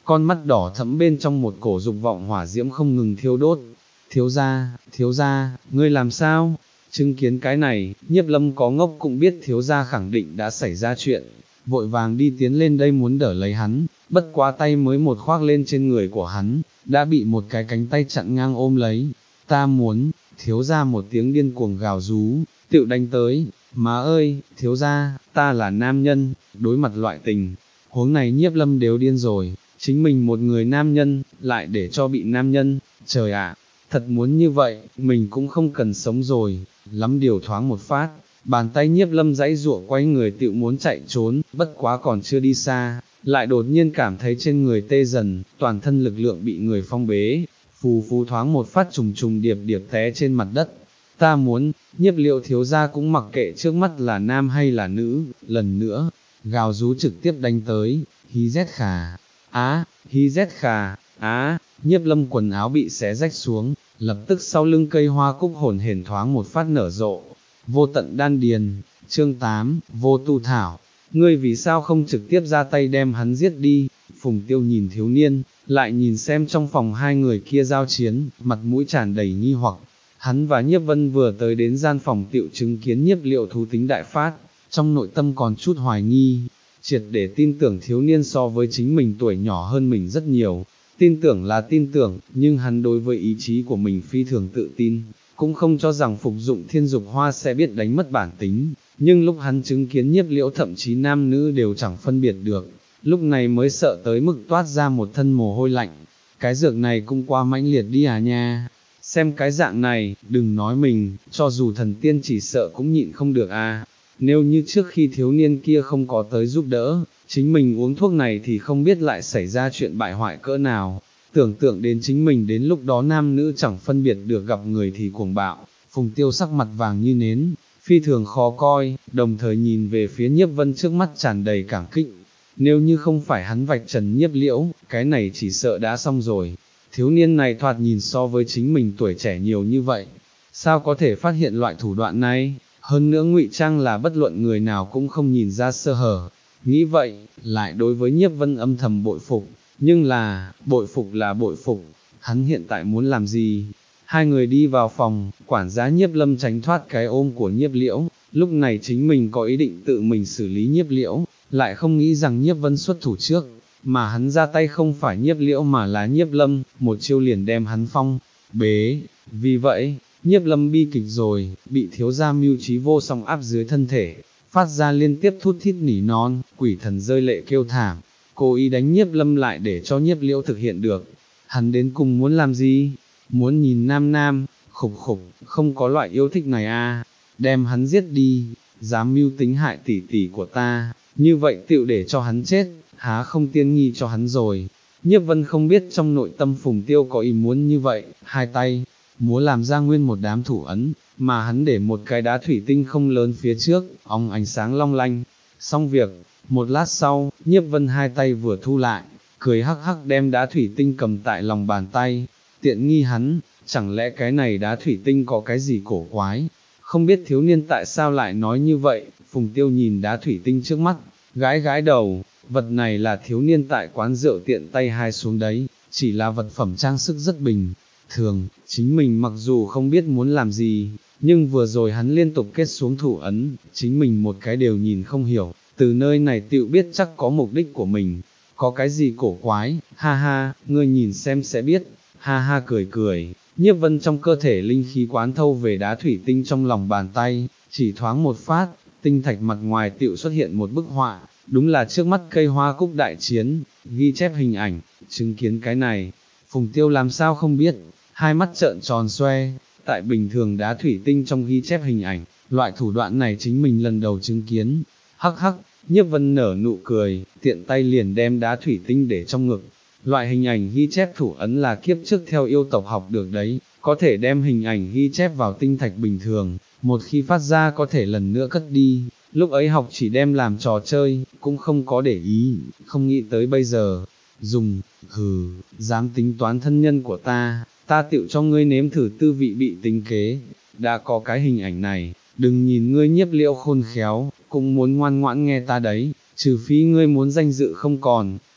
con mắt đỏ thẫm bên trong một cổ dục vọng hỏa diễm không ngừng thiêu đốt. Thiếu gia, thiếu gia, ngươi làm sao? Chứng kiến cái này, Nhiếp Lâm có ngốc cũng biết thiếu gia khẳng định đã xảy ra chuyện, vội vàng đi tiến lên đây muốn đỡ lấy hắn, bất quá tay mới một khoác lên trên người của hắn, đã bị một cái cánh tay chặn ngang ôm lấy. Ta muốn, thiếu gia một tiếng điên cuồng gào rú, tựu đánh tới, má ơi, thiếu gia, ta là nam nhân, đối mặt loại tình huống này Nhiếp Lâm đều điên rồi, chính mình một người nam nhân, lại để cho bị nam nhân, trời ạ, thật muốn như vậy, mình cũng không cần sống rồi, lắm điều thoáng một phát, bàn tay Nhiếp Lâm giãy giụa quay người tựu muốn chạy trốn, bất quá còn chưa đi xa, lại đột nhiên cảm thấy trên người tê dần, toàn thân lực lượng bị người phong bế, phù phù thoáng một phát trùng trùng điệp điệp té trên mặt đất. Ta muốn, Nhiếp Liệu thiếu gia cũng mặc kệ trước mắt là nam hay là nữ, lần nữa, gào rú trực tiếp đánh tới, hí rét khà, á, hí rét khà, á, Nhiếp Lâm quần áo bị xé rách xuống, lập tức sau lưng cây hoa cúc hồn hển thoáng một phát nở rộ, vô tận đan điền. Chương tám, vô tu thảo, ngươi vì sao không trực tiếp ra tay đem hắn giết đi? Phùng Tiêu nhìn thiếu niên, lại nhìn xem trong phòng hai người kia giao chiến, mặt mũi tràn đầy nghi hoặc. Hắn và Nhiếp Vân vừa tới đến gian phòng tiệu chứng kiến Nhiếp Liệu thú tính đại phát, trong nội tâm còn chút hoài nghi, triệt để tin tưởng thiếu niên so với chính mình tuổi nhỏ hơn mình rất nhiều. Tin tưởng là tin tưởng, nhưng hắn đối với ý chí của mình phi thường tự tin, cũng không cho rằng phục dụng thiên dục hoa sẽ biết đánh mất bản tính, nhưng lúc hắn chứng kiến Nhiếp Liễu thậm chí nam nữ đều chẳng phân biệt được, lúc này mới sợ tới mức toát ra một thân mồ hôi lạnh, cái dược này cũng quá mãnh liệt đi à nha, xem cái dạng này, đừng nói mình, cho dù thần tiên chỉ sợ cũng nhịn không được à, nếu như trước khi thiếu niên kia không có tới giúp đỡ, chính mình uống thuốc này thì không biết lại xảy ra chuyện bại hoại cỡ nào. Tưởng tượng đến chính mình đến lúc đó nam nữ chẳng phân biệt được gặp người thì cuồng bạo, Phùng Tiêu sắc mặt vàng như nến, phi thường khó coi, đồng thời nhìn về phía Nhiếp Vân trước mắt tràn đầy cảm kích. Nếu như không phải hắn vạch trần Nhiếp Liễu, cái này chỉ sợ đã xong rồi. Thiếu niên này thoạt nhìn so với chính mình tuổi trẻ nhiều như vậy, sao có thể phát hiện loại thủ đoạn này, hơn nữa ngụy trang là bất luận người nào cũng không nhìn ra sơ hở. Nghĩ vậy, lại đối với Nhiếp Vân âm thầm bội phục. Nhưng là, bội phục là bội phục, hắn hiện tại muốn làm gì? Hai người đi vào phòng, quản gia Nhiếp Lâm tránh thoát cái ôm của Nhiếp Liễu, lúc này chính mình có ý định tự mình xử lý Nhiếp Liễu, lại không nghĩ rằng Nhiếp Vân xuất thủ trước, mà hắn ra tay không phải Nhiếp Liễu mà là Nhiếp Lâm, một chiêu liền đem hắn phong, bế, vì vậy, Nhiếp Lâm bi kịch rồi, bị thiếu gia mưu trí vô song áp dưới thân thể, phát ra liên tiếp thút thít nỉ non, quỷ thần rơi lệ kêu thảm. Cố ý đánh Nhiếp Lâm lại để cho Nhiếp Liễu thực hiện được, hắn đến cùng muốn làm gì, muốn nhìn nam nam, khục khục, không có loại yêu thích này à, đem hắn giết đi, dám mưu tính hại tỷ tỷ của ta, như vậy tựu để cho hắn chết, há không tiên nghi cho hắn rồi. Nhiếp Vân không biết trong nội tâm Phùng Tiêu có ý muốn như vậy, hai tay, múa làm ra nguyên một đám thủ ấn, mà hắn để một cái đá thủy tinh không lớn phía trước, óng ánh sáng long lanh, xong việc. Một lát sau, Nhiếp Vân hai tay vừa thu lại, cười hắc hắc đem đá thủy tinh cầm tại lòng bàn tay, tiện nghi hắn, chẳng lẽ cái này đá thủy tinh có cái gì cổ quái, không biết thiếu niên tại sao lại nói như vậy. Phùng Tiêu nhìn đá thủy tinh trước mắt, gái gái đầu, vật này là thiếu niên tại quán rượu tiện tay hai xuống đấy, chỉ là vật phẩm trang sức rất bình thường, chính mình mặc dù không biết muốn làm gì, nhưng vừa rồi hắn liên tục kết xuống thủ ấn, chính mình một cái đều nhìn không hiểu. Từ nơi này tựu biết chắc có mục đích của mình, có cái gì cổ quái, ha ha, ngươi nhìn xem sẽ biết, ha ha cười cười, Nhiếp Vân trong cơ thể linh khí quán thâu về đá thủy tinh trong lòng bàn tay, chỉ thoáng một phát, tinh thạch mặt ngoài tựu xuất hiện một bức họa, đúng là trước mắt cây hoa cúc đại chiến, ghi chép hình ảnh, chứng kiến cái này, Phùng Tiêu làm sao không biết, hai mắt trợn tròn xoe, tại bình thường đá thủy tinh trong ghi chép hình ảnh, loại thủ đoạn này chính mình lần đầu chứng kiến. Hắc hắc, Nhiếp Vân nở nụ cười, tiện tay liền đem đá thủy tinh để trong ngực. Loại hình ảnh ghi chép thủ ấn là kiếp trước theo yêu tộc học được đấy, có thể đem hình ảnh ghi chép vào tinh thạch bình thường, một khi phát ra có thể lần nữa cất đi, lúc ấy học chỉ đem làm trò chơi, cũng không có để ý, không nghĩ tới bây giờ, dùng, hừ, dám tính toán thân nhân của ta, ta tựu cho ngươi nếm thử tư vị bị tính kế, đã có cái hình ảnh này. Đừng nhìn ngươi Nhiếp Liễu khôn khéo, cũng muốn ngoan ngoãn nghe ta đấy, trừ phi ngươi muốn danh dự không còn,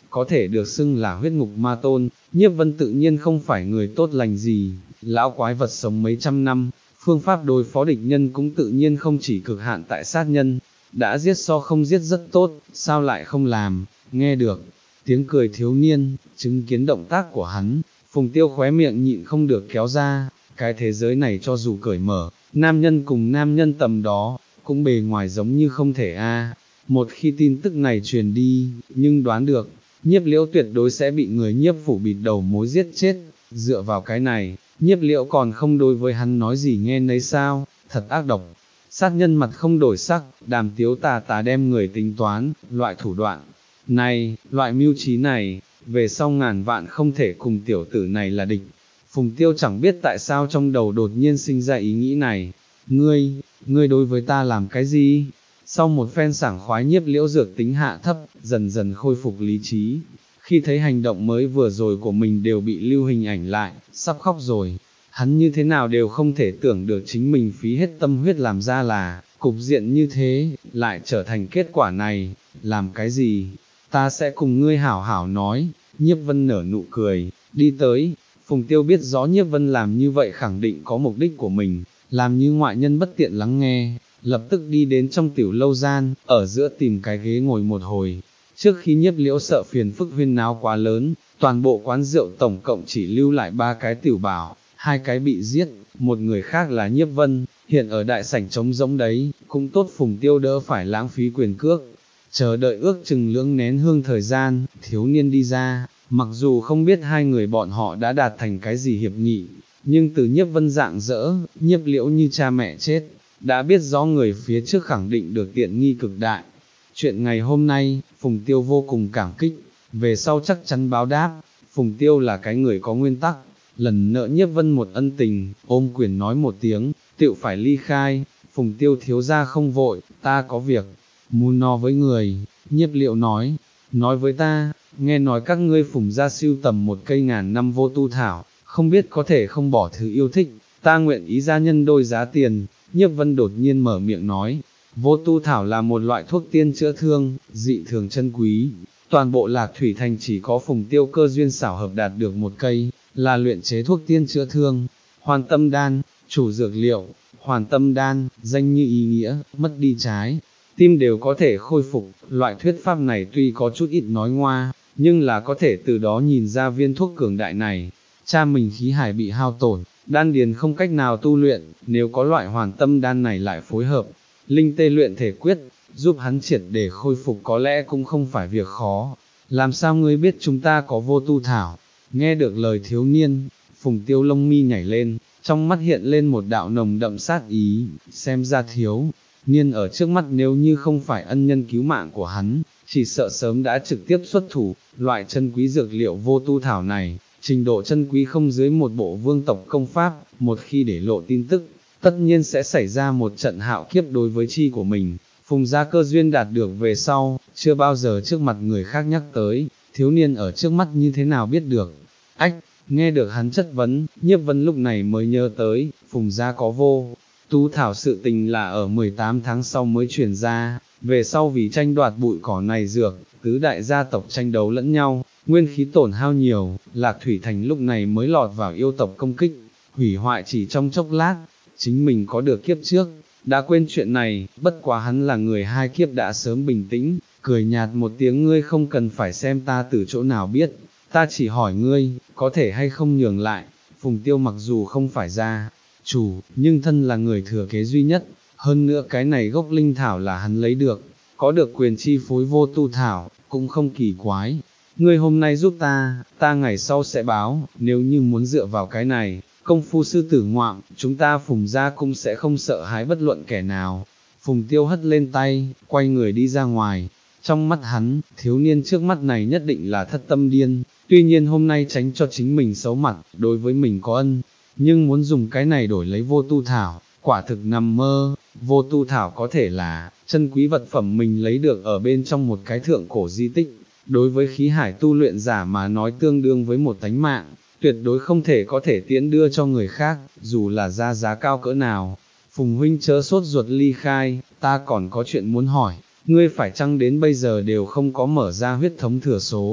có thể được xưng là huyết ngục ma tôn, Nhiếp Vân tự nhiên không phải người tốt lành gì, lão quái vật sống mấy trăm năm, phương pháp đối phó địch nhân cũng tự nhiên không chỉ cực hạn tại sát nhân, đã giết so không giết rất tốt, sao lại không làm, nghe được tiếng cười thiếu niên, chứng kiến động tác của hắn, Phùng Tiêu khóe miệng nhịn không được kéo ra, cái thế giới này cho dù cởi mở, nam nhân cùng nam nhân tầm đó, cũng bề ngoài giống như không thể a. Một khi tin tức này truyền đi, nhưng đoán được, Nhiếp Liễu tuyệt đối sẽ bị người Nhiếp phủ bịt đầu mối giết chết, dựa vào cái này, Nhiếp Liễu còn không đối với hắn nói gì nghe nấy sao, thật ác độc. Sát nhân mặt không đổi sắc, Đàm Tiếu tà tà đem người tính toán, loại thủ đoạn này, loại mưu trí này, về sau ngàn vạn không thể cùng tiểu tử này là địch. Phùng Tiêu chẳng biết tại sao trong đầu đột nhiên sinh ra ý nghĩ này, ngươi, ngươi đối với ta làm cái gì? Sau một phen sảng khoái, Nhiếp Liễu dược tính hạ thấp, dần dần khôi phục lý trí. Khi thấy hành động mới vừa rồi của mình đều bị lưu hình ảnh lại, sắp khóc rồi. Hắn như thế nào đều không thể tưởng được chính mình phí hết tâm huyết làm ra là, cục diện như thế, lại trở thành kết quả này, làm cái gì? Ta sẽ cùng ngươi hảo hảo nói. Nhiếp Vân nở nụ cười, đi tới. Phùng Tiêu biết rõ Nhiếp Vân làm như vậy khẳng định có mục đích của mình, làm như ngoại nhân bất tiện lắng nghe, lập tức đi đến trong tiểu lâu gian, ở giữa tìm cái ghế ngồi một hồi. Trước khi Nhiếp Liễu sợ phiền phức huyên náo quá lớn, toàn bộ quán rượu tổng cộng chỉ lưu lại ba cái tiểu bảo, hai cái bị giết, một người khác là Nhiếp Vân, hiện ở đại sảnh trống rỗng đấy, cũng tốt Phùng Tiêu đỡ phải lãng phí quyền cước. Chờ đợi ước chừng lưỡng nén hương thời gian, thiếu niên đi ra, mặc dù không biết hai người bọn họ đã đạt thành cái gì hiệp nghị, nhưng từ Nhiếp Vân rạng rỡ, Nhiếp Liễu như cha mẹ chết, đã biết rõ người phía trước khẳng định được tiện nghi cực đại. Chuyện ngày hôm nay, Phùng Tiêu vô cùng cảm kích, về sau chắc chắn báo đáp. Phùng Tiêu là cái người có nguyên tắc, lần nợ Nhiếp Vân một ân tình, ôm quyền nói một tiếng, tựu phải ly khai. Phùng Tiêu thiếu gia không vội, ta có việc muốn nói với người. Nhiếp Liễu nói, nói với ta, nghe nói các ngươi Phùng gia sưu tầm một cây ngàn năm vô tu thảo, không biết có thể không bỏ thứ yêu thích, ta nguyện ý gia nhân đôi giá tiền. Nhiếp Vân đột nhiên mở miệng nói, vô tu thảo là một loại thuốc tiên chữa thương, dị thường chân quý, toàn bộ Lạc Thủy Thành chỉ có Phùng Tiêu cơ duyên xảo hợp đạt được một cây, là luyện chế thuốc tiên chữa thương. Hoàn Tâm Đan, chủ dược liệu, Hoàn Tâm Đan, danh như ý nghĩa, mất đi trái tim đều có thể khôi phục. Loại thuyết pháp này tuy có chút ít nói ngoa, nhưng là có thể từ đó nhìn ra viên thuốc cường đại này. Cha mình khí hải bị hao tổn, đan điền không cách nào tu luyện, nếu có loại Hoàn Tâm Đan này lại phối hợp linh tê luyện thể quyết, giúp hắn triệt để khôi phục có lẽ cũng không phải việc khó. Làm sao ngươi biết chúng ta có vô tu thảo? Nghe được lời thiếu niên, Phùng Tiêu lông mi nhảy lên, trong mắt hiện lên một đạo nồng đậm sát ý, xem ra thiếu niên ở trước mắt nếu như không phải ân nhân cứu mạng của hắn, chỉ sợ sớm đã trực tiếp xuất thủ. Loại chân quý dược liệu vô tu thảo này, trình độ chân quý không dưới một bộ vương tộc công pháp, một khi để lộ tin tức, tất nhiên sẽ xảy ra một trận hạo kiếp đối với chi của mình. Phùng gia cơ duyên đạt được về sau, chưa bao giờ trước mặt người khác nhắc tới, thiếu niên ở trước mắt như thế nào biết được. Ách, nghe được hắn chất vấn, Nhiếp Vân lúc này mới nhớ tới, Phùng gia có vô tu thảo sự tình là ở mười tám tháng sau mới truyền ra, về sau vì tranh đoạt bụi cỏ này dược, tứ đại gia tộc tranh đấu lẫn nhau, nguyên khí tổn hao nhiều, Lạc Thủy Thành lúc này mới lọt vào yêu tộc công kích, hủy hoại chỉ trong chốc lát. Chính mình có được kiếp trước, đã quên chuyện này, bất quá hắn là người hai kiếp đã sớm bình tĩnh, cười nhạt một tiếng, ngươi không cần phải xem ta từ chỗ nào biết, ta chỉ hỏi ngươi, có thể hay không nhường lại. Phùng Tiêu mặc dù không phải gia chủ, nhưng thân là người thừa kế duy nhất, hơn nữa cái này gốc linh thảo là hắn lấy được, có được quyền chi phối vô tu thảo, cũng không kỳ quái. Ngươi hôm nay giúp ta, ta ngày sau sẽ báo, nếu như muốn dựa vào cái này, công phu sư tử ngoạm, chúng ta Phùng gia cũng sẽ không sợ hãi bất luận kẻ nào. Phùng Tiêu hất lên tay, quay người đi ra ngoài. Trong mắt hắn, thiếu niên trước mắt này nhất định là thất tâm điên, tuy nhiên hôm nay tránh cho chính mình xấu mặt, đối với mình có ân, nhưng muốn dùng cái này đổi lấy vô tu thảo, quả thực nằm mơ. Vô tu thảo có thể là chân quý vật phẩm mình lấy được ở bên trong một cái thượng cổ di tích, đối với khí hải tu luyện giả mà nói tương đương với một tánh mạng, tuyệt đối không thể có thể tiễn đưa cho người khác, dù là ra giá cao cỡ nào. Phùng huynh chớ sốt ruột ly khai, ta còn có chuyện muốn hỏi, ngươi phải chăng đến bây giờ đều không có mở ra huyết thống thừa số?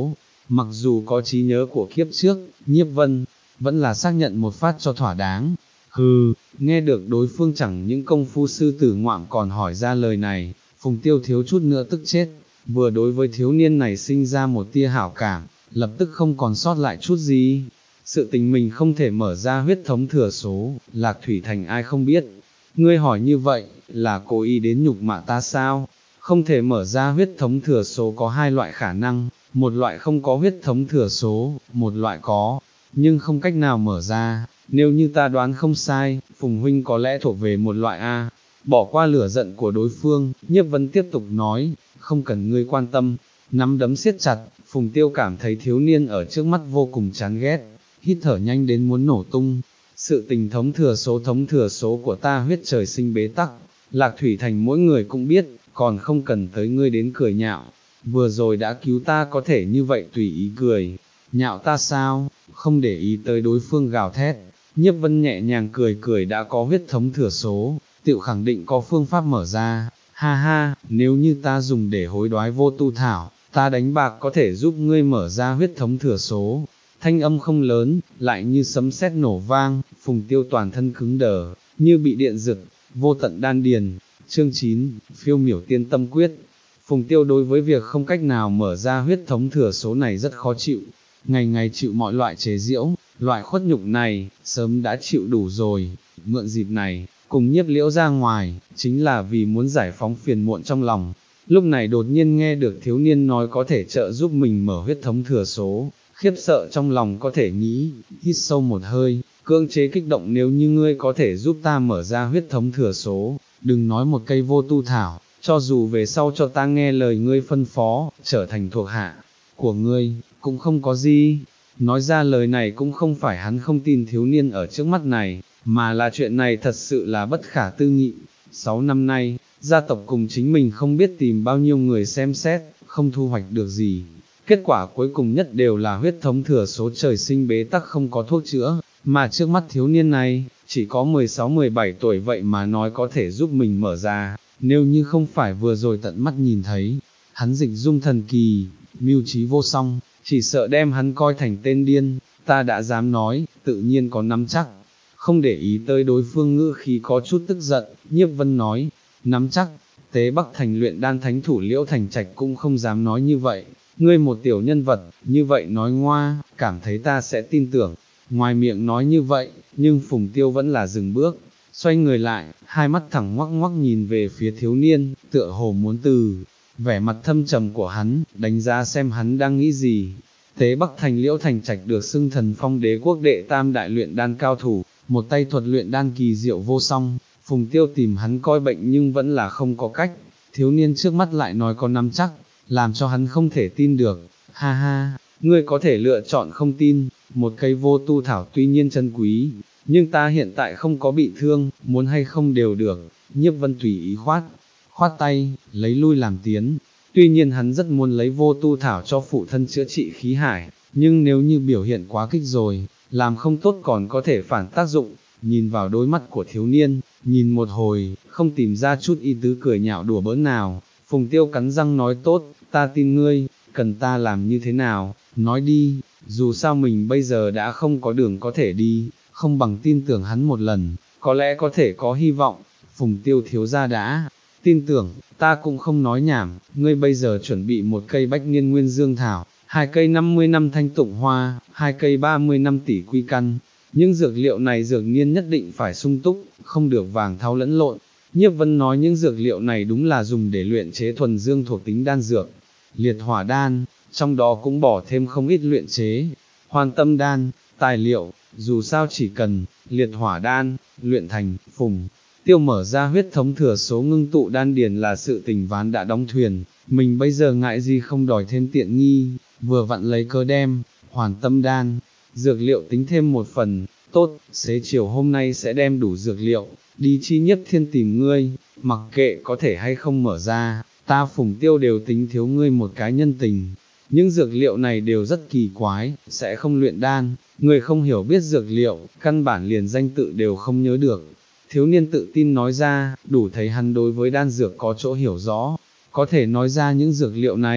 Mặc dù có trí nhớ của kiếp trước, Nhiếp Vân vẫn là xác nhận một phát cho thỏa đáng. Hừ, nghe được đối phương chẳng những công phu sư tử ngoạm còn hỏi ra lời này, Phùng Tiêu thiếu chút nữa tức chết, vừa đối với thiếu niên này sinh ra một tia hảo cảm, lập tức không còn sót lại chút gì. Sự tình mình không thể mở ra huyết thống thừa số, Lạc Thủy Thành ai không biết. Ngươi hỏi như vậy, là cố ý đến nhục mạ ta sao? Không thể mở ra huyết thống thừa số có hai loại khả năng, một loại không có huyết thống thừa số, một loại có, nhưng không cách nào mở ra. Nếu như ta đoán không sai, Phùng huynh có lẽ thuộc về một loại A. Bỏ qua lửa giận của đối phương, Nhiếp Vân tiếp tục nói, không cần ngươi quan tâm. Nắm đấm siết chặt, Phùng Tiêu cảm thấy thiếu niên ở trước mắt vô cùng chán ghét, hít thở nhanh đến muốn nổ tung. Sự tình thống thừa số thống thừa số của ta huyết trời sinh bế tắc, Lạc Thủy Thành mỗi người cũng biết, còn không cần tới ngươi đến cười nhạo. Vừa rồi đã cứu ta có thể như vậy tùy ý cười, nhạo ta sao, không để ý tới đối phương gào thét. Nhiếp Vân nhẹ nhàng cười cười, đã có huyết thống thừa số, tự khẳng định có phương pháp mở ra. Ha ha, nếu như ta dùng để hối đoái vô tu thảo, ta đánh bạc có thể giúp ngươi mở ra huyết thống thừa số. Thanh âm không lớn, lại như sấm sét nổ vang, Phùng Tiêu toàn thân cứng đờ, như bị điện giật, vô tận đan điền. Chương chín, phiêu miểu tiên tâm quyết. Phùng Tiêu đối với việc không cách nào mở ra huyết thống thừa số này rất khó chịu, ngày ngày chịu mọi loại chế giễu, loại khuất nhục này, sớm đã chịu đủ rồi, mượn dịp này, cùng Nhiếp Liễu ra ngoài, chính là vì muốn giải phóng phiền muộn trong lòng. Lúc này đột nhiên nghe được thiếu niên nói có thể trợ giúp mình mở huyết thống thừa số, khiếp sợ trong lòng có thể nghĩ, hít sâu một hơi, cưỡng chế kích động, nếu như ngươi có thể giúp ta mở ra huyết thống thừa số, đừng nói một cây vô tu thảo, cho dù về sau cho ta nghe lời ngươi phân phó, trở thành thuộc hạ của ngươi, cũng không có gì. Nói ra lời này cũng không phải hắn không tin thiếu niên ở trước mắt này, mà là chuyện này thật sự là bất khả tư nghị. Sáu năm nay, gia tộc cùng chính mình không biết tìm bao nhiêu người xem xét, không thu hoạch được gì. Kết quả cuối cùng nhất đều là huyết thống thừa số trời sinh bế tắc không có thuốc chữa, mà trước mắt thiếu niên này, chỉ có mười sáu mười bảy tuổi vậy mà nói có thể giúp mình mở ra, nếu như không phải vừa rồi tận mắt nhìn thấy, hắn dịch dung thần kỳ, mưu trí vô song, chỉ sợ đem hắn coi thành tên điên, ta đã dám nói, tự nhiên có nắm chắc. Không để ý tới đối phương ngữ khí có chút tức giận, Nhiếp Vân nói, nắm chắc, Tế Bắc Thành luyện đan thánh thủ Liễu Thành Trạch cũng không dám nói như vậy, ngươi một tiểu nhân vật, như vậy nói ngoa, cảm thấy ta sẽ tin tưởng. Ngoài miệng nói như vậy, nhưng Phùng Tiêu vẫn là dừng bước, xoay người lại, hai mắt thẳng ngoắc ngoắc nhìn về phía thiếu niên, tựa hồ muốn từ vẻ mặt thâm trầm của hắn, đánh giá xem hắn đang nghĩ gì. Tế Bắc Thành Liễu Thành Trạch được xưng thần phong đế quốc đệ tam đại luyện đan cao thủ, một tay thuật luyện đan kỳ diệu vô song, Phùng Tiêu tìm hắn coi bệnh nhưng vẫn là không có cách, thiếu niên trước mắt lại nói có nắm chắc, làm cho hắn không thể tin được. Ha ha, ngươi có thể lựa chọn không tin, một cây vô tu thảo tuy nhiên chân quý, nhưng ta hiện tại không có bị thương, muốn hay không đều được. Nhiếp Vân tùy ý khoát, khoát tay, lấy lui làm tiến. Tuy nhiên hắn rất muốn lấy vô tu thảo cho phụ thân chữa trị khí hải, nhưng nếu như biểu hiện quá kích rồi, làm không tốt còn có thể phản tác dụng. Nhìn vào đôi mắt của thiếu niên, nhìn một hồi, không tìm ra chút ý tứ cười nhạo đùa bỡn nào, Phùng Tiêu cắn răng nói tốt, ta tin ngươi, cần ta làm như thế nào, nói đi, dù sao mình bây giờ đã không có đường có thể đi, không bằng tin tưởng hắn một lần, có lẽ có thể có hy vọng. Phùng Tiêu thiếu gia đã tin tưởng, ta cũng không nói nhảm, ngươi bây giờ chuẩn bị một cây bách niên nguyên dương thảo, hai cây năm mươi năm thanh tụng hoa, hai cây ba mươi năm tỷ quy căn. Những dược liệu này dược niên nhất định phải sung túc, không được vàng thau lẫn lộn. Nhiếp Vân nói những dược liệu này đúng là dùng để luyện chế thuần dương thuộc tính đan dược, liệt hỏa đan, trong đó cũng bỏ thêm không ít luyện chế, hoàn tâm đan, tài liệu, dù sao chỉ cần, liệt hỏa đan, luyện thành, Phùng Tiêu mở ra huyết thống thừa số ngưng tụ đan điền là sự tình ván đã đóng thuyền, mình bây giờ ngại gì không đòi thêm tiện nghi, vừa vặn lấy cơ đem, hoàn tâm đan, dược liệu tính thêm một phần, tốt, xế chiều hôm nay sẽ đem đủ dược liệu, đi chi Nhất Thiên tìm ngươi, mặc kệ có thể hay không mở ra, ta Phùng Tiêu đều tính thiếu ngươi một cái nhân tình. Những dược liệu này đều rất kỳ quái, sẽ không luyện đan, người không hiểu biết dược liệu, căn bản liền danh tự đều không nhớ được. Thiếu niên tự tin nói ra, đủ thấy hắn đối với đan dược có chỗ hiểu rõ, có thể nói ra những dược liệu này,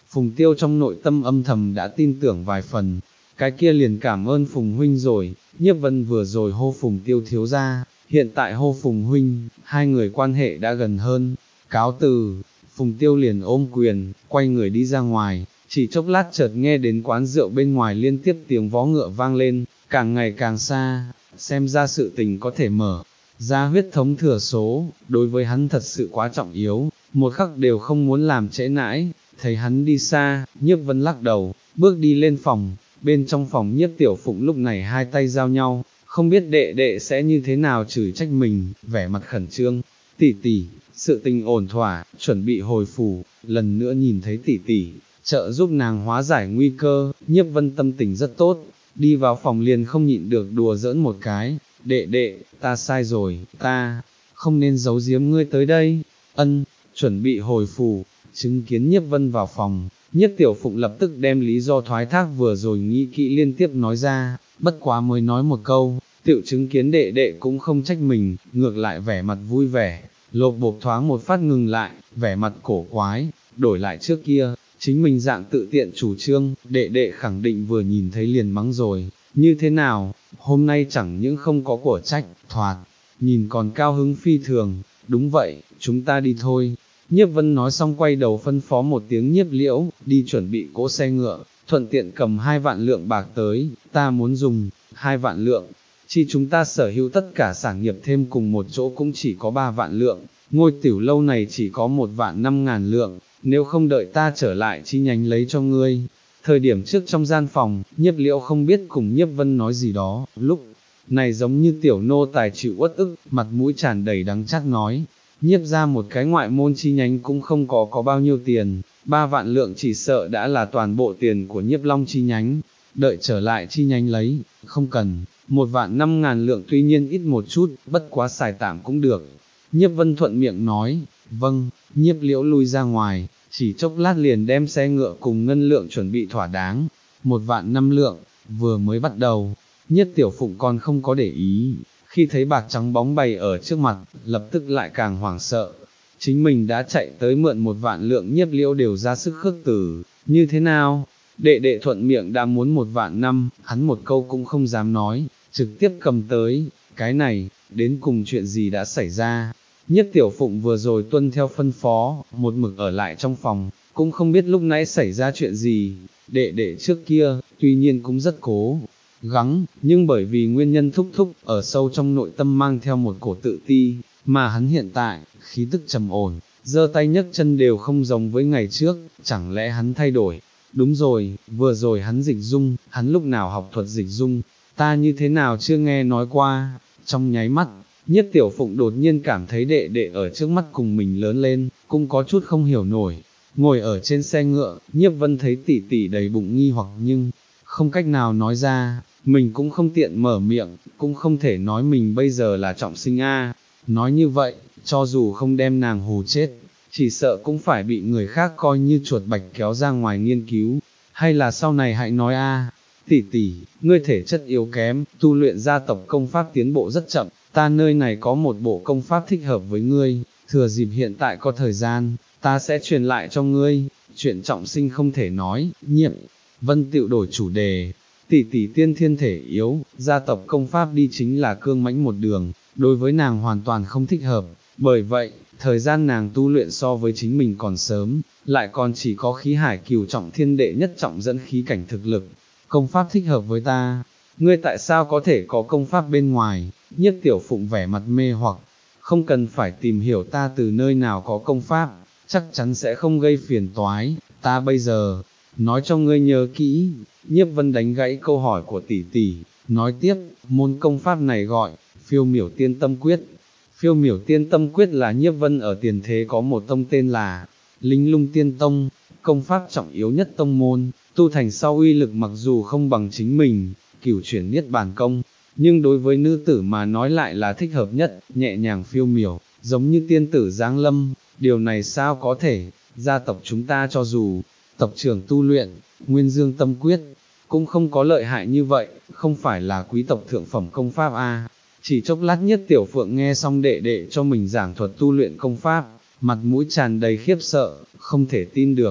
Phùng Tiêu trong nội tâm âm thầm đã tin tưởng vài phần, cái kia liền cảm ơn Phùng huynh rồi, Nhiếp Vân vừa rồi hô Phùng Tiêu thiếu gia, hiện tại hô Phùng huynh, hai người quan hệ đã gần hơn, cáo từ, Phùng Tiêu liền ôm quyền, quay người đi ra ngoài, chỉ chốc lát chợt nghe đến quán rượu bên ngoài liên tiếp tiếng vó ngựa vang lên, càng ngày càng xa, xem ra sự tình có thể mở ra huyết thống thừa số, đối với hắn thật sự quá trọng yếu, một khắc đều không muốn làm trễ nãi. Thấy hắn đi xa, Nhiếp Vân lắc đầu, bước đi lên phòng, bên trong phòng Nhiếp Tiểu Phụng lúc này hai tay giao nhau, không biết đệ đệ sẽ như thế nào chửi trách mình, vẻ mặt khẩn trương. Tỷ tỷ, sự tình ổn thỏa, chuẩn bị hồi phủ, lần nữa nhìn thấy tỷ tỷ, trợ giúp nàng hóa giải nguy cơ, Nhiếp Vân tâm tình rất tốt, đi vào phòng liền không nhịn được đùa giỡn một cái, đệ đệ, ta sai rồi, ta không nên giấu giếm ngươi tới đây, ân, chuẩn bị hồi phủ. Chứng kiến Nhiếp Vân vào phòng, Nhiếp Tiểu Phụng lập tức đem lý do thoái thác vừa rồi nghĩ kỹ liên tiếp nói ra, bất quá mới nói một câu, tiểu chứng kiến đệ đệ cũng không trách mình, ngược lại vẻ mặt vui vẻ, lột bột thoáng một phát ngừng lại, vẻ mặt cổ quái, đổi lại trước kia, chính mình dạng tự tiện chủ trương, đệ đệ khẳng định vừa nhìn thấy liền mắng rồi, như thế nào, hôm nay chẳng những không có của trách, thoạt, nhìn còn cao hứng phi thường, đúng vậy, chúng ta đi thôi. Nhiếp Vân nói xong quay đầu phân phó một tiếng Nhiếp Liễu, đi chuẩn bị cỗ xe ngựa, thuận tiện cầm hai vạn lượng bạc tới, ta muốn dùng, hai vạn lượng, chi chúng ta sở hữu tất cả sản nghiệp thêm cùng một chỗ cũng chỉ có ba vạn lượng, ngôi tiểu lâu này chỉ có một vạn năm ngàn lượng, nếu không đợi ta trở lại chi nhánh lấy cho ngươi. Thời điểm trước trong gian phòng, Nhiếp Liễu không biết cùng Nhiếp Vân nói gì đó, lúc này giống như tiểu nô tài chịu uất ức, mặt mũi tràn đầy đắng chát nói. Nhiếp ra một cái ngoại môn chi nhánh cũng không có có bao nhiêu tiền, ba vạn lượng chỉ sợ đã là toàn bộ tiền của Nhiếp Long chi nhánh, đợi trở lại chi nhánh lấy, không cần, một vạn năm ngàn lượng tuy nhiên ít một chút, bất quá xài tạm cũng được. Nhiếp Vân thuận miệng nói, vâng, Nhiếp Liễu lui ra ngoài, chỉ chốc lát liền đem xe ngựa cùng ngân lượng chuẩn bị thỏa đáng, một vạn năm lượng, vừa mới bắt đầu, Nhiếp Tiểu Phụng còn không có để ý. Khi thấy bạc trắng bóng bày ở trước mặt, lập tức lại càng hoảng sợ. Chính mình đã chạy tới mượn một vạn lượng, Nhiếp Liễu đều ra sức khước từ, như thế nào? Đệ đệ thuận miệng đã muốn một vạn năm, hắn một câu cũng không dám nói, trực tiếp cầm tới, cái này, đến cùng chuyện gì đã xảy ra? Nhiếp Tiểu Phụng vừa rồi tuân theo phân phó, một mực ở lại trong phòng, cũng không biết lúc nãy xảy ra chuyện gì. Đệ đệ trước kia, tuy nhiên cũng rất cố gắng, nhưng bởi vì nguyên nhân thúc thúc, ở sâu trong nội tâm mang theo một cổ tự ti, mà hắn hiện tại, khí tức trầm ổn, giơ tay nhấc chân đều không giống với ngày trước, chẳng lẽ hắn thay đổi? Đúng rồi, vừa rồi hắn dịch dung, hắn lúc nào học thuật dịch dung, ta như thế nào chưa nghe nói qua. Trong nháy mắt, Nhiếp Tiểu Phụng đột nhiên cảm thấy đệ đệ ở trước mắt cùng mình lớn lên, cũng có chút không hiểu nổi. Ngồi ở trên xe ngựa, Nhiếp Vân thấy tỷ tỷ đầy bụng nghi hoặc nhưng không cách nào nói ra, mình cũng không tiện mở miệng, cũng không thể nói mình bây giờ là trọng sinh a. Nói như vậy, cho dù không đem nàng hù chết, chỉ sợ cũng phải bị người khác coi như chuột bạch kéo ra ngoài nghiên cứu, hay là sau này hãy nói a, tỷ tỷ, ngươi thể chất yếu kém, tu luyện gia tộc công pháp tiến bộ rất chậm, ta nơi này có một bộ công pháp thích hợp với ngươi, thừa dịp hiện tại có thời gian, ta sẽ truyền lại cho ngươi, chuyện trọng sinh không thể nói, Nhiệm Vân tự đổi chủ đề, tỷ tỷ tiên thiên thể yếu, gia tộc công pháp đi chính là cương mãnh một đường, đối với nàng hoàn toàn không thích hợp, bởi vậy, thời gian nàng tu luyện so với chính mình còn sớm, lại còn chỉ có khí hải cửu trọng thiên đệ nhất trọng dẫn khí cảnh thực lực, công pháp thích hợp với ta, ngươi tại sao có thể có công pháp bên ngoài? Nhiếp Tiểu Phụng vẻ mặt mê hoặc, không cần phải tìm hiểu ta từ nơi nào có công pháp, chắc chắn sẽ không gây phiền toái, ta bây giờ, nói cho ngươi nhớ kỹ. Nhiếp Vân đánh gãy câu hỏi của tỷ tỷ, nói tiếp, môn công pháp này gọi, phiêu miểu tiên tâm quyết. Phiêu miểu tiên tâm quyết là Nhiếp Vân ở tiền thế có một tông tên là Linh Lung Tiên Tông, công pháp trọng yếu nhất tông môn, tu thành sau uy lực mặc dù không bằng chính mình, cửu chuyển niết bàn công, nhưng đối với nữ tử mà nói lại là thích hợp nhất, nhẹ nhàng phiêu miểu, giống như tiên tử giáng lâm, điều này sao có thể, gia tộc chúng ta cho dù, tộc trưởng tu luyện, Nguyên Dương Tâm Quyết, cũng không có lợi hại như vậy, không phải là quý tộc thượng phẩm công pháp a. Chỉ chốc lát Nhất Tiểu Phượng nghe xong đệ đệ cho mình giảng thuật tu luyện công pháp, mặt mũi tràn đầy khiếp sợ, không thể tin được.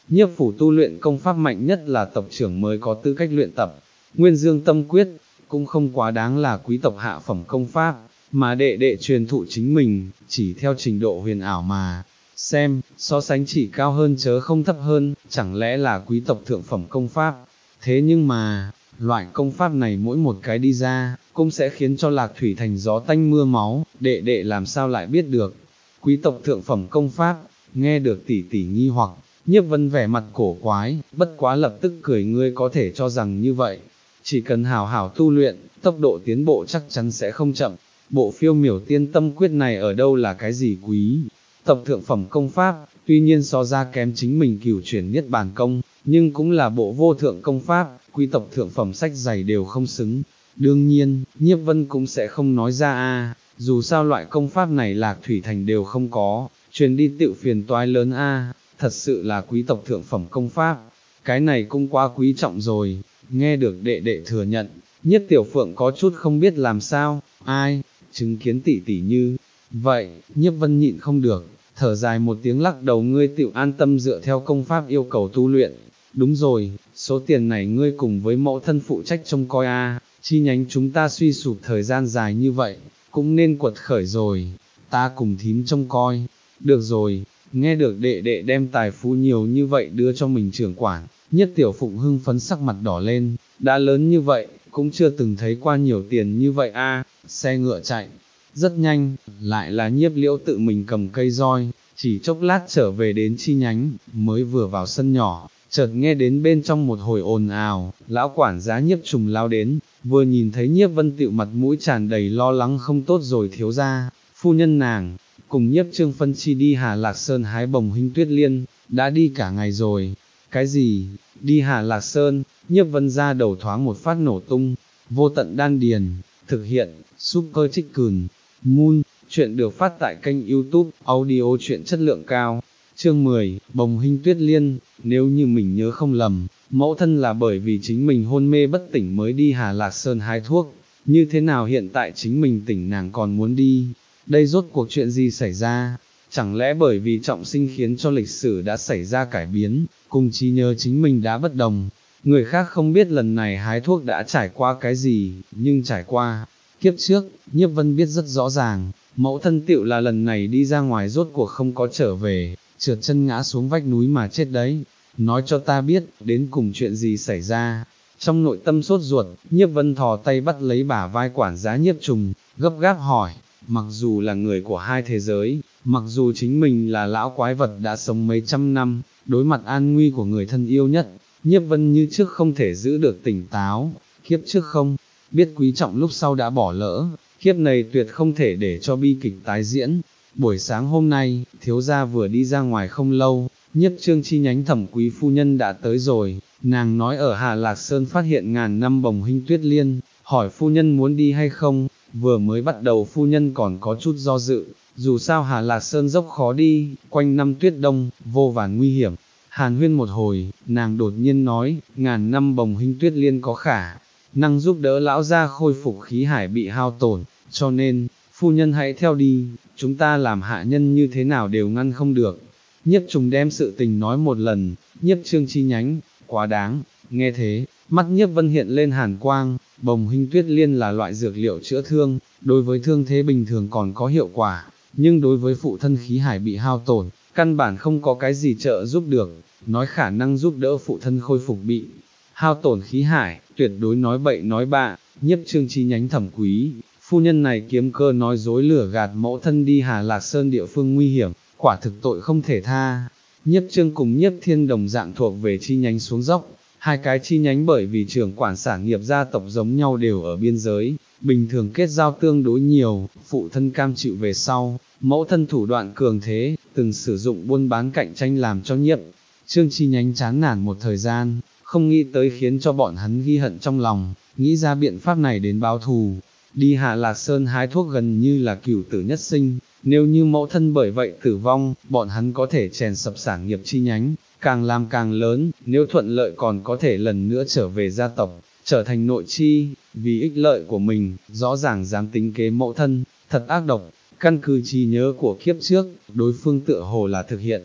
Nhiếp phủ tu luyện công pháp mạnh nhất là tộc trưởng mới có tư cách luyện tập, Nguyên Dương Tâm Quyết, cũng không quá đáng là quý tộc hạ phẩm công pháp, mà đệ đệ truyền thụ chính mình, chỉ theo trình độ huyền ảo mà xem, so sánh chỉ cao hơn chớ không thấp hơn, chẳng lẽ là quý tộc thượng phẩm công pháp. Thế nhưng mà, loại công pháp này mỗi một cái đi ra, cũng sẽ khiến cho Lạc Thủy thành gió tanh mưa máu, đệ đệ làm sao lại biết được. Quý tộc thượng phẩm công pháp, nghe được tỷ tỷ nghi hoặc, Nhiếp Vân vẻ mặt cổ quái, bất quá lập tức cười, ngươi có thể cho rằng như vậy. Chỉ cần hảo hảo tu luyện, tốc độ tiến bộ chắc chắn sẽ không chậm. Bộ phiêu miểu tiên tâm quyết này ở đâu là cái gì quý tộc thượng phẩm công pháp, tuy nhiên so ra kém chính mình cửu chuyển niết bàn công, nhưng cũng là bộ vô thượng công pháp, quý tộc thượng phẩm sách dày đều không xứng. Đương nhiên, Nhiếp Vân cũng sẽ không nói ra a, dù sao loại công pháp này Lạc Thủy thành đều không có, truyền đi tựu phiền toái lớn a, thật sự là quý tộc thượng phẩm công pháp, cái này cũng quá quý trọng rồi. Nghe được đệ đệ thừa nhận, Nhiếp Tiểu Phượng có chút không biết làm sao, ai, chứng kiến tỷ tỷ như vậy, Nhiếp Vân nhịn không được, thở dài một tiếng lắc đầu, ngươi tựu an tâm dựa theo công pháp yêu cầu tu luyện. Đúng rồi, số tiền này ngươi cùng với mẫu thân phụ trách trông coi a, chi nhánh chúng ta suy sụp thời gian dài như vậy, cũng nên quật khởi rồi, ta cùng thím trông coi. Được rồi, nghe được đệ đệ đem tài phú nhiều như vậy đưa cho mình trưởng quản, Nhất Tiểu Phụng hưng phấn sắc mặt đỏ lên, đã lớn như vậy, cũng chưa từng thấy qua nhiều tiền như vậy a. Xe ngựa chạy rất nhanh, lại là Nhiếp Liễu tự mình cầm cây roi, chỉ chốc lát trở về đến chi nhánh, mới vừa vào sân nhỏ, chợt nghe đến bên trong một hồi ồn ào, lão quản giá Nhiếp Trùng lao đến, vừa nhìn thấy Nhiếp Vân tựu mặt mũi tràn đầy lo lắng, không tốt rồi thiếu gia, phu nhân nàng cùng Nhiếp Trương phân chi đi Hà Lạc Sơn hái bồng huynh tuyết liên, đã đi cả ngày rồi. Cái gì? Đi Hà Lạc Sơn? Nhiếp Vân ra đầu thoáng một phát nổ tung. Vô Tận Đan Điền thực hiện, Super Trích Cừn, Moon, chuyện được phát tại kênh YouTube, audio truyện chất lượng cao. Chương mười, Bồng Huynh Tuyết Liên. Nếu như mình nhớ không lầm, mẫu thân là bởi vì chính mình hôn mê bất tỉnh mới đi Hà Lạc Sơn hái thuốc, như thế nào hiện tại chính mình tỉnh nàng còn muốn đi, đây rốt cuộc chuyện gì xảy ra? Chẳng lẽ bởi vì trọng sinh khiến cho lịch sử đã xảy ra cải biến, cùng trí nhớ chính mình đã bất đồng? Người khác không biết lần này hái thuốc đã trải qua cái gì, nhưng trải qua kiếp trước, Nhiếp Vân biết rất rõ ràng, mẫu thân tựu là lần này đi ra ngoài rốt cuộc không có trở về, trượt chân ngã xuống vách núi mà chết đấy. Nói cho ta biết, đến cùng chuyện gì xảy ra? Trong nội tâm sốt ruột, Nhiếp Vân thò tay bắt lấy bả vai quản giá Nhiếp Trùng, gấp gáp hỏi. Mặc dù là người của hai thế giới, mặc dù chính mình là lão quái vật đã sống mấy trăm năm, đối mặt an nguy của người thân yêu nhất, Nhiếp Vân như trước không thể giữ được tỉnh táo. Kiếp trước không biết quý trọng, lúc sau đã bỏ lỡ, kiếp này tuyệt không thể để cho bi kịch tái diễn. Buổi sáng hôm nay, thiếu gia vừa đi ra ngoài không lâu, Nhiếp Trương chi nhánh Thẩm quý phu nhân đã tới rồi, nàng nói ở Hà Lạc Sơn phát hiện ngàn năm bồng huynh tuyết liên, hỏi phu nhân muốn đi hay không. Vừa mới bắt đầu phu nhân còn có chút do dự, dù sao Hà Lạc Sơn dốc khó đi, quanh năm tuyết đông, vô vàn nguy hiểm. Hàn huyên một hồi, nàng đột nhiên nói, ngàn năm bồng huynh tuyết liên có khả năng giúp đỡ lão gia khôi phục khí hải bị hao tổn, cho nên, phu nhân hãy theo đi, chúng ta làm hạ nhân như thế nào đều ngăn không được. Nhiếp Trùng đem sự tình nói một lần, Nhiếp Trương chi nhánh, quá đáng. Nghe thế, mắt Nhiếp Vân hiện lên hàn quang. Bồng huynh tuyết liên là loại dược liệu chữa thương, đối với thương thế bình thường còn có hiệu quả, nhưng đối với phụ thân khí hải bị hao tổn, căn bản không có cái gì trợ giúp được. Nói khả năng giúp đỡ phụ thân khôi phục bị hao tổn khí hải, tuyệt đối nói bậy nói bạ. Nhiếp Trương chi nhánh Thẩm quý phu nhân này kiếm cơ nói dối lửa gạt mẫu thân đi Hà Lạc Sơn địa phương nguy hiểm, quả thực tội không thể tha. Nhiếp Trương cùng Nhiếp Thiên đồng dạng thuộc về chi nhánh xuống dốc, hai cái chi nhánh bởi vì trưởng quản sản nghiệp gia tộc giống nhau đều ở biên giới, bình thường kết giao tương đối nhiều, phụ thân cam chịu về sau, mẫu thân thủ đoạn cường thế, từng sử dụng buôn bán cạnh tranh làm cho Nhiếp Trương chi nhánh chán nản một thời gian, không nghĩ tới khiến cho bọn hắn ghi hận trong lòng, nghĩ ra biện pháp này đến báo thù. Đi Hà Lạc Sơn hái thuốc gần như là cửu tử nhất sinh, nếu như mẫu thân bởi vậy tử vong, bọn hắn có thể chèn sập sản nghiệp chi nhánh, càng làm càng lớn, nếu thuận lợi còn có thể lần nữa trở về gia tộc, trở thành nội chi, vì ích lợi của mình, rõ ràng dám tính kế mẫu thân, thật ác độc. Căn cứ trí nhớ của kiếp trước, đối phương tựa hồ là thực hiện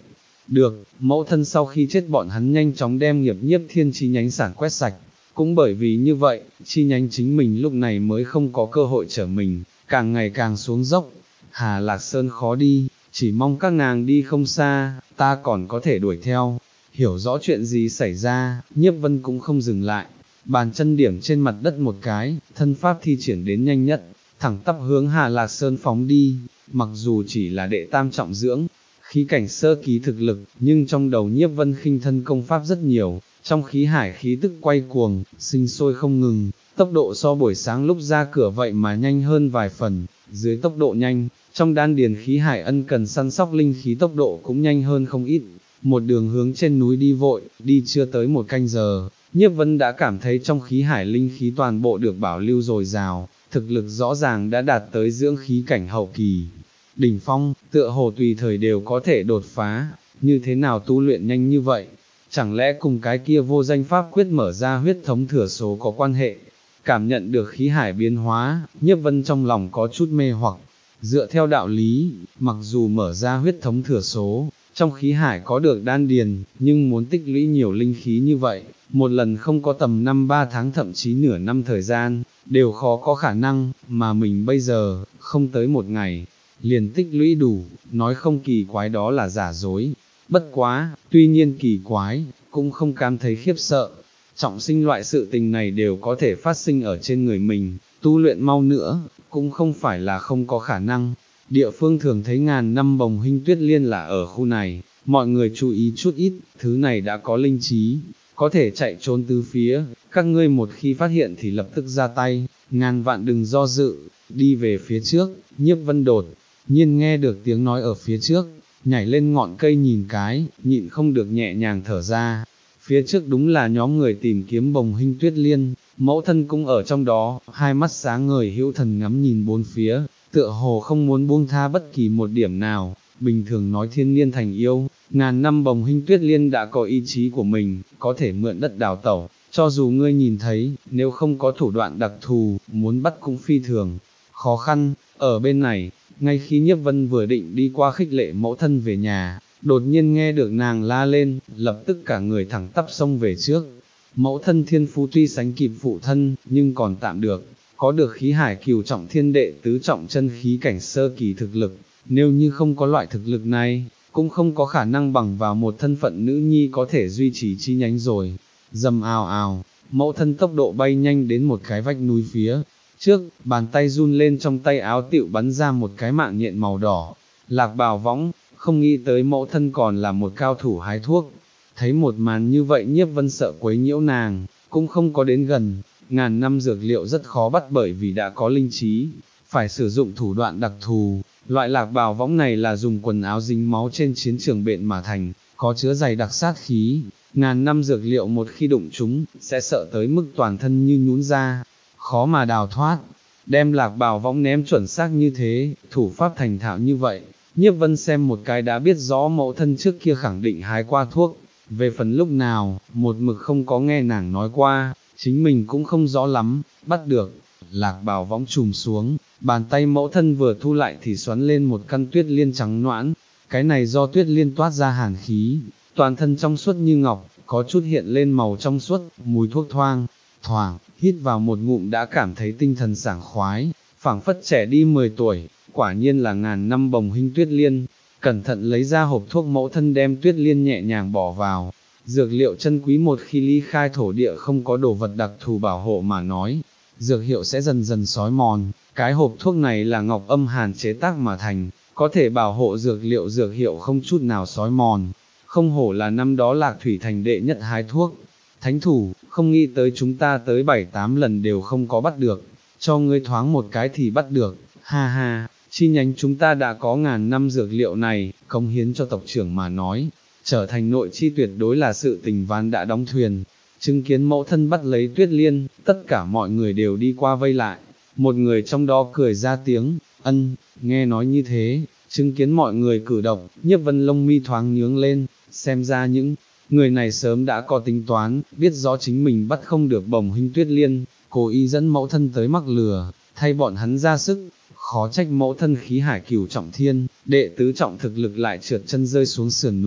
Được, mẫu thân sau khi chết bọn hắn nhanh chóng đem nghiệp nhiếp thiên chi nhánh sản quét sạch, cũng bởi vì như vậy, chi nhánh chính mình lúc này mới không có cơ hội trở mình, càng ngày càng xuống dốc. Hà Lạc Sơn khó đi, chỉ mong các nàng đi không xa, ta còn có thể đuổi theo. Hiểu rõ chuyện gì xảy ra, Nhiếp Vân cũng không dừng lại, bàn chân điểm trên mặt đất một cái, thân pháp thi triển đến nhanh nhất, thẳng tắp hướng Hà Lạc Sơn phóng đi. Mặc dù chỉ là đệ tam trọng dưỡng, khí cảnh sơ ký thực lực, nhưng trong đầu Nhiếp Vân khinh thân công pháp rất nhiều, trong khí hải khí tức quay cuồng, sinh sôi không ngừng, tốc độ so buổi sáng lúc ra cửa vậy mà nhanh hơn vài phần. Dưới tốc độ nhanh, trong đan điền khí hải ân cần săn sóc linh khí tốc độ cũng nhanh hơn không ít. Một đường hướng trên núi đi vội, đi chưa tới một canh giờ, Nhiếp Vân đã cảm thấy trong khí hải linh khí toàn bộ được bảo lưu dồi dào, thực lực rõ ràng đã đạt tới dưỡng khí cảnh hậu kỳ. Đỉnh phong, tựa hồ tùy thời đều có thể đột phá, như thế nào tu luyện nhanh như vậy? Chẳng lẽ cùng cái kia vô danh pháp quyết mở ra huyết thống thừa số có quan hệ? Cảm nhận được khí hải biến hóa, Nhiếp Vân trong lòng có chút mê hoặc. Dựa theo đạo lý, mặc dù mở ra huyết thống thừa số, trong khí hải có được đan điền, nhưng muốn tích lũy nhiều linh khí như vậy, một lần không có tầm năm ba tháng thậm chí nửa năm thời gian, đều khó có khả năng, mà mình bây giờ, không tới một ngày, liền tích lũy đủ, nói không kỳ quái đó là giả dối. Bất quá, tuy nhiên kỳ quái, cũng không cảm thấy khiếp sợ. Trọng sinh loại sự tình này đều có thể phát sinh ở trên người mình, tu luyện mau nữa, cũng không phải là không có khả năng. Địa phương thường thấy ngàn năm bồng huynh tuyết liên là ở khu này, mọi người chú ý chút ít, thứ này đã có linh trí, có thể chạy trốn tứ phía, các ngươi một khi phát hiện thì lập tức ra tay, ngàn vạn đừng do dự, đi về phía trước. Nhiếp Vân đột nhiên nghe được tiếng nói ở phía trước, nhảy lên ngọn cây nhìn cái, nhịn không được nhẹ nhàng thở ra. Phía trước đúng là nhóm người tìm kiếm bồng huynh tuyết liên, mẫu thân cũng ở trong đó, hai mắt sáng ngời hữu thần ngắm nhìn bốn phía, tựa hồ không muốn buông tha bất kỳ một điểm nào. Bình thường nói thiên niên thành yêu, ngàn năm bồng huynh tuyết liên đã có ý chí của mình, có thể mượn đất đào tẩu, cho dù ngươi nhìn thấy, nếu không có thủ đoạn đặc thù, muốn bắt cũng phi thường khó khăn. Ở bên này, ngay khi Nhiếp Vân vừa định đi qua khích lệ mẫu thân về nhà, đột nhiên nghe được nàng la lên, lập tức cả người thẳng tắp xông về trước. Mẫu thân thiên phú tuy sánh kịp phụ thân, nhưng còn tạm được, có được khí hải cửu trọng thiên đệ tứ trọng chân khí cảnh sơ kỳ thực lực, nếu như không có loại thực lực này, cũng không có khả năng bằng vào một thân phận nữ nhi có thể duy trì chi nhánh rồi. Dầm ào ào, mẫu thân tốc độ bay nhanh đến một cái vách núi phía trước, bàn tay run lên trong tay áo tựu bắn ra một cái mạng nhện màu đỏ. Lạc Bào Võng, không nghĩ tới mẫu thân còn là một cao thủ hái thuốc. Thấy một màn như vậy Nhiếp Vân sợ quấy nhiễu nàng, cũng không có đến gần. Ngàn năm dược liệu rất khó bắt bởi vì đã có linh trí, phải sử dụng thủ đoạn đặc thù. Loại lạc bào võng này là dùng quần áo dính máu trên chiến trường bện mà thành, có chứa dày đặc sát khí. Ngàn năm dược liệu một khi đụng chúng, sẽ sợ tới mức toàn thân như nhũn ra, khó mà đào thoát. Đem lạc bào võng ném chuẩn xác như thế, thủ pháp thành thạo như vậy, Nhiếp Vân xem một cái đã biết rõ mẫu thân trước kia khẳng định hái qua thuốc. Về phần lúc nào, một mực không có nghe nàng nói qua, chính mình cũng không rõ lắm. Bắt được, lạc bào võng trùm xuống, bàn tay mẫu thân vừa thu lại thì xoắn lên một căn tuyết liên trắng noãn. Cái này do tuyết liên toát ra hàn khí, toàn thân trong suốt như ngọc, có chút hiện lên màu trong suốt, mùi thuốc thoang thoảng, hít vào một ngụm đã cảm thấy tinh thần sảng khoái, phảng phất trẻ đi mười tuổi. Quả nhiên là ngàn năm bồng huynh tuyết liên. Cẩn thận lấy ra hộp thuốc, mẫu thân đem tuyết liên nhẹ nhàng bỏ vào. Dược liệu chân quý một khi ly khai thổ địa không có đồ vật đặc thù bảo hộ mà nói, dược hiệu sẽ dần dần xói mòn. Cái hộp thuốc này là ngọc âm hàn chế tác mà thành, có thể bảo hộ dược liệu dược hiệu không chút nào xói mòn. Không hổ là năm đó Lạc Thủy thành đệ nhất hái thuốc. Thánh thủ, không nghĩ tới chúng ta tới bảy tám lần đều không có bắt được, cho ngươi thoáng một cái thì bắt được, ha ha. Chi nhánh chúng ta đã có ngàn năm dược liệu này, cống hiến cho tộc trưởng mà nói, trở thành nội chi tuyệt đối là sự tình ván đã đóng thuyền. Chứng kiến mẫu thân bắt lấy tuyết liên, tất cả mọi người đều đi qua vây lại. Một người trong đó cười ra tiếng, ân, nghe nói như thế, chứng kiến mọi người cử động, Nhiếp Vân lông mi thoáng nhướng lên, xem ra những người này sớm đã có tính toán, biết rõ chính mình bắt không được bồng huynh tuyết liên, cố ý dẫn mẫu thân tới mắc lừa, thay bọn hắn ra sức. Khó trách mẫu thân khí hải cửu trọng thiên, đệ tứ trọng thực lực lại trượt chân rơi xuống sườn núi,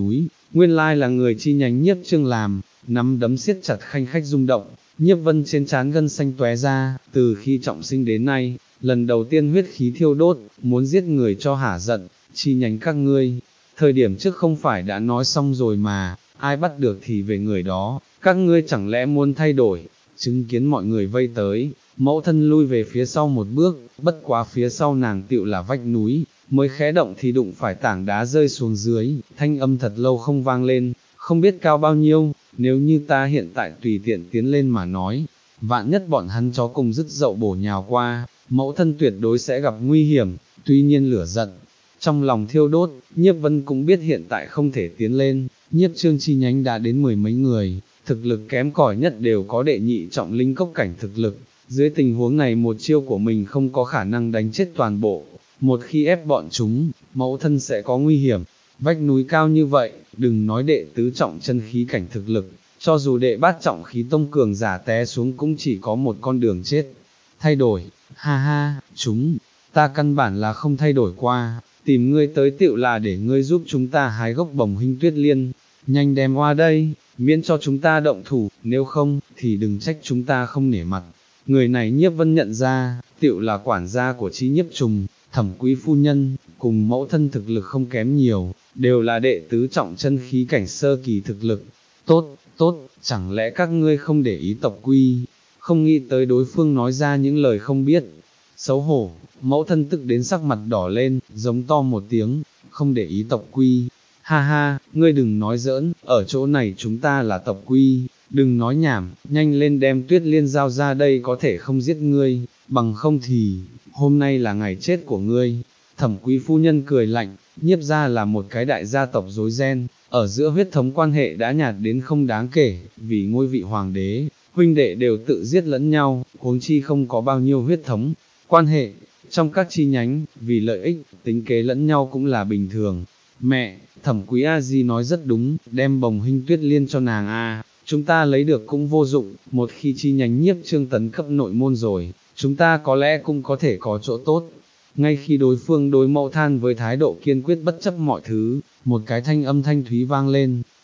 nguyên lai là người chi nhánh Nhiếp Trương làm, nắm đấm siết chặt khanh khách rung động, Nhiếp Vân trên trán gân xanh tóe ra, từ khi trọng sinh đến nay, lần đầu tiên huyết khí thiêu đốt, muốn giết người cho hả giận, chi nhánh các ngươi, thời điểm trước không phải đã nói xong rồi mà, ai bắt được thì về người đó, các ngươi chẳng lẽ muốn thay đổi, chứng kiến mọi người vây tới, mẫu thân lui về phía sau một bước, bất quá phía sau nàng tựu là vách núi, mới khẽ động thì đụng phải tảng đá rơi xuống dưới, thanh âm thật lâu không vang lên, không biết cao bao nhiêu, nếu như ta hiện tại tùy tiện tiến lên mà nói, vạn nhất bọn hắn chó cùng dứt dậu bổ nhào qua, mẫu thân tuyệt đối sẽ gặp nguy hiểm, tuy nhiên lửa giận, trong lòng thiêu đốt, Nhiếp Vân cũng biết hiện tại không thể tiến lên, Nhiếp Trương chi nhánh đã đến mười mấy người, thực lực kém cỏi nhất đều có đệ nhị trọng linh cốc cảnh thực lực, dưới tình huống này một chiêu của mình không có khả năng đánh chết toàn bộ, một khi ép bọn chúng, mẫu thân sẽ có nguy hiểm, vách núi cao như vậy, đừng nói đệ tứ trọng chân khí cảnh thực lực, cho dù đệ bát trọng khí tông cường giả té xuống cũng chỉ có một con đường chết, thay đổi, ha ha, chúng, ta căn bản là không thay đổi qua, tìm ngươi tới tựu là để ngươi giúp chúng ta hái gốc bồng huynh tuyết liên, nhanh đem qua đây, miễn cho chúng ta động thủ, nếu không, thì đừng trách chúng ta không nể mặt. Người này Nhiếp Vân nhận ra, tựu là quản gia của Chí Nhiếp Trùng, Thẩm Quý phu nhân, cùng mẫu thân thực lực không kém nhiều, đều là đệ tứ trọng chân khí cảnh sơ kỳ thực lực. Tốt, tốt, chẳng lẽ các ngươi không để ý tộc quy, không nghĩ tới đối phương nói ra những lời không biết. Xấu hổ, mẫu thân tức đến sắc mặt đỏ lên, giống to một tiếng, không để ý tộc quy. Ha ha, ngươi đừng nói giỡn, ở chỗ này chúng ta là tộc quy, đừng nói nhảm, nhanh lên đem tuyết liên giao ra đây có thể không giết ngươi, bằng không thì, hôm nay là ngày chết của ngươi. Thẩm Quý phu nhân cười lạnh, Nhiếp gia là một cái đại gia tộc rối ren, ở giữa huyết thống quan hệ đã nhạt đến không đáng kể, vì ngôi vị hoàng đế, huynh đệ đều tự giết lẫn nhau, huống chi không có bao nhiêu huyết thống, quan hệ, trong các chi nhánh, vì lợi ích, tính kế lẫn nhau cũng là bình thường. Mẹ, Thẩm Quý A Di nói rất đúng, đem bồng huynh tuyết liên cho nàng a, chúng ta lấy được cũng vô dụng, một khi chi nhánh Nhiếp Trương tấn cấp nội môn rồi, chúng ta có lẽ cũng có thể có chỗ tốt. Ngay khi đối phương đối mẫu than với thái độ kiên quyết bất chấp mọi thứ, một cái thanh âm thanh thúy vang lên,